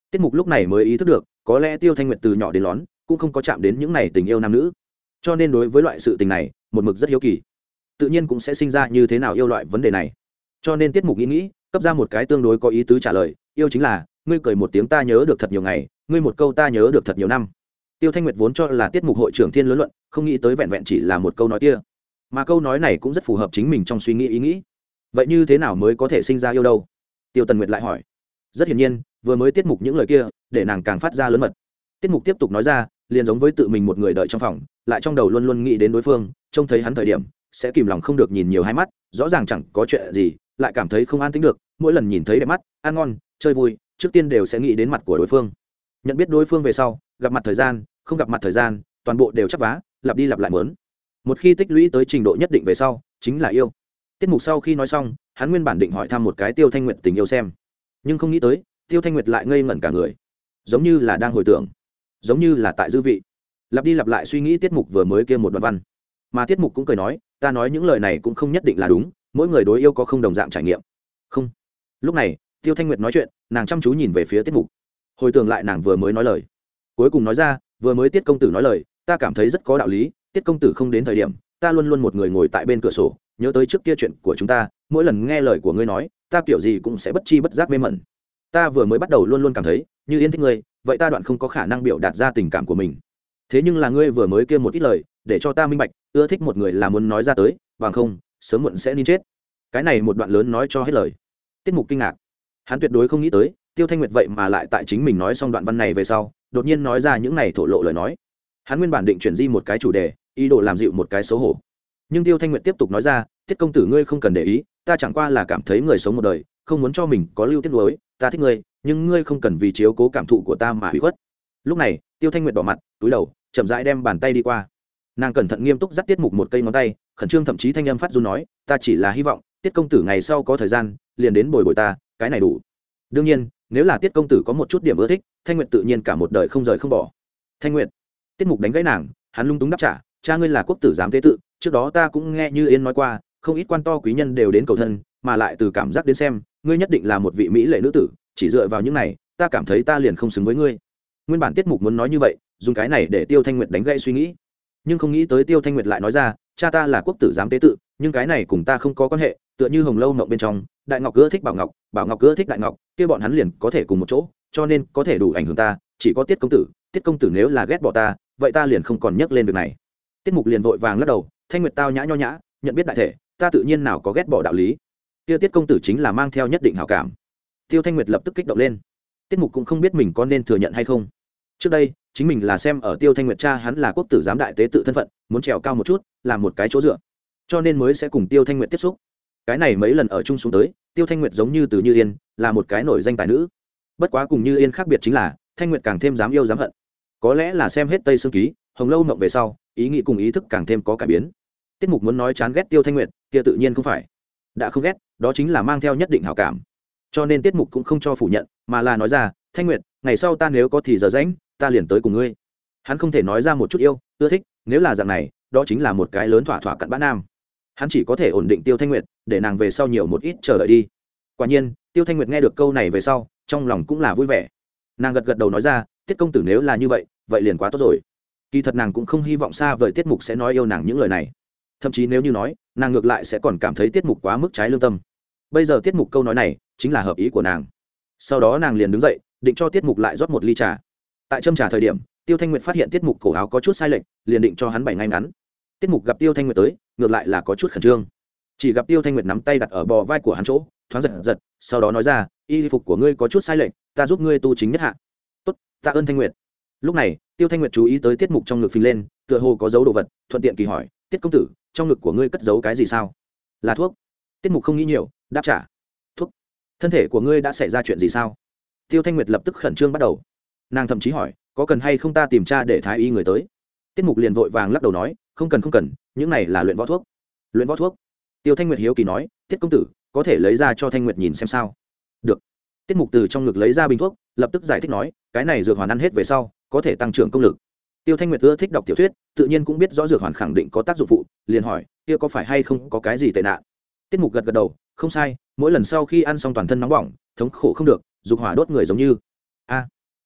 Tiết mục lúc này mới ý thức được có lẽ Tiêu Thanh Nguyệt từ nhỏ đến lớn cũng không có chạm đến những này tình yêu nam nữ, cho nên đối với loại sự tình này một mực rất hiếu kỳ, tự nhiên cũng sẽ sinh ra như thế nào yêu loại vấn đề này. Cho nên Tiết mục nghĩ nghĩ cấp ra một cái tương đối có ý tứ trả lời, yêu chính là ngươi cười một tiếng ta nhớ được thật nhiều ngày, ngươi một câu ta nhớ được thật nhiều năm. Tiêu Thanh Nguyệt vốn cho là Tiết mục hội trưởng thiên lớn luận, không nghĩ tới vẹn vẹn chỉ là một câu nói kia, mà câu nói này cũng rất phù hợp chính mình trong suy nghĩ ý nghĩ. Vậy như thế nào mới có thể sinh ra yêu đâu? Tiêu Tần Nguyệt lại hỏi. Rất hiển nhiên vừa mới Tiết mục những lời kia để nàng càng phát ra lớn mật. Tiết mục tiếp tục nói ra, liền giống với tự mình một người đợi trong phòng, lại trong đầu luôn luôn nghĩ đến đối phương, trông thấy hắn thời điểm sẽ kìm lòng không được nhìn nhiều hai mắt, rõ ràng chẳng có chuyện gì lại cảm thấy không an tĩnh được, mỗi lần nhìn thấy đẹp mắt ăn ngon chơi vui trước tiên đều sẽ nghĩ đến mặt của đối phương. Nhận biết đối phương về sau, gặp mặt thời gian không gặp mặt thời gian toàn bộ đều chắp vá, lặp đi lặp lại mớn. Một khi tích lũy tới trình độ nhất định về sau chính là yêu. Tiết mục sau khi nói xong, hắn nguyên bản định hỏi thăm một cái Tiêu Thanh Nguyệt tình yêu xem, nhưng không nghĩ tới Tiêu Thanh Nguyệt lại ngây ngẩn cả người, giống như là đang hồi tưởng, giống như là tại dư vị, lặp đi lặp lại suy nghĩ tiết mục vừa mới kia một đoạn văn. Mà tiết mục cũng cười nói, ta nói những lời này cũng không nhất định là đúng, mỗi người đối yêu có không đồng dạng trải nghiệm. Không. Lúc này Tiêu Thanh Nguyệt nói chuyện, nàng chăm chú nhìn về phía tiết mục, hồi tưởng lại nàng vừa mới nói lời, cuối cùng nói ra, vừa mới Tiết công tử nói lời ta cảm thấy rất có đạo lý. Tiết công tử không đến thời điểm ta luôn luôn một người ngồi tại bên cửa sổ, nhớ tới trước kia chuyện của chúng ta, mỗi lần nghe lời của ngươi nói ta kiểu gì cũng sẽ bất chi bất giác mê mẩn. Ta vừa mới bắt đầu luôn luôn cảm thấy như Yên thích ngươi, vậy ta đoạn không có khả năng biểu đạt ra tình cảm của mình. Thế nhưng là ngươi vừa mới kia một ít lời để cho ta minh bạch, ưa thích một người là muốn nói ra tới, bằng không sớm muộn sẽ nín chết. Cái này một đoạn lớn nói cho hết lời. Tiết mục kinh ngạc, hắn tuyệt đối không nghĩ tới Tiêu Thanh Nguyệt vậy mà lại tại chính mình nói xong đoạn văn này về sau đột nhiên nói ra những này thổ lộ lời nói. Hắn nguyên bản định chuyển di một cái chủ đề, ý đồ làm dịu một cái xấu hổ, nhưng Tiêu Thanh Nguyệt tiếp tục nói ra, Tiết công tử ngươi không cần để ý, ta chẳng qua là cảm thấy người sống một đời không muốn cho mình có lưu tiết nuối, ta thích ngươi nhưng ngươi không cần vì chiếu cố cảm thụ của ta mà hủy khuất. Lúc này Tiêu Thanh Nguyệt đỏ mặt túi đầu chậm rãi đem bàn tay đi qua, nàng cẩn thận nghiêm túc dắt tiết mục một cây ngón tay, khẩn trương thậm chí thanh âm phát run nói, ta chỉ là hy vọng Tiết công tử ngày sau có thời gian liền đến bồi bồi ta, cái này đủ. Đương nhiên nếu là Tiết công tử có một chút điểm ưa thích, Thanh Nguyệt tự nhiên cả một đời không rời không bỏ. Thanh Nguyệt. Tiết mục đánh gãy nàng, hắn lung túng đáp trả, cha ngươi là quốc tử giám tế tự, trước đó ta cũng nghe Như Yên nói qua, không ít quan to quý nhân đều đến cầu thân, mà lại từ cảm giác đến xem ngươi nhất định là một vị mỹ lệ nữ tử, chỉ dựa vào những này ta cảm thấy ta liền không xứng với ngươi. Nguyên bản tiết mục muốn nói như vậy, dùng cái này để Tiêu Thanh Nguyệt đánh gãy suy nghĩ, nhưng không nghĩ tới Tiêu Thanh Nguyệt lại nói ra, cha ta là quốc tử giám tế tự, nhưng cái này cùng ta không có quan hệ, tựa như Hồng Lâu Mộng bên trong Đại Ngọc ưa thích Bảo Ngọc, Bảo Ngọc ưa thích Đại Ngọc, kia bọn hắn liền có thể cùng một chỗ, cho nên có thể đủ ảnh hưởng ta chỉ có Tiết công tử, Tiết công tử nếu là ghét bỏ ta, vậy ta liền không còn nhắc lên việc này. Tiết mục liền vội vàng lắc đầu, Thanh Nguyệt tao nhã nho nhã, nhận biết đại thể, ta tự nhiên nào có ghét bỏ đạo lý, kia Tiết công tử chính là mang theo nhất định hảo cảm. Tiêu Thanh Nguyệt lập tức kích động lên. Tiết mục cũng không biết mình có nên thừa nhận hay không. Trước đây chính mình là xem ở Tiêu Thanh Nguyệt cha hắn là quốc tử giám đại tế tự thân phận, muốn trèo cao một chút, làm một cái chỗ dựa, cho nên mới sẽ cùng Tiêu Thanh Nguyệt tiếp xúc. Cái này mấy lần ở chung xuống tới, Tiêu Thanh Nguyệt giống như từ Như Yên, là một cái nổi danh tài nữ. Bất quá cùng Như Yên khác biệt chính là, Thanh Nguyệt càng thêm dám yêu dám hận. Có lẽ là xem hết Tây Sương Ký, Hồng Lâu Mộng về sau, ý nghĩ cùng ý thức càng thêm có cải biến. Tiết mục muốn nói chán ghét Tiêu Thanh Nguyệt, kia tự nhiên không phải. Đã không ghét, đó chính là mang theo nhất định hảo cảm. Cho nên tiết mục cũng không cho phủ nhận, mà là nói ra, Thanh Nguyệt, ngày sau ta nếu có thì giờ rảnh, ta liền tới cùng ngươi. Hắn không thể nói ra một chút yêu, ưa thích, nếu là dạng này, đó chính là một cái lớn thỏa thỏa cặn bã nam. Hắn chỉ có thể ổn định Tiêu Thanh Nguyệt, để nàng về sau nhiều một ít chờ đợi đi. Quả nhiên, Tiêu Thanh Nguyệt nghe được câu này về sau, trong lòng cũng là vui vẻ. Nàng gật gật đầu nói ra, Tiết công tử nếu là như vậy, vậy liền quá tốt rồi. Kỳ thật nàng cũng không hy vọng xa vời tiết mục sẽ nói yêu nàng những lời này, thậm chí nếu như nói, nàng ngược lại sẽ còn cảm thấy tiết mục quá mức trái lương tâm. Bây giờ tiết mục câu nói này chính là hợp ý của nàng. Sau đó nàng liền đứng dậy, định cho tiết mục lại rót một ly trà. Tại châm trà thời điểm, Tiêu Thanh Nguyệt phát hiện tiết mục cổ áo có chút sai lệch, liền định cho hắn bày ngay ngắn. Tiết mục gặp Tiêu Thanh Nguyệt tới, ngược lại là có chút khẩn trương. Chỉ gặp Tiêu Thanh Nguyệt nắm tay đặt ở bờ vai của hắn chỗ, thoáng giật giật, sau đó nói ra, y phục của ngươi có chút sai lệch, ta giúp ngươi tu chính nhất hạ. Tốt, tạ ơn Thanh Nguyệt. Lúc này Tiêu Thanh Nguyệt chú ý tới tiết mục trong ngực phình lên, tựa hồ có dấu đồ vật, thuận tiện kỳ hỏi, Tiết công tử, trong ngực của ngươi cất giấu cái gì sao? Là thuốc. Tiết mục không nghĩ nhiều, đáp trả, thuốc. Thân thể của ngươi đã xảy ra chuyện gì sao? Tiêu Thanh Nguyệt lập tức khẩn trương bắt đầu, nàng thậm chí hỏi, có cần hay không ta tìm tra để thái y người tới? Tiết mục liền vội vàng lắc đầu nói, không cần không cần, những này là luyện võ thuốc. Luyện võ thuốc? Tiêu Thanh Nguyệt hiếu kỳ nói, Tiết công tử, có thể lấy ra cho Thanh Nguyệt nhìn xem sao? Được. Tiết mục từ trong ngực lấy ra bình thuốc, lập tức giải thích nói, cái này dược hoàn ăn hết về sau có thể tăng trưởng công lực. Tiêu Thanh Nguyệt ưa thích đọc tiểu thuyết, tự nhiên cũng biết rõ dược hoàn khẳng định có tác dụng phụ, liền hỏi, kia có phải hay không có cái gì tệ nạn? Tiết mục gật gật đầu, không sai, mỗi lần sau khi ăn xong toàn thân nóng bỏng, thống khổ không được, dục hỏa đốt người giống như. A.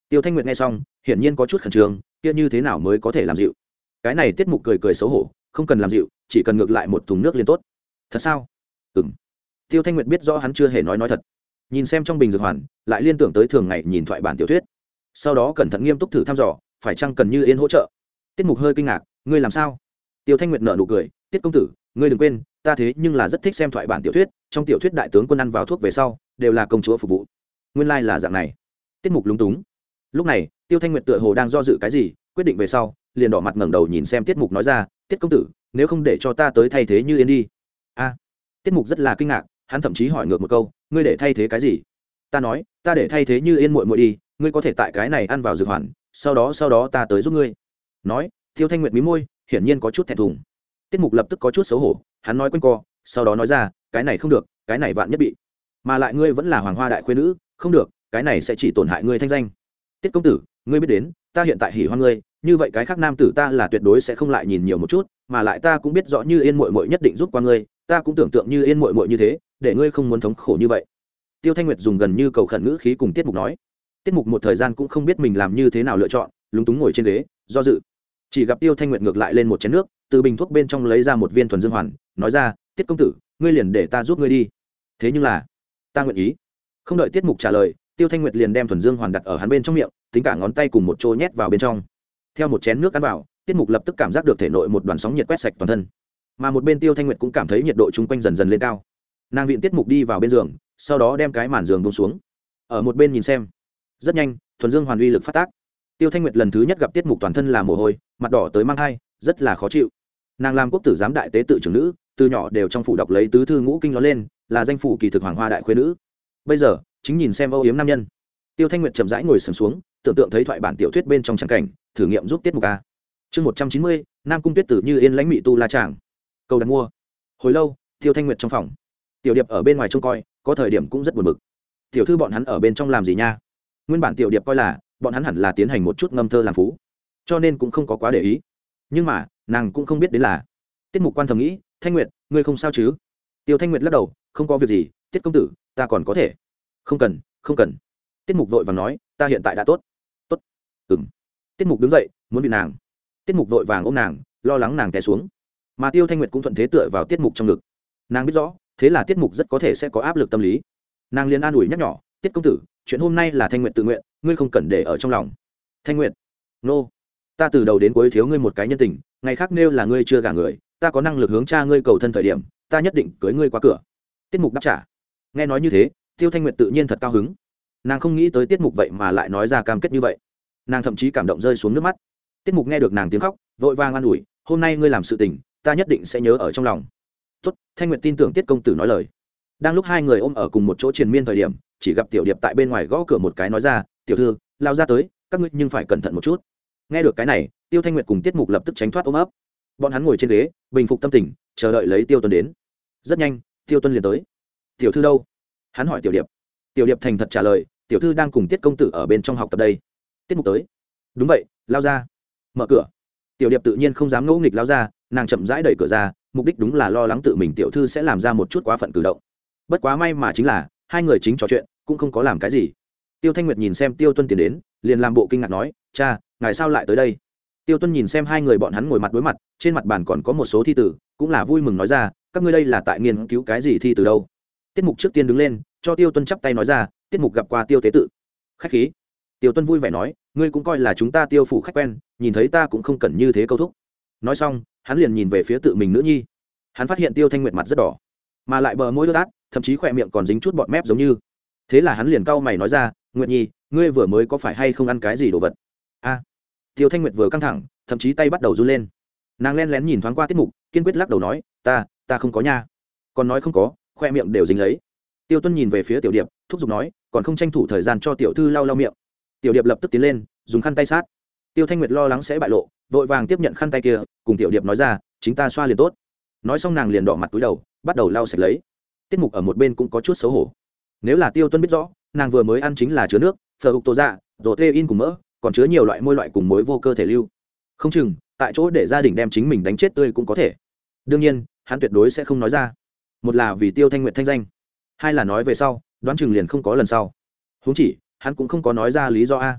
Tiêu Thanh Nguyệt nghe xong hiển nhiên có chút khẩn trương, kia như thế nào mới có thể làm dịu? Cái này tiết mục cười cười xấu hổ, không cần làm dịu, chỉ cần ngược lại một thùng nước liền tốt. Thật sao? Ừm. Tiêu Thanh Nguyệt biết rõ hắn chưa hề nói nói thật, nhìn xem trong bình dược hoàn lại liên tưởng tới thường ngày nhìn thoại bản tiểu thuyết, sau đó cẩn thận nghiêm túc thử thăm dò phải chăng cần Như Yên hỗ trợ. Tiết mục hơi kinh ngạc, ngươi làm sao? Tiêu Thanh Nguyệt nở nụ cười, tiết công tử, ngươi đừng quên ta thế nhưng là rất thích xem thoại bản tiểu thuyết, trong tiểu thuyết đại tướng quân ăn vào thuốc về sau đều là công chúa phục vụ, nguyên lai là dạng này. Tiết mục lúng túng. Lúc này Tiêu Thanh Nguyệt tựa hồ đang do dự cái gì, quyết định về sau liền đỏ mặt ngẩng đầu nhìn xem tiết mục nói ra, tiết công tử, nếu không để cho ta tới thay thế Như Yên đi. A. Tiết mục rất là kinh ngạc, hắn thậm chí hỏi ngược một câu, ngươi để thay thế cái gì? Ta nói, ta để thay thế Như Yên muội muội đi, ngươi có thể tại cái này ăn vào dược hoàn, sau đó sau đó ta tới giúp ngươi. Nói, Tiêu Thanh Nguyệt mí môi, hiển nhiên có chút thẹn thùng. Tiết mục lập tức có chút xấu hổ, hắn nói quanh co, sau đó nói ra, cái này không được, cái này vạn nhất bị, mà lại ngươi vẫn là hoàng hoa đại khuê nữ, không được, cái này sẽ chỉ tổn hại ngươi thanh danh. Tiết công tử, ngươi biết đến, ta hiện tại hỉ hoan ngươi, như vậy cái khác nam tử ta là tuyệt đối sẽ không lại nhìn nhiều một chút, mà lại ta cũng biết rõ Như Yên muội muội nhất định giúp qua ngươi, ta cũng tưởng tượng Như Yên muội muội như thế, để ngươi không muốn thống khổ như vậy. Tiêu Thanh Nguyệt dùng gần như cầu khẩn ngữ khí cùng tiết mục nói. Tiết mục một thời gian cũng không biết mình làm như thế nào lựa chọn, lúng túng ngồi trên ghế do dự. Chỉ gặp Tiêu Thanh Nguyệt ngược lại lên một chén nước, từ bình thuốc bên trong lấy ra một viên thuần dương hoàn, nói ra, tiết công tử, ngươi liền để ta giúp ngươi đi. Thế nhưng là ta nguyện ý. Không đợi tiết mục trả lời, Tiêu Thanh Nguyệt liền đem thuần dương hoàn đặt ở hắn bên trong miệng, tính cả ngón tay cùng một chỗ nhét vào bên trong. Theo một chén nước ăn vào, tiết mục lập tức cảm giác được thể nội một đoàn sóng nhiệt quét sạch toàn thân, mà một bên Tiêu Thanh Nguyệt cũng cảm thấy nhiệt độ chung quanh dần dần lên cao. Nàng viện tiết mục đi vào bên giường, sau đó đem cái màn giường buông xuống, ở một bên nhìn xem. Rất nhanh, thuần dương hoàn uy lực phát tác. Tiêu Thanh Nguyệt lần thứ nhất gặp tiết mục toàn thân là mồ hôi, mặt đỏ tới mang hai, rất là khó chịu. Nàng làm quốc tử giám đại tế tự trưởng nữ, từ nhỏ đều trong phủ đọc lấy tứ thư ngũ kinh nó lên, là danh phủ kỳ thực hoàng hoa đại khuê nữ. Bây giờ chính nhìn xem âu yếm nam nhân. Tiêu Thanh Nguyệt chậm rãi ngồi sầm xuống, tưởng tượng thấy thoại bản tiểu thuyết bên trong tràng cảnh, thử nghiệm giúp tiết mục a. Chương một trăm chín mươi, Nam cung Tuyết Tử Như Yên lãnh mị tu la chàng. Cầu đặt mua. Hồi lâu, Tiêu Thanh Nguyệt trong phòng, Tiểu Điệp ở bên ngoài trông coi, có thời điểm cũng rất buồn bực. Tiểu thư bọn hắn ở bên trong làm gì nha? Nguyên bản Tiểu Điệp coi là bọn hắn hẳn là tiến hành một chút ngâm thơ làm phú, cho nên cũng không có quá để ý. Nhưng mà nàng cũng không biết đến là tiết mục quan thầm nghĩ, Thanh Nguyệt, ngươi không sao chứ? Tiêu Thanh Nguyệt lắc đầu, không có việc gì, tiết công tử, ta còn có thể. Không cần, không cần. Tiết mục vội vàng nói, ta hiện tại đã tốt. Tốt. Ừm. Tiết mục đứng dậy, muốn bị nàng. Tiết mục vội vàng ôm nàng, lo lắng nàng té xuống. Mà Tiêu Thanh Nguyệt cũng thuận thế tựa vào tiết mục trong ngực. Nàng biết rõ, thế là tiết mục rất có thể sẽ có áp lực tâm lý. Nàng liền an ủi nhắc nhỏ, tiết công tử, chuyện hôm nay là Thanh Nguyệt tự nguyện, ngươi không cần để ở trong lòng. Thanh Nguyệt, nô, ta từ đầu đến cuối thiếu ngươi một cái nhân tình, ngày khác nêu là ngươi chưa gả người, ta có năng lực hướng cha ngươi cầu thân thời điểm, ta nhất định cưới ngươi qua cửa. Tiết mục đáp trả. Nghe nói như thế, Tiêu Thanh Nguyệt tự nhiên thật cao hứng. Nàng không nghĩ tới tiết mục vậy mà lại nói ra cam kết như vậy, nàng thậm chí cảm động rơi xuống nước mắt. Tiết mục nghe được nàng tiếng khóc, vội vàng an ủi, hôm nay ngươi làm sự tình, ta nhất định sẽ nhớ ở trong lòng. Tốt, Thanh Nguyệt tin tưởng tiết công tử nói lời. Đang lúc hai người ôm ở cùng một chỗ triền miên thời điểm, chỉ gặp Tiểu Điệp tại bên ngoài gõ cửa một cái nói ra, tiểu thư, lao ra tới, các ngươi nhưng phải cẩn thận một chút. Nghe được cái này, Tiêu Thanh Nguyệt cùng tiết mục lập tức tránh thoát ôm ấp. Bọn hắn ngồi trên ghế, bình phục tâm tình, chờ đợi lấy Tiêu Tuân đến. Rất nhanh, Tiêu Tuân liền tới. Tiểu thư đâu? Hắn hỏi Tiểu Điệp. Tiểu Điệp thành thật trả lời, tiểu thư đang cùng tiết công tử ở bên trong học tập đây. Tiết mục tới. Đúng vậy, lao ra. Mở cửa. Tiểu Điệp tự nhiên không dám ngỗ nghịch lao ra, nàng chậm rãi đẩy cửa ra, mục đích đúng là lo lắng tự mình tiểu thư sẽ làm ra một chút quá phận cử động. Bất quá may mà chính là hai người chính trò chuyện, cũng không có làm cái gì. Tiêu Thanh Nguyệt nhìn xem Tiêu Tuân tiến đến, liền làm bộ kinh ngạc nói, cha, ngài sao lại tới đây? Tiêu Tuân nhìn xem hai người bọn hắn ngồi mặt đối mặt, trên mặt bàn còn có một số thi tử, cũng là vui mừng nói ra, các ngươi đây là tại nghiên cứu cái gì thi từ đâu? Tiết mục trước tiên đứng lên, cho Tiêu Tuân chắp tay nói ra, tiết mục gặp qua Tiêu tế tự. Khách khí. Tiêu Tuân vui vẻ nói, ngươi cũng coi là chúng ta Tiêu phủ khách quen, nhìn thấy ta cũng không cần như thế câu thúc. Nói xong, hắn liền nhìn về phía tự mình nữ nhi. Hắn phát hiện Tiêu Thanh Nguyệt mặt rất đỏ, mà lại bờ môi ướt át, thậm chí khỏe miệng còn dính chút bọt mép giống như. Thế là hắn liền cau mày nói ra, Nguyệt Nhi, ngươi vừa mới có phải hay không ăn cái gì đồ vật? A. Tiêu Thanh Nguyệt vừa căng thẳng, thậm chí tay bắt đầu run lên. Nàng lén lén nhìn thoáng qua tiết mục, kiên quyết lắc đầu nói, ta, ta không có nha. Còn nói không có, khoe miệng đều dính lấy. Tiêu Tuân nhìn về phía Tiểu Điệp, thúc giục nói, còn không tranh thủ thời gian cho tiểu thư lau lau miệng. Tiểu Điệp lập tức tiến lên, dùng khăn tay sát. Tiêu Thanh Nguyệt lo lắng sẽ bại lộ, vội vàng tiếp nhận khăn tay kia, cùng Tiểu Điệp nói ra, chính ta xoa liền tốt. Nói xong nàng liền đỏ mặt cúi đầu, bắt đầu lau sạch lấy. Tiết mục ở một bên cũng có chút xấu hổ. Nếu là Tiêu Tuân biết rõ, nàng vừa mới ăn chính là chứa nước, phở hục tô dạ, rồi tê in cùng mỡ, còn chứa nhiều loại môi loại cùng muối vô cơ thể lưu. Không chừng, tại chỗ để gia đình đem chính mình đánh chết tươi cũng có thể. Đương nhiên, hắn tuyệt đối sẽ không nói ra. Một là vì Tiêu Thanh Nguyệt thanh danh, hai là nói về sau, đoán chừng liền không có lần sau. Huống chỉ, hắn cũng không có nói ra lý do a.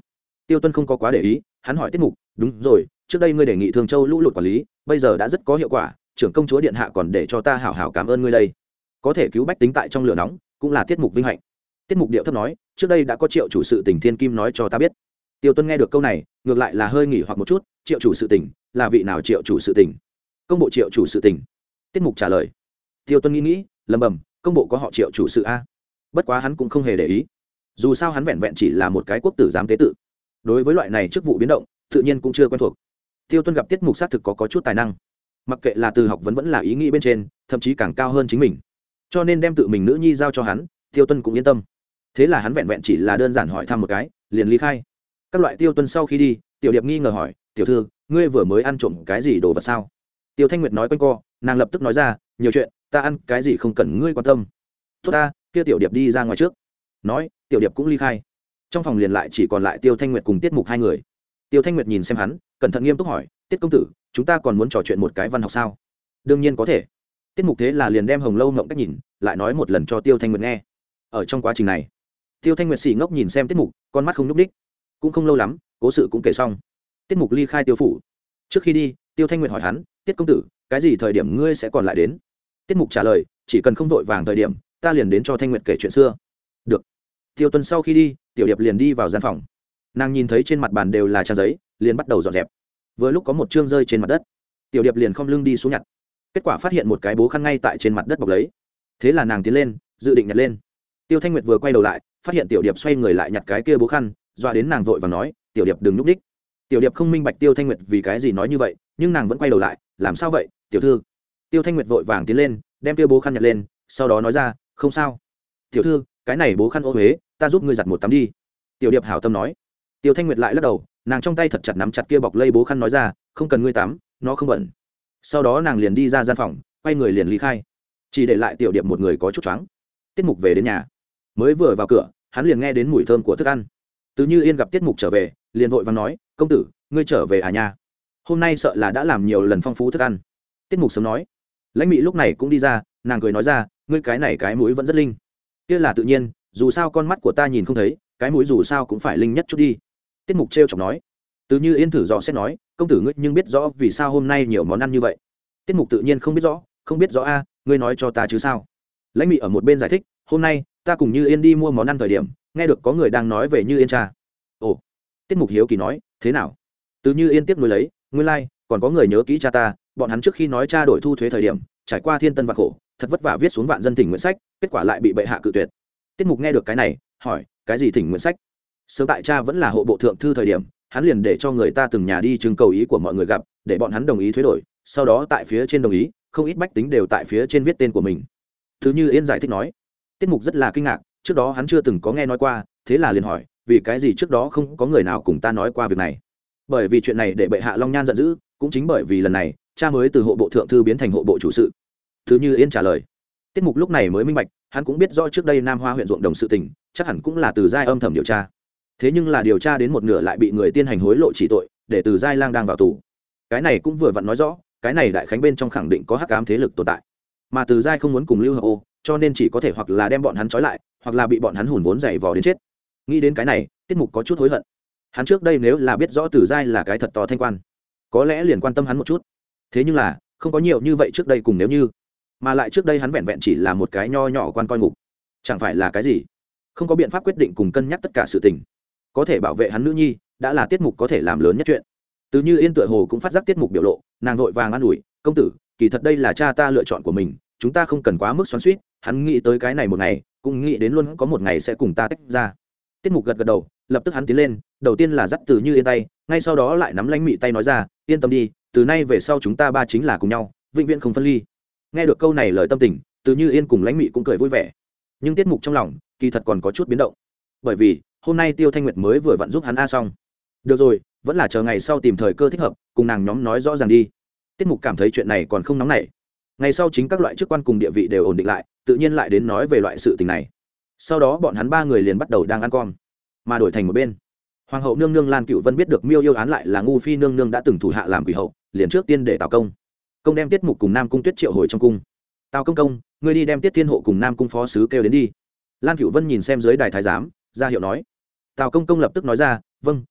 Tiêu Tuân không có quá để ý, hắn hỏi tiết mục, đúng rồi, trước đây ngươi đề nghị Thường Châu lũ lụt quản lý, bây giờ đã rất có hiệu quả, trưởng công chúa điện hạ còn để cho ta hảo hảo cảm ơn ngươi đây. Có thể cứu bách tính tại trong lửa nóng, cũng là tiết mục vinh hạnh. Tiết mục điệu thấp nói, trước đây đã có Triệu chủ sự tình Thiên Kim nói cho ta biết. Tiêu Tuân nghe được câu này, ngược lại là hơi nghỉ hoặc một chút, Triệu chủ sự tình, là vị nào Triệu chủ sự tình? Công bộ Triệu chủ sự tình. Tiết mục trả lời. Tiêu Tuân nghĩ nghĩ, lẩm bẩm, công bộ có họ Triệu chủ sự a. Bất quá hắn cũng không hề để ý, dù sao hắn vẹn vẹn chỉ là một cái quốc tử giám tế tự, đối với loại này chức vụ biến động tự nhiên cũng chưa quen thuộc. Tiêu Tuân gặp tiết mục xác thực có, có chút tài năng, mặc kệ là từ học vấn vẫn là ý nghĩ bên trên, thậm chí càng cao hơn chính mình, cho nên đem tự mình nữ nhi giao cho hắn, Tiêu Tuân cũng yên tâm. Thế là hắn vẹn vẹn chỉ là đơn giản hỏi thăm một cái, liền ly khai. Các loại Tiêu Tuân sau khi đi, Tiểu Điệp nghi ngờ hỏi, tiểu thư, ngươi vừa mới ăn trộm cái gì đồ vật sao? Tiêu Thanh Nguyệt nói quanh co, nàng lập tức nói ra, nhiều chuyện, ta ăn cái gì không cần ngươi quan tâm. Tốt ta, kia Tiểu Điệp đi ra ngoài trước. Nói, Tiểu Điệp cũng ly khai. Trong phòng liền lại chỉ còn lại Tiêu Thanh Nguyệt cùng tiết mục hai người. Tiêu Thanh Nguyệt nhìn xem hắn, cẩn thận nghiêm túc hỏi, tiết công tử, chúng ta còn muốn trò chuyện một cái văn học sao? Đương nhiên có thể. Tiết mục thế là liền đem Hồng Lâu Ngộng cách nhìn lại nói một lần cho Tiêu Thanh Nguyệt nghe. Ở trong quá trình này, Tiêu Thanh Nguyệt xì ngốc nhìn xem tiết mục, con mắt không nhúc ních. Cũng không lâu lắm, cố sự cũng kể xong. Tiết mục ly khai tiêu phủ. Trước khi đi, Tiêu Thanh Nguyệt hỏi hắn, tiết công tử, cái gì thời điểm ngươi sẽ còn lại đến? Tiết mục trả lời, chỉ cần không vội vàng thời điểm, ta liền đến cho Thanh Nguyệt kể chuyện xưa. Được. Tiêu Tuân sau khi đi, Tiểu Điệp liền đi vào gian phòng. Nàng nhìn thấy trên mặt bàn đều là trang giấy, liền bắt đầu dọn dẹp. Vừa lúc có một chương rơi trên mặt đất, Tiểu Điệp liền khom lưng đi xuống nhặt. Kết quả phát hiện một cái bố khăn ngay tại trên mặt đất bọc lấy. Thế là nàng tiến lên, dự định nhặt lên. Tiêu Thanh Nguyệt vừa quay đầu lại, phát hiện Tiểu Điệp xoay người lại nhặt cái kia bố khăn, dọa đến nàng vội vàng nói, Tiểu Điệp đừng núp đích. Tiểu Điệp không minh bạch Tiêu Thanh Nguyệt vì cái gì nói như vậy, nhưng nàng vẫn quay đầu lại, làm sao vậy, tiểu thư? Tiêu Thanh Nguyệt vội vàng tiến lên, đem kia bố khăn nhặt lên, sau đó nói ra, không sao. Tiểu thư, cái này bố khăn ô huế, ta giúp ngươi giặt một tắm đi. Tiểu Điệp hảo tâm nói. Tiêu Thanh Nguyệt lại lắc đầu, nàng trong tay thật chặt nắm chặt kia bọc lây bố khăn nói ra, không cần ngươi tắm, nó không bẩn. Sau đó nàng liền đi ra gian phòng, quay người liền ly khai, chỉ để lại Tiểu Điệp một người có chút choáng. Tiết mục về đến nhà, mới vừa vào cửa, hắn liền nghe đến mùi thơm của thức ăn. Từ Như Yên gặp Tiết mục trở về, liền vội vàng nói, công tử, ngươi trở về à nha? Hôm nay sợ là đã làm nhiều lần phong phú thức ăn. Tiết mục sớm nói. Lãnh Mị lúc này cũng đi ra, nàng cười nói ra, ngươi cái này cái mũi vẫn rất linh. Kia là tự nhiên, dù sao con mắt của ta nhìn không thấy, cái mũi dù sao cũng phải linh nhất chút đi. Tiết mục trêu chọc nói. Từ Như Yên thử dò xét nói, công tử ngươi nhưng biết rõ vì sao hôm nay nhiều món ăn như vậy? Tiết mục tự nhiên không biết rõ, không biết rõ a, ngươi nói cho ta chứ sao? Lãnh Mị ở một bên giải thích, hôm nay ta cùng Như Yên đi mua món ăn thời điểm, nghe được có người đang nói về Như Yên cha. Ồ. Tiết mục hiếu kỳ nói, thế nào? Từ Như Yên tiếp nối lấy, nguyên lai, like, còn có người nhớ kỹ cha ta, bọn hắn trước khi nói cha đổi thu thuế thời điểm, trải qua thiên tân vạn khổ, thật vất vả viết xuống vạn dân thỉnh nguyện sách, kết quả lại bị bệ hạ cự tuyệt. Tiết mục nghe được cái này, hỏi, cái gì thỉnh nguyện sách? Sớm tại cha vẫn là hộ bộ thượng thư thời điểm, hắn liền để cho người ta từng nhà đi trưng cầu ý của mọi người gặp, để bọn hắn đồng ý thuế đổi, sau đó tại phía trên đồng ý, không ít bách tính đều tại phía trên viết tên của mình. Thứ Như Yên giải thích nói. Tiết mục rất là kinh ngạc, trước đó hắn chưa từng có nghe nói qua, thế là liền hỏi, vì cái gì trước đó không có người nào cùng ta nói qua việc này? Bởi vì chuyện này để bệ hạ Long Nhan giận dữ, cũng chính bởi vì lần này, cha mới từ hộ bộ thượng thư biến thành hộ bộ chủ sự. Thứ Như Yên trả lời. Tiết mục lúc này mới minh bạch, hắn cũng biết rõ trước đây Nam Hoa huyện ruộng đồng sự tình, chắc hẳn cũng là từ giai âm thầm điều tra. Thế nhưng là điều tra đến một nửa lại bị người tiên hành hối lộ chỉ tội, để từ giai lang đang vào tù. Cái này cũng vừa vặn nói rõ, cái này đại khánh bên trong khẳng định có hắc ám thế lực tồn tại. Mà từ giai không muốn cùng Lưu Hợp Ô, cho nên chỉ có thể hoặc là đem bọn hắn trói lại, hoặc là bị bọn hắn hùn vốn dày vò đến chết. Nghĩ đến cái này, Tiết mục có chút hối hận. Hắn trước đây nếu là biết rõ từ giai là cái thật to thanh quan, có lẽ liền quan tâm hắn một chút. Thế nhưng là không có nhiều như vậy trước đây cùng nếu như, mà lại trước đây hắn vẹn vẹn chỉ là một cái nho nhỏ quan coi ngục, chẳng phải là cái gì, không có biện pháp quyết định cùng cân nhắc tất cả sự tình. Có thể bảo vệ hắn nữ nhi đã là Tiết mục có thể làm lớn nhất chuyện. Từ Như Yên tựa hồ cũng phát giác Tiết mục biểu lộ, nàng vội vàng an ủi, công tử, kỳ thật đây là cha ta lựa chọn của mình, chúng ta không cần quá mức xoắn xuýt, hắn nghĩ tới cái này một ngày, cũng nghĩ đến luôn có một ngày sẽ cùng ta tách ra. Tiết mục gật gật đầu, lập tức hắn tiến lên, đầu tiên là dắt Từ Như Yên tay, ngay sau đó lại nắm Lãnh Mị tay nói ra, yên tâm đi, từ nay về sau chúng ta ba chính là cùng nhau, vĩnh viễn không phân ly. Nghe được câu này lời tâm tình, Từ Như Yên cùng Lãnh Mị cũng cười vui vẻ. Nhưng Tiết mục trong lòng kỳ thật còn có chút biến động, bởi vì hôm nay Tiêu Thanh Nguyệt mới vừa vặn giúp hắn a xong. Được rồi, vẫn là chờ ngày sau tìm thời cơ thích hợp, cùng nàng nhóm nói rõ ràng đi. Tiết mục cảm thấy chuyện này còn không nóng nảy. Ngày sau chính các loại chức quan cùng địa vị đều ổn định lại, tự nhiên lại đến nói về loại sự tình này. Sau đó bọn hắn ba người liền bắt đầu đang ăn con, mà đổi thành một bên, hoàng hậu nương nương Lan Cựu Vân biết được Miêu yêu án lại là ngu phi nương nương đã từng thủ hạ làm quỷ hậu, liền trước tiên để Tào công công đem Tiết mục cùng Nam Cung Tuyết triệu hồi trong cung. Tào công công, ngươi đi đem Tiết Thiên hộ cùng Nam Cung phó sứ kêu đến đi. Lan Cựu Vân nhìn xem dưới đài thái giám, ra hiệu nói. Tào công công lập tức nói ra, vâng,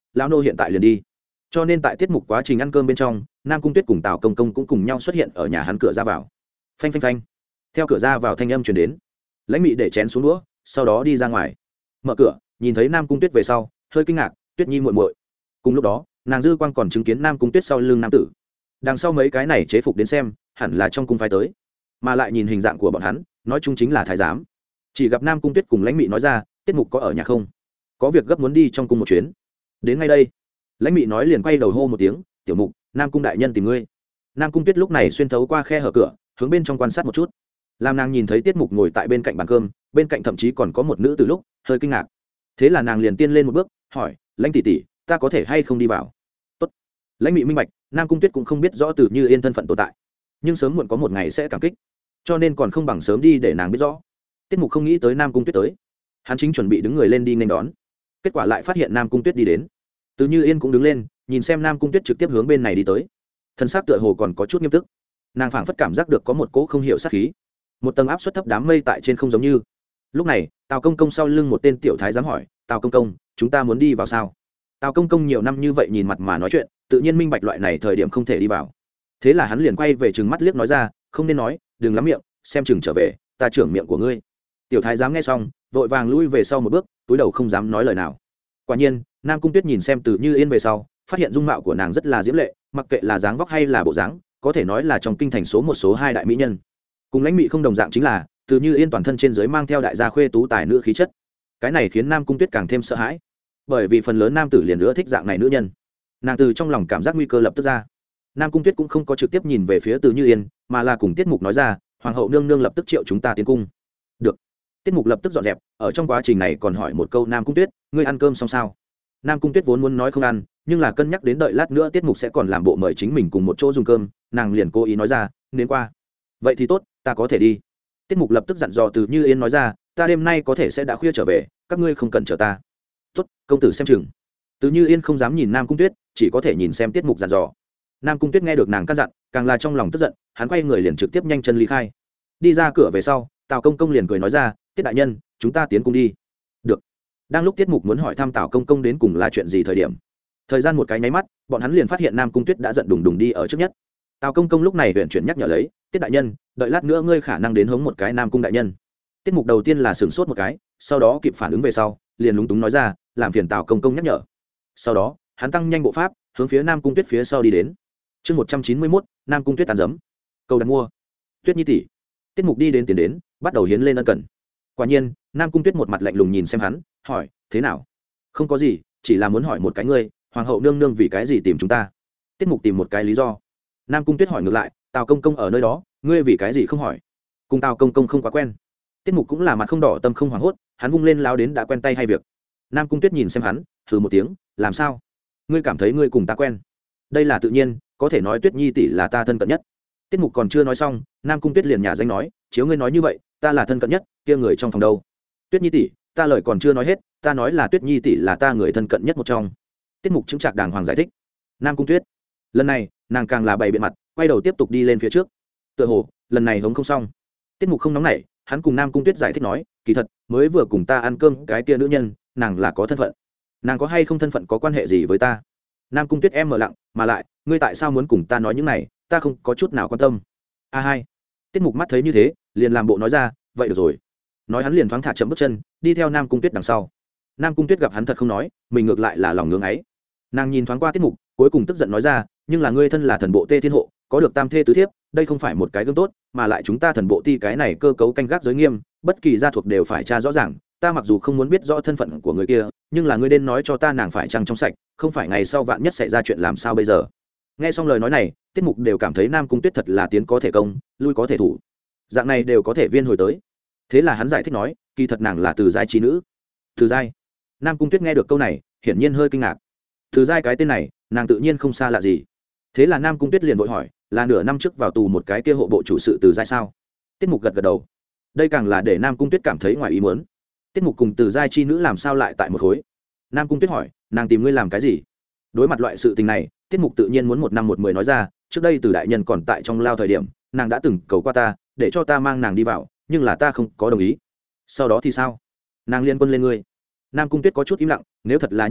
lão nô hiện tại liền đi. Cho nên tại tiết mục quá trình ăn cơm bên trong, Nam Cung Tuyết cùng Tào Công Công cũng cùng nhau xuất hiện ở nhà hắn cửa ra vào. Phanh phanh phanh. Theo cửa ra vào thanh âm truyền đến, Lãnh Mị để chén xuống đũa, sau đó đi ra ngoài. Mở cửa, nhìn thấy Nam Cung Tuyết về sau, hơi kinh ngạc, Tuyết Nhi muội muội. Cùng lúc đó, nàng dư quang còn chứng kiến Nam Cung Tuyết sau lưng nam tử. Đằng sau mấy cái này chế phục đến xem, hẳn là trong cung phái tới, mà lại nhìn hình dạng của bọn hắn, nói chung chính là thái giám. Chỉ gặp Nam Cung Tuyết cùng Lãnh Mị nói ra, tiết mục có ở nhà không? Có việc gấp muốn đi trong cung một chuyến. Đến ngay đây. Lãnh Mị nói liền quay đầu hô một tiếng, tiểu mục, Nam Cung đại nhân tìm ngươi. Nam Cung Tuyết lúc này xuyên thấu qua khe hở cửa, hướng bên trong quan sát một chút. Làm nàng nhìn thấy tiết mục ngồi tại bên cạnh bàn cơm, bên cạnh thậm chí còn có một nữ từ lúc, hơi kinh ngạc. Thế là nàng liền tiên lên một bước, hỏi, Lãnh tỷ tỷ, ta có thể hay không đi vào? Tốt. Lãnh Mị minh bạch, Nam Cung Tuyết cũng không biết rõ Từ Như Yên thân phận tồn tại, nhưng sớm muộn có một ngày sẽ cảm kích, cho nên còn không bằng sớm đi để nàng biết rõ. Tiết mục không nghĩ tới Nam Cung Tuyết tới, hắn chính chuẩn bị đứng người lên đi nghênh đón, kết quả lại phát hiện Nam Cung Tuyết đi đến. Từ Như Yên cũng đứng lên, nhìn xem Nam Cung Tuyết trực tiếp hướng bên này đi tới, thân xác tựa hồ còn có chút nghiêm túc. Nàng phảng phất cảm giác được có một cỗ không hiểu sát khí, một tầng áp suất thấp đám mây tại trên không giống như. Lúc này, Tào Công Công sau lưng một tên tiểu thái giám hỏi, Tào Công Công, chúng ta muốn đi vào sao? Tào Công Công nhiều năm như vậy nhìn mặt mà nói chuyện, tự nhiên minh bạch loại này thời điểm không thể đi vào. Thế là hắn liền quay về trừng mắt liếc nói ra, không nên nói, đừng lắm miệng, xem chừng trở về, ta trưởng miệng của ngươi. Tiểu thái giám nghe xong, vội vàng lui về sau một bước, túi đầu không dám nói lời nào. Quả nhiên, Nam Cung Tuyết nhìn xem Từ Như Yên về sau, phát hiện dung mạo của nàng rất là diễm lệ, mặc kệ là dáng vóc hay là bộ dáng, có thể nói là trong kinh thành số một số hai đại mỹ nhân. Cùng Lãnh Mị không đồng dạng chính là, Từ Như Yên toàn thân trên dưới mang theo đại gia khuê tú tài nữ khí chất. Cái này khiến Nam Cung Tuyết càng thêm sợ hãi, bởi vì phần lớn nam tử liền nữa thích dạng này nữ nhân. Nàng từ trong lòng cảm giác nguy cơ lập tức ra. Nam Cung Tuyết cũng không có trực tiếp nhìn về phía Từ Như Yên, mà là cùng tiết mục nói ra, hoàng hậu nương nương lập tức triệu chúng ta tiến cung. Được. Tiết mục lập tức dọn dẹp, ở trong quá trình này còn hỏi một câu, Nam Cung Tuyết, ngươi ăn cơm xong sao? Nam Cung Tuyết vốn muốn nói không ăn, nhưng là cân nhắc đến đợi lát nữa tiết mục sẽ còn làm bộ mời chính mình cùng một chỗ dùng cơm, nàng liền cố ý nói ra, nên qua. Vậy thì tốt, ta có thể đi. Tiết mục lập tức dặn dò Từ Như Yên nói ra, ta đêm nay có thể sẽ đã khuya trở về, các ngươi không cần chờ ta. Tốt, công tử xem chừng. Từ Như Yên không dám nhìn Nam Cung Tuyết, chỉ có thể nhìn xem tiết mục dặn dò. Nam Cung Tuyết nghe được nàng căn dặn, càng là trong lòng tức giận, hắn quay người liền trực tiếp nhanh chân ly khai. Đi ra cửa về sau, Tào Công Công liền cười nói ra, tiết đại nhân, chúng ta tiến cung đi. Được. Đang lúc tiết mục muốn hỏi thăm Tào Công Công đến cùng là chuyện gì thời điểm, thời gian một cái nháy mắt, bọn hắn liền phát hiện Nam Cung Tuyết đã giận đùng đùng đi ở trước nhất. Tào Công Công lúc này huyện chuyển nhắc nhở lấy, tiết đại nhân, đợi lát nữa ngươi khả năng đến hống một cái Nam Cung đại nhân. Tiết mục đầu tiên là sửng sốt một cái, sau đó kịp phản ứng về sau, liền lúng túng nói ra, làm phiền Tào Công Công nhắc nhở. Sau đó, hắn tăng nhanh bộ pháp, hướng phía Nam Cung Tuyết phía sau đi đến. Chương một trăm chín mươi mốt, Nam Cung Tuyết tàn dấm. Cầu đặt mua. Tuyết Nhi tỷ. Tiết mục đi đến tiến đến, bắt đầu hiến lên ân cần. Quả nhiên, Nam Cung Tuyết một mặt lạnh lùng nhìn xem hắn, hỏi, thế nào? Không có gì, chỉ là muốn hỏi một cái ngươi, hoàng hậu nương nương vì cái gì tìm chúng ta? Tiết mục tìm một cái lý do. Nam Cung Tuyết hỏi ngược lại, Tào Công Công ở nơi đó, ngươi vì cái gì không hỏi? Cùng Tào Công Công không quá quen. Tiết mục cũng là mặt không đỏ tâm không hoảng hốt, hắn vung lên lao đến đã quen tay hay việc. Nam Cung Tuyết nhìn xem hắn, hừ một tiếng, làm sao? Ngươi cảm thấy ngươi cùng ta quen? Đây là tự nhiên, có thể nói Tuyết Nhi tỷ là ta thân cận nhất. Tiết mục còn chưa nói xong, Nam Cung Tuyết liền nhả danh nói, chiếu ngươi nói như vậy, ta là thân cận nhất, kia người trong phòng đâu? Tuyết Nhi tỷ, ta lời còn chưa nói hết, ta nói là Tuyết Nhi tỷ là ta người thân cận nhất một trong. Tiết mục chứng trạc đàng hoàng giải thích. Nam Cung Tuyết, lần này nàng càng là bày biện mặt, quay đầu tiếp tục đi lên phía trước. Tựa hồ lần này hống không xong. Tiết mục không nóng nảy, hắn cùng Nam Cung Tuyết giải thích nói, kỳ thật mới vừa cùng ta ăn cơm cái kia nữ nhân, nàng là có thân phận. Nàng có hay không thân phận có quan hệ gì với ta? Nam Cung Tuyết em mở lặng, mà lại, ngươi tại sao muốn cùng ta nói những này, ta không có chút nào quan tâm. A hai. Tiết mục mắt thấy như thế, liền làm bộ nói ra, vậy được rồi. Nói hắn liền thoáng thả chậm bước chân, đi theo Nam Cung Tuyết đằng sau. Nam Cung Tuyết gặp hắn thật không nói, mình ngược lại là lòng ngưỡng ấy. Nàng nhìn thoáng qua tiết mục, cuối cùng tức giận nói ra, nhưng là ngươi thân là thần bộ Tê Thiên hộ, có được tam thê tứ thiếp, đây không phải một cái gương tốt, mà lại chúng ta thần bộ ti cái này cơ cấu canh gác giới nghiêm, bất kỳ gia thuộc đều phải tra rõ ràng. Ta mặc dù không muốn biết rõ thân phận của người kia, nhưng là ngươi nên nói cho ta nàng phải chăng trong sạch, không phải ngày sau vạn nhất xảy ra chuyện làm sao bây giờ. Nghe xong lời nói này, tiết mục đều cảm thấy Nam Cung Tuyết thật là tiến có thể công, lui có thể thủ, dạng này đều có thể viên hồi tới. Thế là hắn giải thích nói, kỳ thật nàng là Từ giai trí nữ. Từ giai. Nam Cung Tuyết nghe được câu này, hiển nhiên hơi kinh ngạc. Từ giai cái tên này, nàng tự nhiên không xa lạ gì. Thế là Nam Cung Tuyết liền vội hỏi, là nửa năm trước vào tù một cái kia hộ bộ chủ sự Từ giai sao? Tiết mục gật gật đầu. Đây càng là để Nam Cung Tuyết cảm thấy ngoài ý muốn. Tiết mục cùng Từ giai chi nữ làm sao lại tại một khối? Nam Cung Tuyết hỏi, nàng tìm ngươi làm cái gì? Đối mặt loại sự tình này, tiết mục tự nhiên muốn một năm một mười nói ra, trước đây Từ đại nhân còn tại trong lao thời điểm, nàng đã từng cầu qua ta, để cho ta mang nàng đi vào, nhưng là ta không có đồng ý. Sau đó thì sao? Nàng liên quân lên ngươi. Nam Cung Tuyết có chút im lặng, nếu thật là như vậy,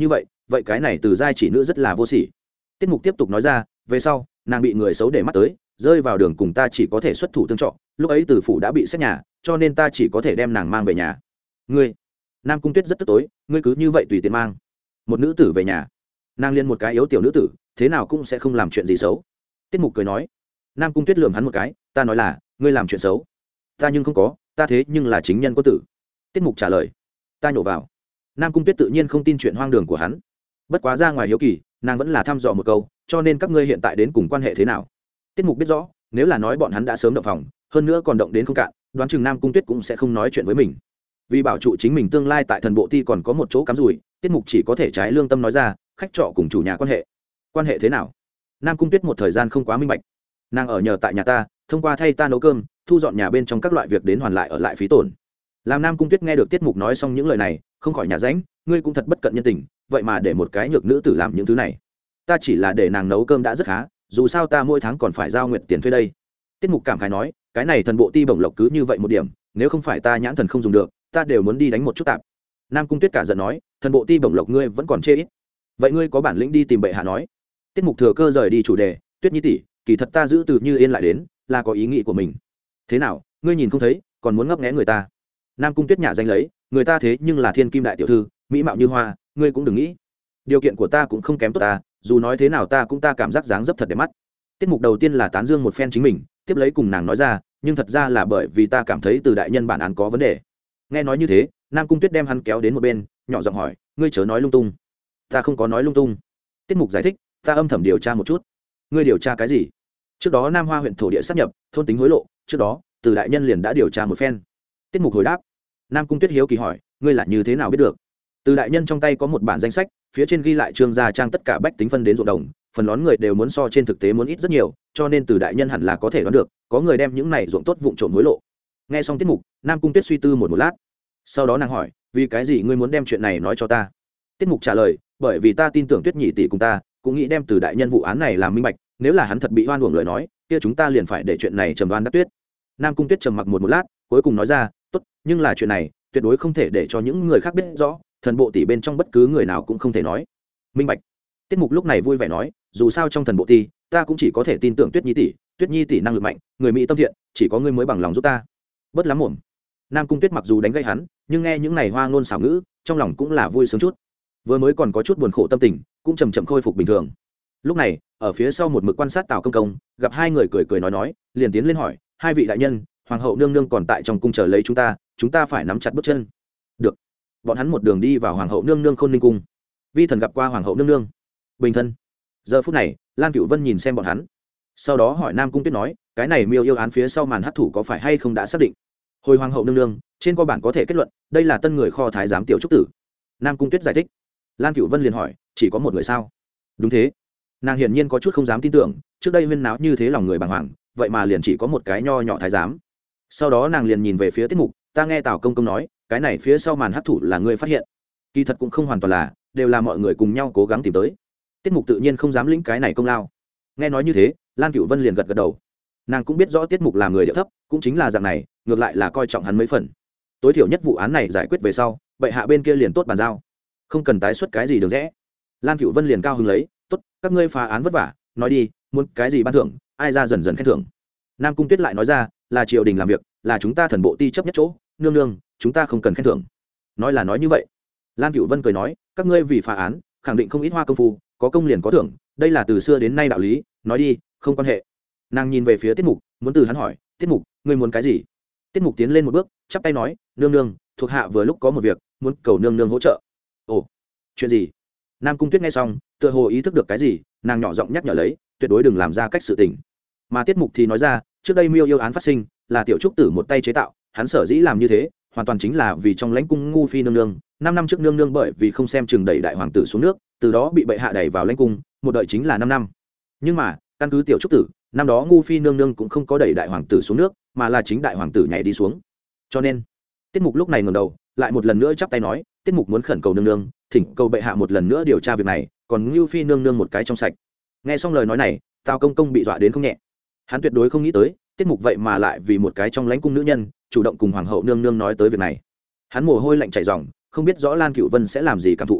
vậy cái này từ giai chỉ nữ rất là vô sỉ. Tiết mục tiếp tục nói ra, về sau nàng bị người xấu để mắt tới, rơi vào đường cùng ta chỉ có thể xuất thủ tương trợ, lúc ấy từ phủ đã bị xét nhà, cho nên ta chỉ có thể đem nàng mang về nhà. Ngươi, Nam Cung Tuyết rất tức tối, ngươi cứ như vậy tùy tiện mang một nữ tử về nhà, nàng liên một cái yếu tiểu nữ tử, thế nào cũng sẽ không làm chuyện gì xấu. Tiết mục cười nói. Nam Cung Tuyết lườm hắn một cái, ta nói là ngươi làm chuyện xấu, ta nhưng không có, ta thế nhưng là chính nhân quân tử. Tiết mục trả lời. Ta nhổ vào. Nam Cung Tuyết tự nhiên không tin chuyện hoang đường của hắn, bất quá ra ngoài hiếu kỳ, nàng vẫn là thăm dò một câu, cho nên các ngươi hiện tại đến cùng quan hệ thế nào? Tiết mục biết rõ, nếu là nói bọn hắn đã sớm động phòng, hơn nữa còn động đến không cạn, đoán chừng Nam Cung Tuyết cũng sẽ không nói chuyện với mình. Vì bảo trụ chính mình tương lai tại thần bộ ti còn có một chỗ cắm rủi, Tiết mục chỉ có thể trái lương tâm nói ra, khách trọ cùng chủ nhà quan hệ. Quan hệ thế nào? Nam Cung Tuyết một thời gian không quá minh bạch. Nàng ở nhờ tại nhà ta, thông qua thay ta nấu cơm, thu dọn nhà bên trong các loại việc đến hoàn lại ở lại phí tổn. Làm Nam Cung Tuyết nghe được Tiết mục nói xong những lời này, không khỏi nhà ránh, ngươi cũng thật bất cận nhân tình, vậy mà để một cái nhược nữ tử làm những thứ này. Ta chỉ là để nàng nấu cơm đã rất khá, dù sao ta mỗi tháng còn phải giao nguyện tiền thuê đây. Tiết mục cảm khái nói, cái này thần bộ ti bổng lộc cứ như vậy một điểm, nếu không phải ta nhãn thần không dùng được, ta đều muốn đi đánh một chút tạp. Nam Cung Tuyết cả giận nói, thần bộ ti bổng lộc ngươi vẫn còn chê ít, vậy ngươi có bản lĩnh đi tìm bệ hạ nói. Tiết mục thừa cơ rời đi chủ đề, Tuyết Nhi tỷ, kỳ thật ta giữ từ Như Yên lại đến, là có ý nghĩ của mình. Thế nào, ngươi nhìn không thấy, còn muốn ngấp nghé người ta? Nam Cung Tuyết nhả danh lấy, người ta thế nhưng là thiên kim đại tiểu thư, mỹ mạo như hoa, ngươi cũng đừng nghĩ. Điều kiện của ta cũng không kém tốt ta, dù nói thế nào ta cũng ta cảm giác dáng dấp thật đẹp mắt. Tiết mục đầu tiên là tán dương một phen chính mình, tiếp lấy cùng nàng nói ra, nhưng thật ra là bởi vì ta cảm thấy từ đại nhân bản án có vấn đề. Nghe nói như thế, Nam Cung Tuyết đem hắn kéo đến một bên, nhỏ giọng hỏi, ngươi chớ nói lung tung. Ta không có nói lung tung. Tiết mục giải thích, ta âm thầm điều tra một chút. Ngươi điều tra cái gì? Trước đó Nam Hoa huyện thổ địa sáp nhập, thôn tính hối lộ, trước đó từ đại nhân liền đã điều tra một phen. Tiết mục hồi đáp. Nam Cung Tuyết hiếu kỳ hỏi, ngươi là như thế nào biết được? Từ đại nhân trong tay có một bản danh sách, phía trên ghi lại trương gia trang tất cả bách tính phân đến ruộng đồng, phần lớn người đều muốn so trên thực tế muốn ít rất nhiều, cho nên từ đại nhân hẳn là có thể đoán được, có người đem những này ruộng tốt vụng trộm hối lộ. Nghe xong tiết mục, Nam Cung Tuyết suy tư một một lát, sau đó nàng hỏi, vì cái gì ngươi muốn đem chuyện này nói cho ta? Tiết mục trả lời, bởi vì ta tin tưởng Tuyết nhị tỷ cùng ta cũng nghĩ đem từ đại nhân vụ án này làm minh bạch, nếu là hắn thật bị oan uổng lời nói, kia chúng ta liền phải để chuyện này trầm đoan đắc Tuyết. Nam Cung Tuyết trầm mặc một một lát, cuối cùng nói ra, tốt, nhưng là chuyện này tuyệt đối không thể để cho những người khác biết rõ, thần bộ tỷ bên trong bất cứ người nào cũng không thể nói. Minh bạch. Tiết mục lúc này vui vẻ nói, dù sao trong thần bộ tỷ, ta cũng chỉ có thể tin tưởng Tuyết nhi tỷ, Tuyết nhi tỷ năng lực mạnh, người mỹ tâm thiện, chỉ có ngươi mới bằng lòng giúp ta. Bất lắm mồm. Nam Cung Tuyết mặc dù đánh gây hắn, nhưng nghe những này hoa ngôn xảo ngữ, trong lòng cũng là vui sướng chút. Vừa mới còn có chút buồn khổ tâm tình, cũng chậm chậm khôi phục bình thường. Lúc này, ở phía sau một mực quan sát Tào Công Công, gặp hai người cười cười nói nói, liền tiến lên hỏi, hai vị đại nhân, hoàng hậu nương nương còn tại trong cung chờ lấy chúng ta, chúng ta phải nắm chặt bước chân. Được. Bọn hắn một đường đi vào hoàng hậu nương nương Khôn Ninh cung. Vi thần gặp qua hoàng hậu nương nương. Bình thân. Giờ phút này, Lan Cửu Vân nhìn xem bọn hắn, sau đó hỏi Nam Cung Tuyết nói, cái này miêu yêu án phía sau màn hắc thủ có phải hay không đã xác định? Hồi hoàng hậu nương nương, trên cơ bản có thể kết luận, đây là tân người kho thái giám tiểu trúc tử. Nam Cung Tuyết giải thích. Lan Cửu Vân liền hỏi, chỉ có một người sao? Đúng thế. Nàng hiển nhiên có chút không dám tin tưởng, trước đây huyên náo như thế lòng người bàng hoàng, vậy mà liền chỉ có một cái nho nhỏ thái giám. Sau đó nàng liền nhìn về phía tiết mục, ta nghe Tào Công Công nói, cái này phía sau màn hắc thủ là ngươi phát hiện. Kỳ thật cũng không hoàn toàn là, đều là mọi người cùng nhau cố gắng tìm tới. Tiết mục tự nhiên không dám lĩnh cái này công lao. Nghe nói như thế, Lan Cửu Vân liền gật gật đầu. Nàng cũng biết rõ tiết mục làm người địa thấp, cũng chính là dạng này, ngược lại là coi trọng hắn mấy phần. Tối thiểu nhất vụ án này giải quyết về sau, bệ hạ bên kia liền tốt bàn giao, không cần tái xuất cái gì được rẽ. Lan Cửu Vân liền cao hứng lấy, tốt, các ngươi phá án vất vả, nói đi, muốn cái gì ban thưởng, ai ra dần dần khen thưởng. Nam Cung Tuyết lại nói ra, là triều đình làm việc, là chúng ta thần bộ ti chấp nhất chỗ, nương nương, chúng ta không cần khen thưởng. Nói là nói như vậy. Lan Cửu Vân cười nói, các ngươi vì phá án, khẳng định không ít hoa công phu, có công liền có thưởng, đây là từ xưa đến nay đạo lý, nói đi, không quan hệ. Nàng nhìn về phía tiết mục, muốn từ hắn hỏi, tiết mục, ngươi muốn cái gì? Tiết mục tiến lên một bước, chắp tay nói, nương nương, thuộc hạ vừa lúc có một việc, muốn cầu nương nương hỗ trợ. Ồ, chuyện gì? Nam Cung Tuyết nghe xong, tựa hồ ý thức được cái gì, nàng nhỏ giọng nhắc nhở lấy, tuyệt đối đừng làm ra cách sự tình. Mà tiết mục thì nói ra, trước đây miêu yêu án phát sinh, là tiểu trúc tử một tay chế tạo, hắn sở dĩ làm như thế, hoàn toàn chính là vì trong lãnh cung ngu phi nương nương, năm năm trước nương nương bởi vì không xem chừng đẩy đại hoàng tử xuống nước, từ đó bị bệ hạ đẩy vào lãnh cung, một đợi chính là năm năm. Nhưng mà, căn cứ tiểu trúc tử, năm đó ngu phi nương nương cũng không có đẩy đại hoàng tử xuống nước, mà là chính đại hoàng tử nhảy đi xuống. Cho nên, tiết mục lúc này ngẩng đầu, lại một lần nữa chắp tay nói, tiết mục muốn khẩn cầu nương nương, thỉnh cầu bệ hạ một lần nữa điều tra việc này, còn ngu phi nương nương một cái trong sạch. Nghe xong lời nói này, Tào Công Công bị dọa đến không nhẹ. Hắn tuyệt đối không nghĩ tới, tiết mục vậy mà lại vì một cái trong lãnh cung nữ nhân, chủ động cùng hoàng hậu nương nương nói tới việc này. Hắn mồ hôi lạnh chảy ròng, không biết rõ Lan Cửu Vân sẽ làm gì cảm thụ.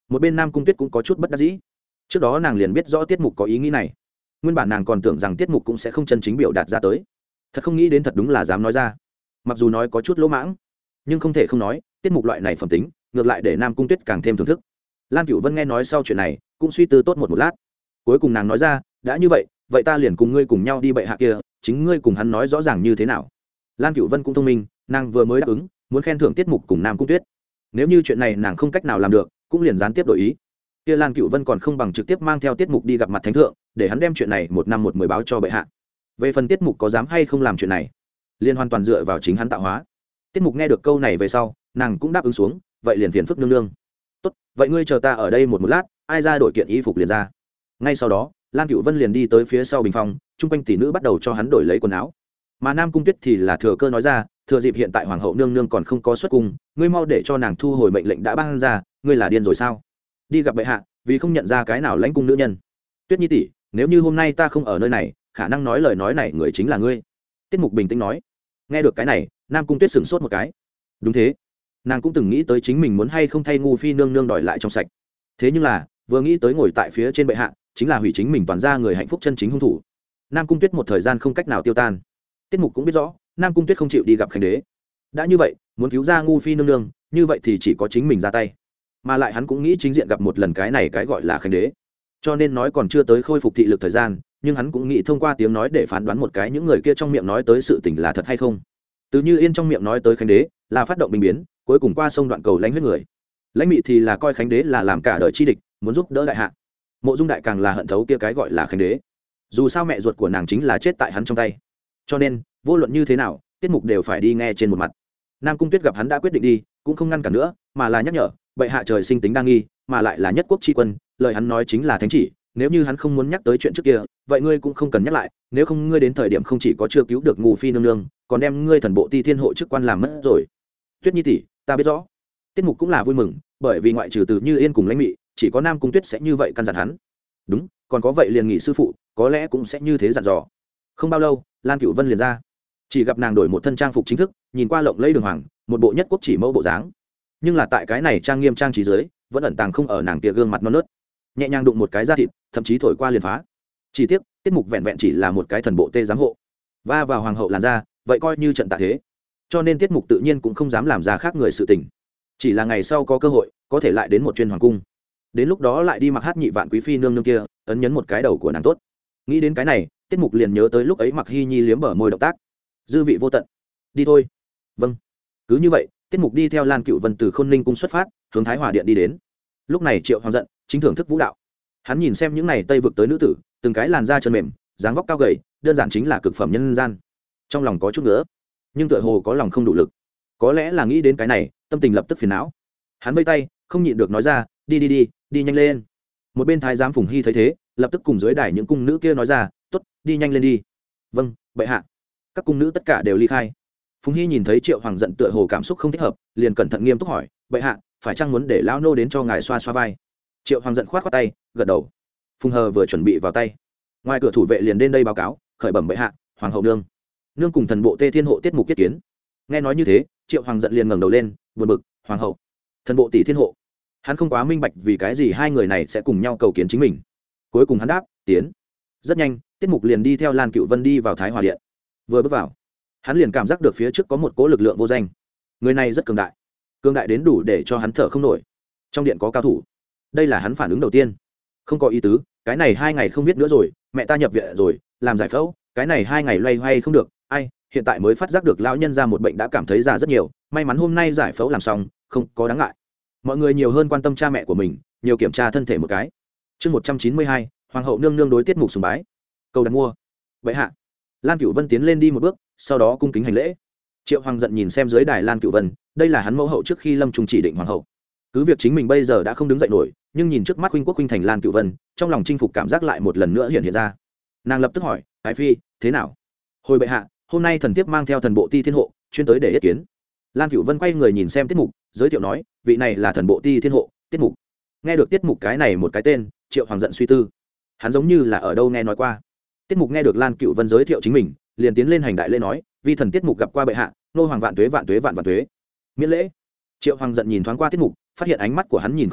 một bên Nam Cung Tuyết cũng có chút bất đắc dĩ. Trước đó nàng liền biết rõ tiết mục có ý nghĩ này, nguyên bản nàng còn tưởng rằng tiết mục cũng sẽ không chân chính biểu đạt ra tới, thật không nghĩ đến thật đúng là dám nói ra. Mặc dù nói có chút lỗ mãng, nhưng không thể không nói tiết mục loại này phẩm tính ngược lại để Nam Cung Tuyết càng thêm thưởng thức. Lan Cửu Vân nghe nói sau chuyện này cũng suy tư tốt một một lát, cuối cùng nàng nói ra, đã như vậy vậy ta liền cùng ngươi cùng nhau đi bệ hạ kia, chính ngươi cùng hắn nói rõ ràng như thế nào. Lan Cửu Vân cũng thông minh, nàng vừa mới đáp ứng muốn khen thưởng tiết mục cùng Nam Cung Tuyết, nếu như chuyện này nàng không cách nào làm được cũng liền gián tiếp đổi ý. Kia Lan Cửu Vân còn không bằng trực tiếp mang theo tiết mục đi gặp mặt thánh thượng, để hắn đem chuyện này một năm một mười báo cho bệ hạ. Về phần tiết mục có dám hay không làm chuyện này, liên hoàn toàn dựa vào chính hắn tạo hóa. Tiết mục nghe được câu này về sau, nàng cũng đáp ứng xuống, vậy liền phiền phức nương nương. Tốt, vậy ngươi chờ ta ở đây một một lát, ai ra đổi kiện y phục liền ra. Ngay sau đó, Lan Cửu Vân liền đi tới phía sau bình phòng, chung quanh tỷ nữ bắt đầu cho hắn đổi lấy quần áo. Mà Nam Cung Tuyết thì là thừa cơ nói ra, thừa dịp hiện tại hoàng hậu nương nương còn không có xuất cung, ngươi mau để cho nàng thu hồi mệnh lệnh đã ban ra, ngươi là điên rồi sao? Đi gặp bệ hạ, vì không nhận ra cái nào lãnh cung nữ nhân. Tuyết Nhi tỷ, nếu như hôm nay ta không ở nơi này, khả năng nói lời nói này người chính là ngươi. Tiết Mục bình tĩnh nói. Nghe được cái này, Nam Cung Tuyết sững sốt một cái. Đúng thế, nàng cũng từng nghĩ tới chính mình muốn hay không thay ngu phi nương nương đòi lại trong sạch. Thế nhưng là, vừa nghĩ tới ngồi tại phía trên bệ hạ, chính là hủy chính mình toàn ra người hạnh phúc chân chính hung thủ. Nam Cung Tuyết một thời gian không cách nào tiêu tan. Tiết Mục cũng biết rõ, Nam Cung Tuyết không chịu đi gặp Khánh đế. Đã như vậy, muốn cứu ra ngu phi nương nương, như vậy thì chỉ có chính mình ra tay. Mà lại hắn cũng nghĩ chính diện gặp một lần cái này cái gọi là Khánh đế. Cho nên nói còn chưa tới khôi phục thị lực thời gian, nhưng hắn cũng nghĩ thông qua tiếng nói để phán đoán một cái những người kia trong miệng nói tới sự tình là thật hay không. Từ Như Yên trong miệng nói tới Khánh đế là phát động bình biến, cuối cùng qua sông đoạn cầu lãnh huyết người. Lãnh Mị thì là coi Khánh đế là làm cả đời chi địch, muốn giúp đỡ đại hạ. Mộ Dung Đại càng là hận thấu kia cái gọi là Khánh đế. Dù sao mẹ ruột của nàng chính là chết tại hắn trong tay. Cho nên, vô luận như thế nào, Tiết Mục đều phải đi nghe trên một mặt. Nam Cung Tuyết gặp hắn đã quyết định đi, cũng không ngăn cản nữa, mà là nhắc nhở, bệ hạ trời sinh tính đa nghi, mà lại là nhất quốc tri quân, lời hắn nói chính là thánh chỉ, nếu như hắn không muốn nhắc tới chuyện trước kia, vậy ngươi cũng không cần nhắc lại, nếu không ngươi đến thời điểm không chỉ có chưa cứu được ngu phi nương nương, còn đem ngươi thần bộ ti thiên hộ chức quan làm mất rồi. Tuyết Nhi tỷ, ta biết rõ. Tiết Mục cũng là vui mừng, bởi vì ngoại trừ Từ Như Yên cùng Lãnh Mị, chỉ có Nam Cung Tuyết sẽ như vậy căn dặn hắn. Đúng, còn có vậy liền nghỉ sư phụ, có lẽ cũng sẽ như thế dặn dò. Không bao lâu, Lan Cửu Vân liền ra, chỉ gặp nàng đổi một thân trang phục chính thức, nhìn qua lộng lẫy đường hoàng, một bộ nhất quốc chỉ mẫu bộ dáng. Nhưng là tại cái này trang nghiêm trang trí dưới, vẫn ẩn tàng không ở nàng kia gương mặt non nớt, nhẹ nhàng đụng một cái da thịt, thậm chí thổi qua liền phá. Chỉ tiếc, Tiết Mục vẹn vẹn chỉ là một cái thần bộ tê giám hộ, va vào hoàng hậu làn da, vậy coi như trận tạ thế. Cho nên Tiết Mục tự nhiên cũng không dám làm ra khác người sự tình. Chỉ là ngày sau có cơ hội, có thể lại đến một chuyến hoàng cung. Đến lúc đó lại đi mặc hát nhị vạn quý phi nương nương kia, ấn nhấn một cái đầu của nàng tốt. Nghĩ đến cái này, Tiết Mục liền nhớ tới lúc ấy Mặc Hy Nhi liếm bờ môi động tác, dư vị vô tận. Đi thôi. Vâng. Cứ như vậy, Tiết Mục đi theo Lan Cửu Vân từ Khôn Ninh cung xuất phát, hướng Thái Hòa điện đi đến. Lúc này Triệu Hoàng giận, chính thưởng thức vũ đạo. Hắn nhìn xem những này Tây vực tới nữ tử, từng cái làn da chân mềm, dáng vóc cao gầy, đơn giản chính là cực phẩm nhân gian. Trong lòng có chút nữa, nhưng tựa hồ có lòng không đủ lực. Có lẽ là nghĩ đến cái này, tâm tình lập tức phiền não. Hắn vây tay, không nhịn được nói ra, đi đi đi, đi nhanh lên. Một bên thái giám Phùng Hy thấy thế, lập tức cùng dưới đài những cung nữ kia nói ra, tốt, đi nhanh lên đi. Vâng, bệ hạ. Các cung nữ tất cả đều ly khai. Phùng Hy nhìn thấy Triệu Hoàng giận tựa hồ cảm xúc không thích hợp, liền cẩn thận nghiêm túc hỏi, bệ hạ, phải chăng muốn để lão nô đến cho ngài xoa xoa vai? Triệu Hoàng giận khoát khoát tay, gật đầu. Phùng Hờ vừa chuẩn bị vào tay, ngoài cửa thủ vệ liền đến đây báo cáo, khởi bẩm bệ hạ, hoàng hậu nương, nương cùng thần bộ Tê Thiên hộ Tiết Mục kết kiến. Nghe nói như thế, Triệu Hoàng giận liền ngẩng đầu lên, buồn bực, hoàng hậu, thần bộ tỷ thiên hộ. Hắn không quá minh bạch vì cái gì hai người này sẽ cùng nhau cầu kiến chính mình. Cuối cùng hắn đáp, tiến. Rất nhanh, Tiết Mục liền đi theo Lan Cửu Vân đi vào Thái Hòa điện. Vừa bước vào, hắn liền cảm giác được phía trước có một cỗ lực lượng vô danh. Người này rất cường đại, cường đại đến đủ để cho hắn thở không nổi. Trong điện có cao thủ, đây là hắn phản ứng đầu tiên. Không có ý tứ, cái này hai ngày không biết nữa rồi, mẹ ta nhập viện rồi, làm giải phẫu, cái này hai ngày loay hoay không được, ai, hiện tại mới phát giác được lão nhân ra một bệnh đã cảm thấy già rất nhiều, may mắn hôm nay giải phẫu làm xong, không có đáng ngại. Mọi người nhiều hơn quan tâm cha mẹ của mình, nhiều kiểm tra thân thể một cái. Chương một trăm chín mươi hai, hoàng hậu nương nương đối Tiết Mục sùng bái. Cầu đặt mua. Bệ hạ. Lan Cửu Vân tiến lên đi một bước, sau đó cung kính hành lễ. Triệu Hoàng giận nhìn xem dưới đài Lan Cửu Vân, đây là hắn mẫu hậu trước khi lâm trung chỉ định hoàng hậu. Cứ việc chính mình bây giờ đã không đứng dậy nổi, nhưng nhìn trước mắt huynh quốc huynh thành Lan Cửu Vân, trong lòng chinh phục cảm giác lại một lần nữa hiện hiện ra. Nàng lập tức hỏi, Ái phi, thế nào? Hồi bệ hạ, hôm nay thần tiếp mang theo thần bộ Ti Thiên hộ, chuyên tới để yết kiến. Lan Cửu Vân quay người nhìn xem Tiết Mục, giới thiệu nói, vị này là thần bộ Ti Thiên hộ, Tiết Mục. Nghe được Tiết Mục cái này một cái tên, Triệu Hoàng giận suy tư. Hắn giống như là ở đâu nghe nói qua. Tiết Mục nghe được Lan Cửu Vân giới thiệu chính mình, liền tiến lên hành đại lễ nói, vi thần Tiết Mục gặp qua bệ hạ, nô hoàng vạn tuế vạn tuế vạn vạn tuế. Miễn lễ. Triệu Hoàng giận nhìn thoáng qua Tiết Mục, phát hiện ánh mắt của hắn nhìn không thấy,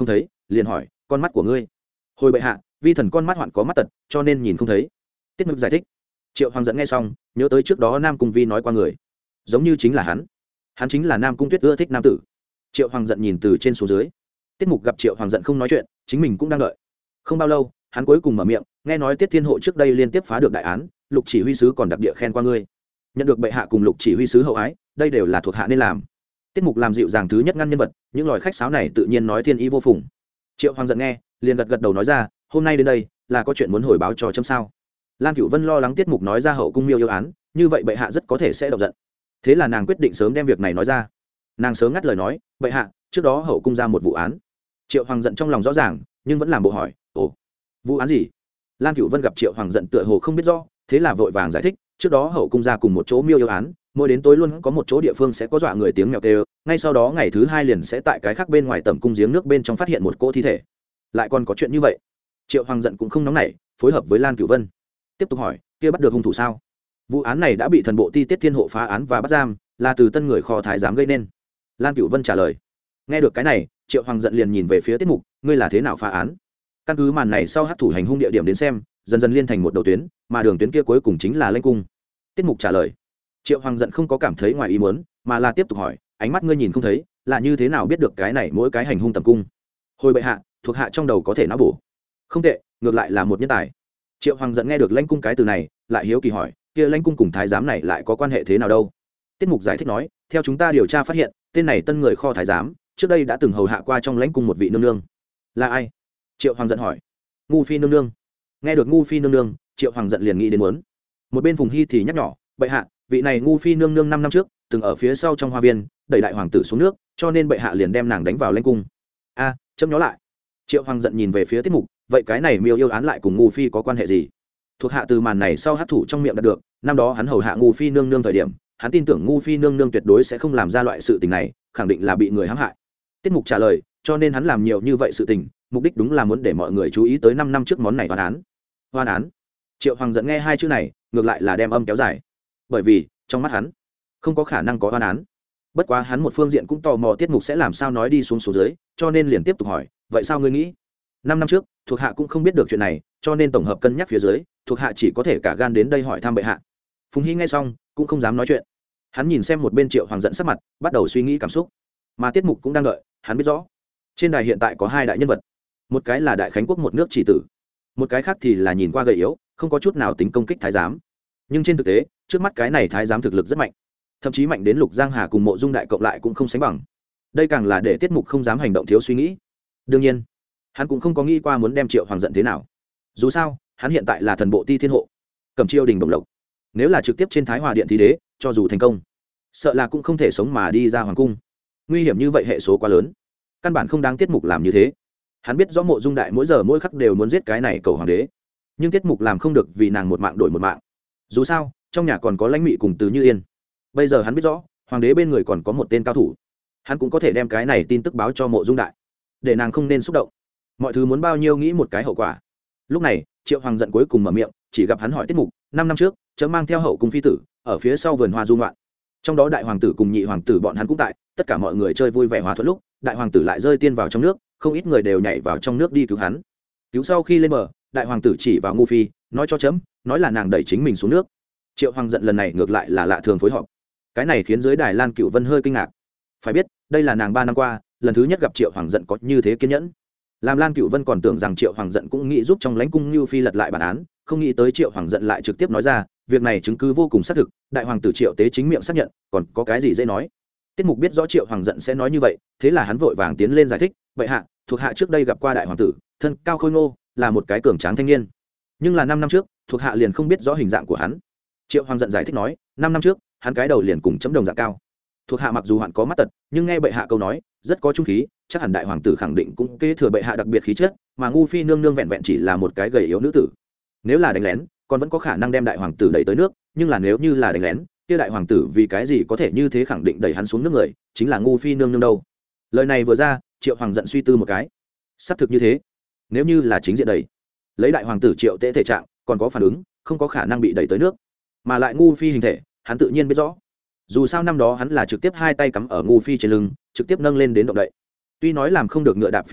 liền hỏi con mắt của ngươi. Hồi bệ hạ, vi thần con mắt hoạn có mắt tật cho nên nhìn không thấy. Tiết Mục giải thích. Triệu Hoàng giận nghe xong nhớ tới trước đó Nam Cung Vi nói qua người, giống như chính là hắn. Hắn chính là Nam Cung Tuyết ưa thích nam tử. Triệu Hoàng giận nhìn từ trên xuống dưới. Tiết Mục gặp Triệu Hoàng giận không nói chuyện, chính mình cũng đang đợi. Không bao lâu hắn cuối cùng mở miệng, nghe nói Tiết Thiên Hộ trước đây liên tiếp phá được đại án, Lục chỉ huy sứ còn đặc địa khen qua ngươi, nhận được bệ hạ cùng Lục chỉ huy sứ hậu ái, đây đều là thuộc hạ nên làm. Tiết Mục làm dịu dàng thứ nhất ngăn nhân vật, những lời khách sáo này tự nhiên nói thiên ý vô phùng. Triệu Hoàng giận nghe liền gật gật đầu nói ra, hôm nay đến đây là có chuyện muốn hồi báo cho chấm sao. Lan Cửu Vân lo lắng Tiết Mục nói ra hậu cung miêu yêu án, như vậy bệ hạ rất có thể sẽ động giận, thế là nàng quyết định sớm đem việc này nói ra. Nàng sớm ngắt lời nói, bệ hạ, trước đó hậu cung ra một vụ án. Triệu Hoàng giận trong lòng rõ ràng nhưng vẫn làm bộ hỏi, ồ, vụ án gì? Lan Cửu Vân gặp Triệu Hoàng giận tựa hồ không biết rõ, thế là vội vàng giải thích, trước đó hậu cung ra cùng một chỗ miêu yêu án, mỗi đến tối luôn có một chỗ địa phương sẽ có dọa người tiếng mèo kêu, ngay sau đó ngày thứ hai liền sẽ tại cái khác bên ngoài tầm cung giếng nước bên trong phát hiện một cỗ thi thể. Lại còn có chuyện như vậy? Triệu Hoàng giận cũng không nóng nảy, phối hợp với Lan Cửu Vân tiếp tục hỏi, kia bắt được hung thủ sao? Vụ án này đã bị thần bộ ti Tiết Thiên Hộ phá án và bắt giam, là từ tân người kho thái giám gây nên. Lan Cửu Vân trả lời. Nghe được cái này, Triệu Hoàng giận liền nhìn về phía Tiết Mục, ngươi là thế nào phá án? Căn cứ màn này sau hát thủ hành hung địa điểm đến xem, dần dần liên thành một đầu tuyến, mà đường tuyến kia cuối cùng chính là Lãnh cung. Tiết Mục trả lời. Triệu Hoàng giận không có cảm thấy ngoài ý muốn, mà là tiếp tục hỏi, ánh mắt ngươi nhìn không thấy, là như thế nào biết được cái này mỗi cái hành hung tầm cung? Hồi bệ hạ, thuộc hạ trong đầu có thể não bổ. Không tệ, ngược lại là một nhân tài. Triệu Hoàng giận nghe được Lãnh cung cái từ này, lại hiếu kỳ hỏi, kia Lãnh cung cùng thái giám này lại có quan hệ thế nào đâu? Tiết Mục giải thích nói, theo chúng ta điều tra phát hiện, tên này tân người kho thái giám trước đây đã từng hầu hạ qua trong Lãnh cung một vị nương nương. Là ai? Triệu Hoàng giận hỏi. Ngu phi nương nương. Nghe được Ngu phi nương nương, Triệu Hoàng giận liền nghĩ đến muốn. Một bên Phùng Hy thì nhắc nhỏ, bệ hạ, vị này Ngu phi nương nương năm năm trước từng ở phía sau trong hoa viên đẩy đại hoàng tử xuống nước, cho nên bệ hạ liền đem nàng đánh vào Lãnh cung. A, à, chấm nhớ lại. Triệu Hoàng giận nhìn về phía Tiết Mục, vậy cái này miêu yêu án lại cùng Ngu phi có quan hệ gì? Thuộc hạ từ màn này sau hát thủ trong miệng đạt được, năm đó hắn hầu hạ Ngu phi nương nương thời điểm, hắn tin tưởng Ngu phi nương nương tuyệt đối sẽ không làm ra loại sự tình này, khẳng định là bị người hãm hại. Tiết Mục trả lời, cho nên hắn làm nhiều như vậy sự tình, mục đích đúng là muốn để mọi người chú ý tới năm năm trước món này oan án. Oan án? Triệu Hoàng giận nghe hai chữ này, ngược lại là đem âm kéo dài. Bởi vì, trong mắt hắn, không có khả năng có oan án. Bất quá hắn một phương diện cũng tò mò Tiết Mục sẽ làm sao nói đi xuống số dưới, cho nên liền tiếp tục hỏi, vậy sao ngươi nghĩ? Năm năm trước, thuộc hạ cũng không biết được chuyện này, cho nên tổng hợp cân nhắc phía dưới, thuộc hạ chỉ có thể cả gan đến đây hỏi thăm bệ hạ. Phùng Hy nghe xong, cũng không dám nói chuyện. Hắn nhìn xem một bên Triệu Hoàng giận sắc mặt, bắt đầu suy nghĩ cảm xúc. Mà Tiết Mục cũng đang đợi, hắn biết rõ, trên đài hiện tại có hai đại nhân vật, một cái là Đại Khánh quốc một nước chỉ tử, một cái khác thì là nhìn qua gầy yếu, không có chút nào tính công kích thái giám. Nhưng trên thực tế, trước mắt cái này thái giám thực lực rất mạnh, thậm chí mạnh đến Lục Giang Hà cùng Mộ Dung Đại cộng lại cũng không sánh bằng. Đây càng là để Tiết Mục không dám hành động thiếu suy nghĩ. Đương nhiên, hắn cũng không có nghĩ qua muốn đem Triệu Hoàng giận thế nào. Dù sao, hắn hiện tại là thần bộ ti Thiên Hộ, cầm chiêu đình đồng lộc, nếu là trực tiếp trên Thái Hòa điện thí đế, cho dù thành công, sợ là cũng không thể sống mà đi ra hoàng cung. Nguy hiểm như vậy hệ số quá lớn, căn bản không đáng Tiết Mục làm như thế. Hắn biết rõ Mộ Dung Đại mỗi giờ mỗi khắc đều muốn giết cái này cầu hoàng đế, nhưng Tiết Mục làm không được vì nàng một mạng đổi một mạng. Dù sao, trong nhà còn có Lãnh Mị cùng Từ Như Yên. Bây giờ hắn biết rõ, hoàng đế bên người còn có một tên cao thủ, hắn cũng có thể đem cái này tin tức báo cho Mộ Dung Đại, để nàng không nên xúc động. Mọi thứ muốn bao nhiêu nghĩ một cái hậu quả. Lúc này, Triệu Hoàng giận cuối cùng mở miệng, chỉ gặp hắn hỏi Tiết Mục, năm năm trước, chấm mang theo hậu cung phi tử, ở phía sau vườn hoa du ngoạn. Trong đó đại hoàng tử cùng nhị hoàng tử bọn hắn cũng tại, tất cả mọi người chơi vui vẻ hòa thuận lúc, đại hoàng tử lại rơi tiên vào trong nước, không ít người đều nhảy vào trong nước đi cứu hắn. Cứu sau khi lên bờ, đại hoàng tử chỉ vào Ngu phi, nói cho chấm, nói là nàng đẩy chính mình xuống nước. Triệu Hoàng giận lần này ngược lại là lạ thường phối hợp. Cái này khiến dưới đài Lan Cửu Vân hơi kinh ngạc. Phải biết, đây là nàng ba năm qua, lần thứ nhất gặp Triệu Hoàng giận có như thế kiên nhẫn. Làm Lan Cửu Vân còn tưởng rằng Triệu Hoàng giận cũng nghĩ giúp trong Lãnh cung Nưu phi lật lại bản án, không nghĩ tới Triệu Hoàng giận lại trực tiếp nói ra, việc này chứng cứ vô cùng xác thực, đại hoàng tử Triệu Tế chính miệng xác nhận, còn có cái gì dễ nói. Tiết Mục biết rõ Triệu Hoàng giận sẽ nói như vậy, thế là hắn vội vàng tiến lên giải thích, vậy hạ, thuộc hạ trước đây gặp qua đại hoàng tử, thân cao khôi ngô, là một cái cường tráng thanh niên. Nhưng là năm năm trước, thuộc hạ liền không biết rõ hình dạng của hắn. Triệu Hoàng giận giải thích nói, năm năm trước, hắn cái đầu liền cùng chấm đồng dạng cao. Thuộc hạ mặc dù hoạn có mắt tật, nhưng nghe bệ hạ câu nói, rất có trung khí, chắc hẳn đại hoàng tử khẳng định cũng kế thừa bệ hạ đặc biệt khí chất, mà Ngu phi nương nương vẹn vẹn chỉ là một cái gầy yếu nữ tử. Nếu là đánh lén, còn vẫn có khả năng đem đại hoàng tử đẩy tới nước, nhưng là nếu như là đánh lén, kia đại hoàng tử vì cái gì có thể như thế khẳng định đẩy hắn xuống nước người, chính là Ngu phi nương nương đâu. Lời này vừa ra, Triệu Hoàng giận suy tư một cái. Xác thực như thế. Nếu như là chính diện đẩy, lấy đại hoàng tử Triệu Tế thể trạng, còn có phản ứng, không có khả năng bị đẩy tới nước. Mà lại Ngu phi hình thể, hắn tự nhiên biết rõ. Dù sao năm đó hắn là trực tiếp hai tay cắm ở Ngu phi trên lưng, trực tiếp nâng lên đến động đậy. Tuy nói làm không được ngựa đạp phi yến,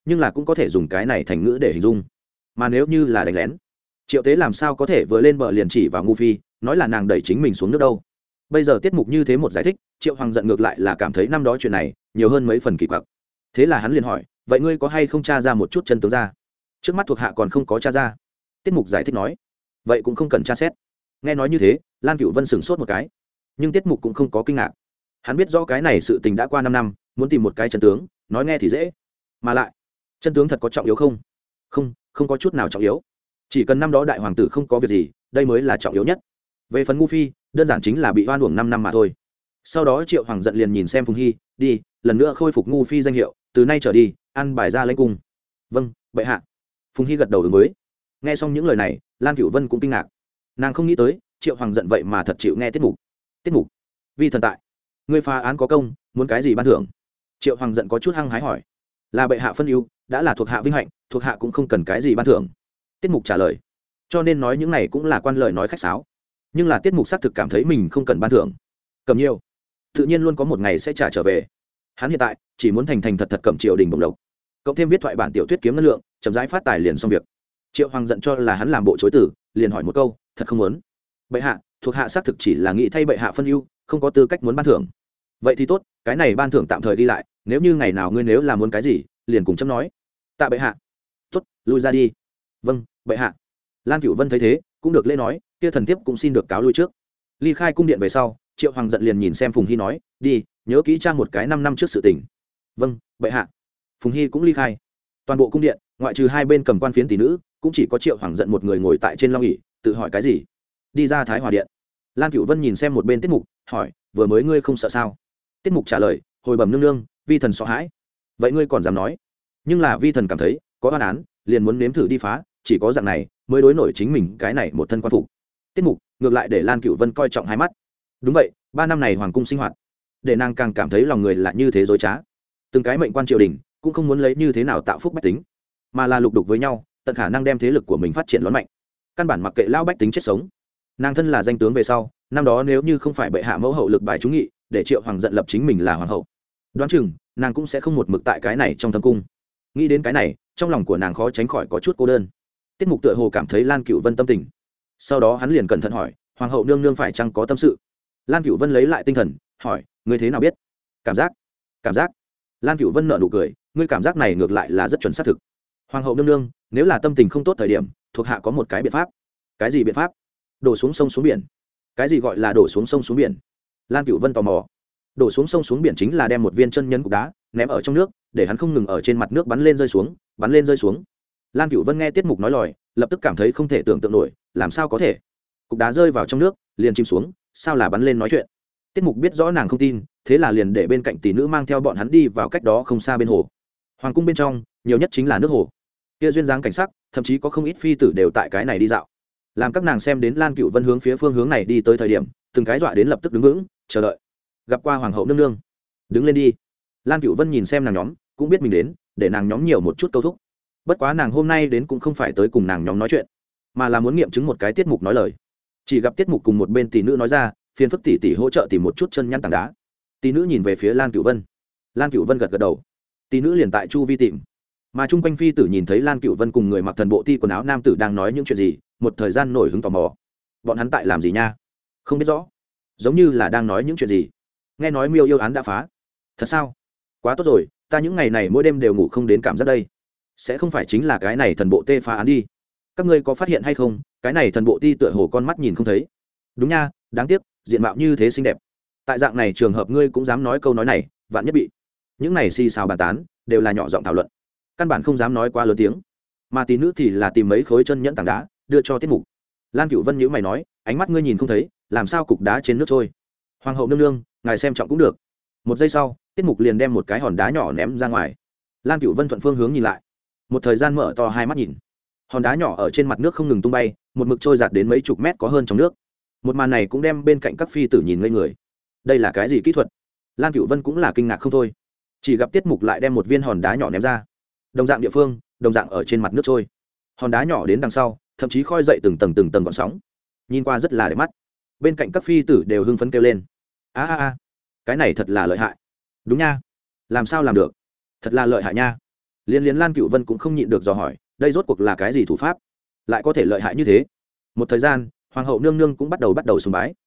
nhưng là cũng có thể dùng cái này thành ngữ để hình dung. Mà nếu như là đánh lén, Triệu Tế làm sao có thể vừa lên bờ liền chỉ vào ngu phi nói là nàng đẩy chính mình xuống nước đâu. Bây giờ tiết mục như thế một giải thích, Triệu Hoàng giận ngược lại là cảm thấy năm đó chuyện này nhiều hơn mấy phần kỳ quặc. Thế là hắn liền hỏi, vậy ngươi có hay không tra ra một chút chân tướng ra? Trước mắt thuộc hạ còn không có tra ra. Tiết mục giải thích nói, vậy cũng không cần tra xét. Nghe nói như thế, Lan Cửu Vân sửng sốt một cái, nhưng tiết mục cũng không có kinh ngạc. Hắn biết rõ cái này sự tình đã qua năm năm, muốn tìm một cái chân tướng nói nghe thì dễ, mà lại chân tướng thật có trọng yếu không? Không, không có chút nào trọng yếu. Chỉ cần năm đó đại hoàng tử không có việc gì, đây mới là trọng yếu nhất. Về phần ngu phi, đơn giản chính là bị oan uổng năm năm mà thôi. Sau đó Triệu Hoàng giận liền nhìn xem Phùng Hy, đi lần nữa khôi phục ngu phi danh hiệu, từ nay trở đi ăn bài ra lãnh cung. Vâng, bệ hạ. Phùng Hy gật đầu ứng với. Nghe xong những lời này, Lan Cửu Vân cũng kinh ngạc. Nàng không nghĩ tới Triệu Hoàng giận vậy mà thật chịu nghe tiết mục. Tiết mục? Vi thần tại, ngươi phá án có công, muốn cái gì ban thưởng? Triệu Hoàng giận có chút hăng hái hỏi. Là bệ hạ phân ưu, đã là thuộc hạ vinh hạnh, thuộc hạ cũng không cần cái gì ban thưởng. Tiết mục trả lời. Cho nên nói những này cũng là quan lời nói khách sáo. Nhưng là tiết mục xác thực cảm thấy mình không cần ban thưởng. Cầm nhiều, tự nhiên luôn có một ngày sẽ trả trở về. Hắn hiện tại chỉ muốn thành thành thật thật cầm triều đình bổng lộc, cộng thêm viết thoại bản tiểu thuyết kiếm ngân lượng, chậm rãi phát tài liền xong việc. Triệu Hoàng giận cho là hắn làm bộ chối từ, liền hỏi một câu, thật không muốn? Bệ hạ, thuộc hạ xác thực chỉ là nghĩ thay bệ hạ phân ưu, không có tư cách muốn ban thưởng. Vậy thì tốt, cái này ban thưởng tạm thời đi lại, nếu như ngày nào ngươi nếu là muốn cái gì, liền cùng chấm nói. Tạ bệ hạ. Tốt, lui ra đi. Vâng, bệ hạ. Lan Cửu Vân thấy thế, cũng được lễ nói, kia thần tiếp cũng xin được cáo lui trước. Ly khai cung điện về sau, Triệu Hoàng giận liền nhìn xem Phùng Hy nói, đi, nhớ kỹ trang một cái năm năm trước sự tình. Vâng, bệ hạ. Phùng Hy cũng ly khai. Toàn bộ cung điện, ngoại trừ hai bên cầm quan phiến tỷ nữ, cũng chỉ có Triệu Hoàng giận một người ngồi tại trên long ỷ, tự hỏi cái gì. Đi ra Thái Hòa điện. Lan Cửu Vân nhìn xem một bên tiết mục, hỏi, vừa mới ngươi không sợ sao? Tiết mục trả lời, hồi bẩm nương nương, vi thần sợ hãi. Vậy ngươi còn dám nói? Nhưng là vi thần cảm thấy có oan án, liền muốn nếm thử đi phá, chỉ có dạng này mới đối nổi chính mình cái này một thân quan phục. Tiết mục ngược lại để Lan Cửu Vân coi trọng hai mắt. Đúng vậy, ba năm này hoàng cung sinh hoạt, để nàng càng cảm thấy lòng người là như thế dối trá. Từng cái mệnh quan triều đình cũng không muốn lấy như thế nào tạo phúc bách tính, mà là lục đục với nhau, tận khả năng đem thế lực của mình phát triển lớn mạnh, căn bản mặc kệ lao bách tính chết sống. Nàng thân là danh tướng về sau, năm đó nếu như không phải bệ hạ mẫu hậu lực bài trúng nghị, để Triệu Hoàng giận lập chính mình là hoàng hậu, đoán chừng nàng cũng sẽ không một mực tại cái này trong thâm cung. Nghĩ đến cái này, trong lòng của nàng khó tránh khỏi có chút cô đơn. Tiết mục tựa hồ cảm thấy Lan Cửu Vân tâm tình, sau đó hắn liền cẩn thận hỏi, hoàng hậu nương nương phải chăng có tâm sự? Lan Cửu Vân lấy lại tinh thần, hỏi, ngươi thế nào biết? Cảm giác. Cảm giác. Lan Cửu Vân nở nụ cười, ngươi cảm giác này ngược lại là rất chuẩn xác thực. Hoàng hậu nương nương nếu là tâm tình không tốt thời điểm, thuộc hạ có một cái biện pháp. Cái gì biện pháp? Đổ xuống sông xuống biển. Cái gì gọi là đổ xuống sông xuống biển? Lan Cửu Vân tò mò. Đổ xuống sông xuống biển chính là đem một viên chân nhân cục đá ném ở trong nước, để hắn không ngừng ở trên mặt nước bắn lên rơi xuống, bắn lên rơi xuống. Lan Cửu Vân nghe tiết mục nói lòi, lập tức cảm thấy không thể tưởng tượng nổi, làm sao có thể? Cục đá rơi vào trong nước, liền chìm xuống, sao là bắn lên nói chuyện? Tiết mục biết rõ nàng không tin, thế là liền để bên cạnh tỷ nữ mang theo bọn hắn đi vào cách đó không xa bên hồ. Hoàng cung bên trong, nhiều nhất chính là nước hồ. Kia duyên dáng cảnh sắc, thậm chí có không ít phi tử đều tại cái này đi dạo. Làm các nàng xem đến Lan Cửu Vân hướng phía phương hướng này đi tới thời điểm, từng cái dọa đến lập tức đứng vững, chờ đợi. Gặp qua hoàng hậu nương nương, đứng lên đi. Lan Cửu Vân nhìn xem nàng nhóm, cũng biết mình đến, để nàng nhóm nhiều một chút câu thúc. Bất quá nàng hôm nay đến cũng không phải tới cùng nàng nhóm nói chuyện, mà là muốn nghiệm chứng một cái tiết mục nói lời. Chỉ gặp tiết mục cùng một bên tỷ nữ nói ra, phiền phức tỷ tỷ hỗ trợ tìm một chút chân nhăn tảng đá. Tỷ nữ nhìn về phía Lan Cửu Vân. Lan Cửu Vân gật gật đầu. Tỷ nữ liền tại chu vi tìm, mà chung quanh phi tử nhìn thấy Lan Cửu Vân cùng người mặc thần bộ ti quần áo nam tử đang nói những chuyện gì, một thời gian nổi hứng tò mò. Bọn hắn tại làm gì nha? Không biết rõ, giống như là đang nói những chuyện gì. Nghe nói miêu yêu án đã phá. Thật sao? Quá tốt rồi, ta những ngày này mỗi đêm đều ngủ không đến cảm giác đây. Sẽ không phải chính là cái này thần bộ tê phá án đi? Các ngươi có phát hiện hay không, cái này thần bộ ti tựa hồ con mắt nhìn không thấy. Đúng nha, đáng tiếc, diện mạo như thế xinh đẹp. Tại dạng này trường hợp ngươi cũng dám nói câu nói này, vạn nhất bị những này xì xào bàn tán, đều là nhỏ giọng thảo luận, căn bản không dám nói quá lớn tiếng. Mà tí nữ thì là tìm mấy khối chân nhẫn tảng đá đưa cho tiết mục. Lan Cửu Vân nhíu mày nói, ánh mắt ngươi nhìn không thấy, làm sao cục đá trên nước trôi? Hoàng hậu nương nương, ngài xem trọng cũng được. Một giây sau, tiết mục liền đem một cái hòn đá nhỏ ném ra ngoài. Lan Cửu Vân thuận phương hướng nhìn lại, một thời gian mở to hai mắt nhìn. Hòn đá nhỏ ở trên mặt nước không ngừng tung bay, một mực trôi giạt đến mấy chục mét có hơn trong nước. Một màn này cũng đem bên cạnh các phi tử nhìn ngây người. Đây là cái gì kỹ thuật? Lan Cửu Vân cũng là kinh ngạc không thôi. Chỉ gặp tiết mục lại đem một viên hòn đá nhỏ ném ra, đồng dạng địa phương, đồng dạng ở trên mặt nước trôi. Hòn đá nhỏ đến đằng sau, thậm chí khơi dậy từng tầng từng tầng gợn sóng, nhìn qua rất là đẹp mắt. Bên cạnh các phi tử đều hưng phấn kêu lên, a a a, cái này thật là lợi hại. Đúng nha, làm sao làm được, thật là lợi hại nha. liên liên Lan Cựu Vân cũng không nhịn được dò hỏi, đây rốt cuộc là cái gì thủ pháp lại có thể lợi hại như thế. Một thời gian hoàng hậu nương nương cũng bắt đầu bắt đầu sùng bái.